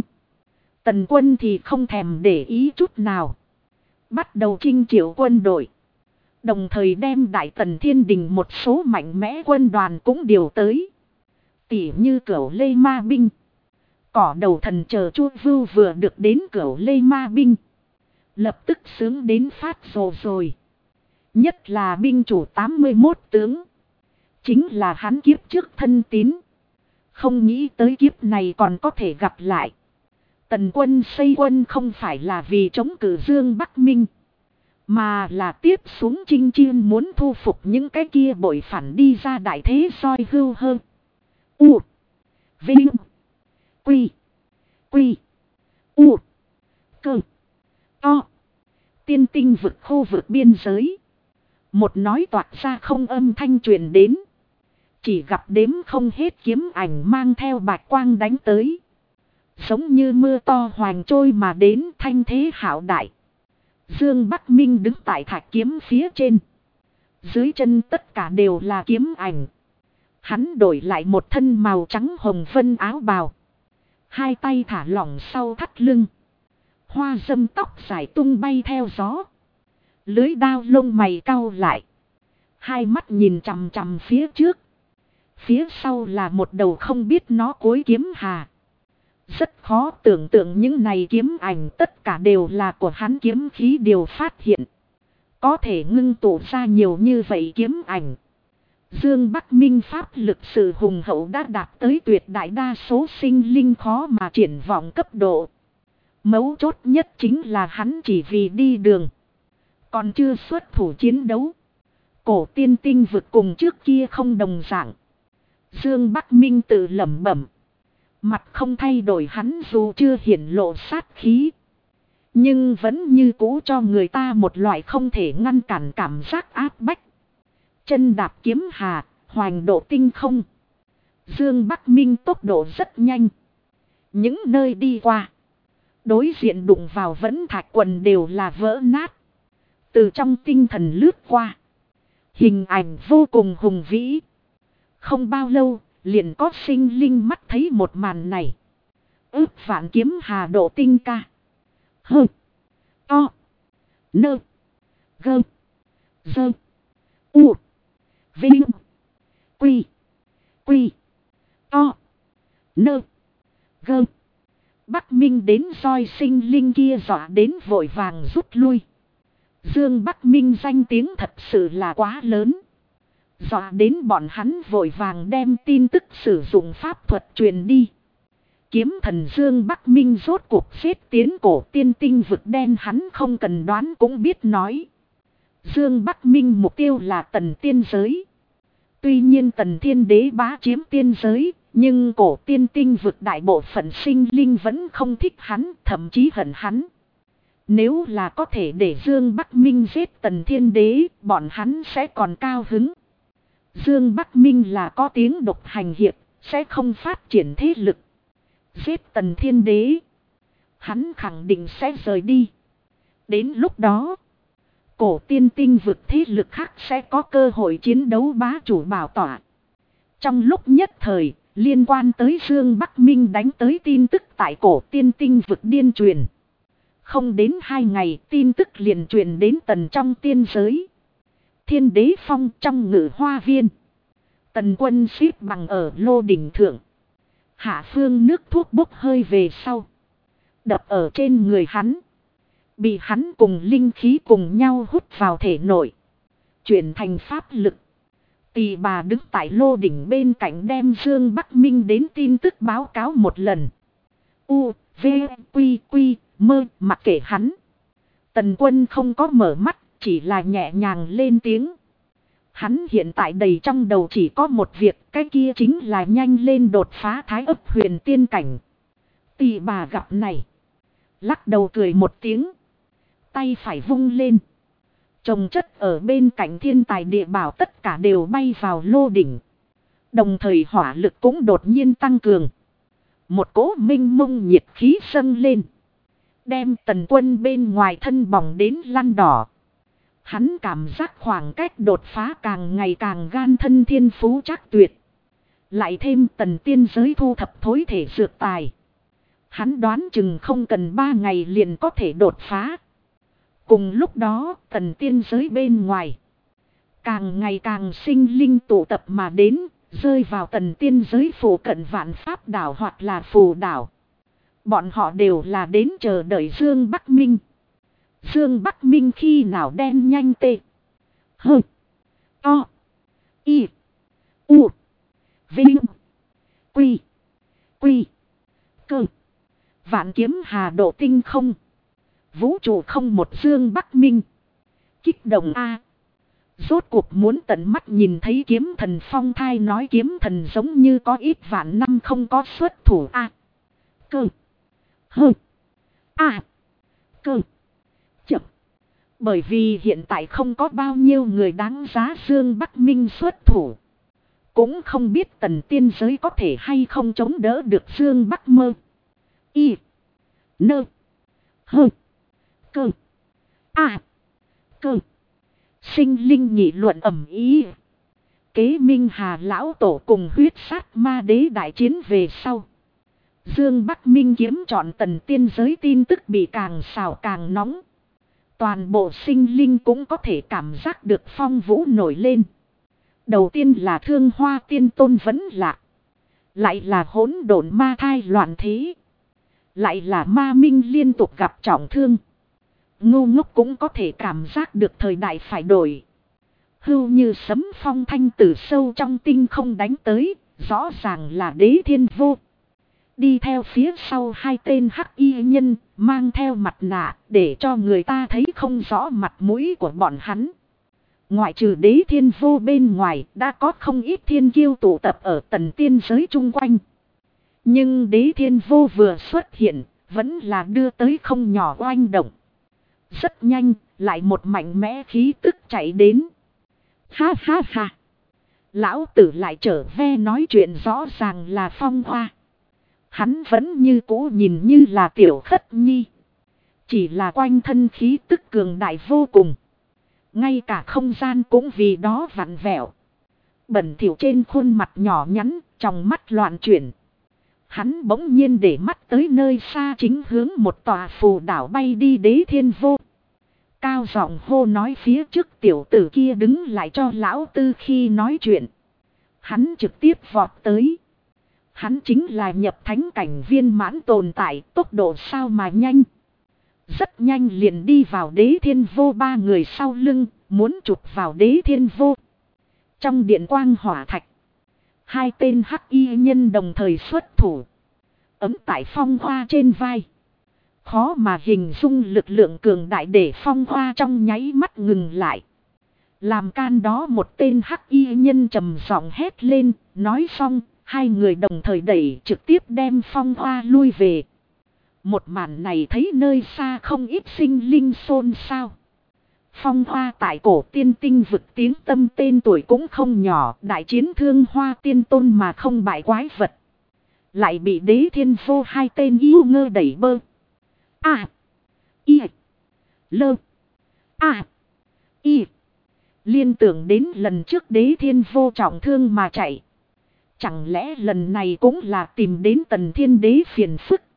Speaker 1: Tần quân thì không thèm để ý chút nào, bắt đầu chinh triệu quân đội. Đồng thời đem Đại Tần Thiên Đình một số mạnh mẽ quân đoàn cũng điều tới. Tỉ như Cửu Lê Ma Binh. Cỏ đầu thần chờ Chu Vưu vừa được đến Cửu Lê Ma Binh, lập tức sướng đến phát rồ rồi. Nhất là binh chủ 81 tướng, chính là hắn kiếp trước thân tín. Không nghĩ tới kiếp này còn có thể gặp lại. Tần quân xây quân không phải là vì chống cự Dương Bắc Minh, mà là tiếp xuống chinh chiến muốn thu phục những cái kia bội phản đi ra đại thế soi hưu hơn. U. Vinh. Quy. Quy. U. Cơ. To. Tiên tinh vực khu vực biên giới. Một nói toạc ra không âm thanh truyền đến. Chỉ gặp đếm không hết kiếm ảnh mang theo bạch quang đánh tới. Giống như mưa to hoành trôi mà đến, thanh thế hạo đại. Dương Bắc Minh đứng tại thạch kiếm phía trên, Dưới chân tất cả đều là kiếm ảnh. Hắn đổi lại một thân màu trắng hồng vân áo bào. Hai tay thả lỏng sau thắt lưng. Hoa dâm tóc dài tung bay theo gió. Lưới đao lông mày cau lại. Hai mắt nhìn chằm chằm phía trước. Phía sau là một đầu không biết nó cối kiếm hà. Rất khó tưởng tượng những này kiếm ảnh tất cả đều là của hắn kiếm khí điều phát hiện. Có thể ngưng tụ ra nhiều như vậy kiếm ảnh. Dương Bắc Minh pháp lực sự hùng hậu đã đạt tới tuyệt đại đa số sinh linh khó mà triển vọng cấp độ. Mấu chốt nhất chính là hắn chỉ vì đi đường. Còn chưa xuất thủ chiến đấu. Cổ tiên tinh vực cùng trước kia không đồng dạng. Dương Bắc Minh tự lẩm bẩm. Mặt không thay đổi hắn dù chưa hiển lộ sát khí. Nhưng vẫn như cũ cho người ta một loại không thể ngăn cản cảm giác áp bách. Chân đạp kiếm hà, hoành độ tinh không. Dương Bắc Minh tốc độ rất nhanh. Những nơi đi qua. Đối diện đụng vào vẫn thạch quần đều là vỡ nát. Từ trong tinh thần lướt qua. Hình ảnh vô cùng hùng vĩ. Không bao lâu, liền có sinh linh mắt thấy một màn này. Ước vạn kiếm hà độ tinh ca. Hơ. To. Nơ. Gơ. Dơ. U. Vinh. Quy. Quy. To. Nơ. Gơ. Bắc Minh đến roi sinh linh kia dọa đến vội vàng rút lui. Dương Bắc Minh danh tiếng thật sự là quá lớn. Dọa đến bọn hắn vội vàng đem tin tức sử dụng pháp thuật truyền đi. Kiếm thần Dương Bắc Minh rốt cuộc xếp tiến cổ tiên tinh vực đen hắn không cần đoán cũng biết nói. Dương Bắc Minh mục tiêu là tần tiên giới. Tuy nhiên tần thiên đế bá chiếm tiên giới, nhưng cổ tiên tinh vực đại bộ phận sinh linh vẫn không thích hắn, thậm chí hận hắn. Nếu là có thể để Dương Bắc Minh giết tần thiên đế, bọn hắn sẽ còn cao hứng. Dương Bắc Minh là có tiếng độc hành hiệp, sẽ không phát triển thế lực. Giết tần thiên đế, hắn khẳng định sẽ rời đi. Đến lúc đó, cổ tiên tinh vực thế lực khác sẽ có cơ hội chiến đấu bá chủ bảo tỏa. Trong lúc nhất thời, liên quan tới Dương Bắc Minh đánh tới tin tức tại cổ tiên tinh vực điên truyền. Không đến 2 ngày tin tức liền truyền đến tần trong tiên giới. Thiên đế phong trong ngự hoa viên. Tần quân xếp bằng ở lô đỉnh thượng. Hạ phương nước thuốc bốc hơi về sau. Đập ở trên người hắn. Bị hắn cùng linh khí cùng nhau hút vào thể nội. Chuyển thành pháp lực. Tỳ bà đứng tại lô đỉnh bên cạnh đem Dương Bắc Minh đến tin tức báo cáo một lần. U, V, Quy, Quy, Mơ, mặc kệ hắn. Tần quân không có mở mắt, chỉ là nhẹ nhàng lên tiếng. Hắn hiện tại đầy trong đầu chỉ có một việc, cái kia chính là nhanh lên đột phá thái ấp huyền tiên cảnh. Tỳ bà gặp này. Lắc đầu cười một tiếng. Tay phải vung lên. Trồng chất ở bên cạnh thiên tài địa bảo tất cả đều bay vào lô đỉnh. Đồng thời hỏa lực cũng đột nhiên tăng cường. Một cỗ minh mông nhiệt khí dâng lên. Đem tần quân bên ngoài thân bỏng đến lăn đỏ. Hắn cảm giác khoảng cách đột phá càng ngày càng gan thân thiên phú chắc tuyệt. Lại thêm tần tiên giới thu thập thối thể dược tài. Hắn đoán chừng không cần 3 ngày liền có thể đột phá. Cùng lúc đó tần tiên giới bên ngoài. Càng ngày càng sinh linh tụ tập mà đến. Rơi vào tần tiên giới phủ cận vạn pháp đảo hoặc là phù đảo. Bọn họ đều là đến chờ đợi Dương Bắc Minh. Dương Bắc Minh khi nào đen nhanh tê. Hơ. To. Y. U. Vinh. Quy. Quy. Cơ. Vạn kiếm hà độ tinh không. Vũ trụ không một Dương Bắc Minh. Kích động A. Rốt cuộc muốn tận mắt nhìn thấy kiếm thần phong thai nói kiếm thần giống như có ít vạn năm không có xuất thủ A. Cơ. Hơ. A. Cơ. Chậm. Bởi vì hiện tại không có bao nhiêu người đáng giá Dương Bắc Minh xuất thủ. Cũng không biết tần tiên giới có thể hay không chống đỡ được Dương Bắc Mơ. Y. Nơ. Hơ. Cơ. A. Cơ. Sinh linh nghị luận ầm ĩ. Kế Minh Hà lão tổ cùng huyết sát ma đế đại chiến về sau. Dương Bắc Minh kiếm chọn tần tiên giới tin tức bị càng xào càng nóng. Toàn bộ sinh linh cũng có thể cảm giác được phong vũ nổi lên. Đầu tiên là Thương Hoa Tiên Tôn vẫn lạ. Lại là hỗn độn ma thai loạn thế. Lại là ma minh liên tục gặp trọng thương. Ngu ngốc cũng có thể cảm giác được thời đại phải đổi. Hưu như sấm phong thanh từ sâu trong tinh không đánh tới. Rõ ràng là Đế Thiên Vô. Đi theo phía sau hai tên hắc y nhân, mang theo mặt nạ để cho người ta thấy không rõ mặt mũi của bọn hắn. Ngoại trừ Đế Thiên Vô bên ngoài, đã có không ít thiên kiêu tụ tập ở tần tiên giới chung quanh. Nhưng Đế Thiên Vô vừa xuất hiện, vẫn là đưa tới không nhỏ oanh động. Rất nhanh, lại một mạnh mẽ khí tức chạy đến. Ha ha ha! Lão tử lại trở về nói chuyện rõ ràng là Phong Hoa. Hắn vẫn như cũ nhìn như là tiểu khất nhi. Chỉ là quanh thân khí tức cường đại vô cùng. Ngay cả không gian cũng vì đó vặn vẹo. Bẩn thỉu trên khuôn mặt nhỏ nhắn, trong mắt loạn chuyển. Hắn bỗng nhiên để mắt tới nơi xa chính hướng một tòa phù đảo bay đi Đế Thiên Vô. Cao giọng hô nói phía trước tiểu tử kia đứng lại cho lão tư khi nói chuyện. Hắn trực tiếp vọt tới. Hắn chính là nhập thánh cảnh viên mãn tồn tại, tốc độ sao mà nhanh. Rất nhanh liền đi vào Đế Thiên Vô ba người sau lưng, muốn chụp vào Đế Thiên Vô. Trong điện quang hỏa thạch, hai tên hắc y nhân đồng thời xuất thủ. Ấm tại Phong Hoa trên vai. Khó mà hình dung lực lượng cường đại để Phong Hoa trong nháy mắt ngừng lại. Làm can đó một tên hắc y nhân trầm giọng hét lên, nói xong. Hai người đồng thời đẩy trực tiếp đem Phong Hoa lui về. Một màn này thấy nơi xa không ít sinh linh xôn xao. Phong Hoa tại cổ tiên tinh vực tiếng tâm tên tuổi cũng không nhỏ. Đại chiến Thương Hoa Tiên Tôn mà không bại quái vật. Lại bị Đế Thiên Vô hai tên yêu ngơ đẩy bơ. A. I. Lơ. A. I. Liên tưởng đến lần trước Đế Thiên Vô trọng thương mà chạy. Chẳng lẽ lần này cũng là tìm đến Tần Thiên Đế phiền phức.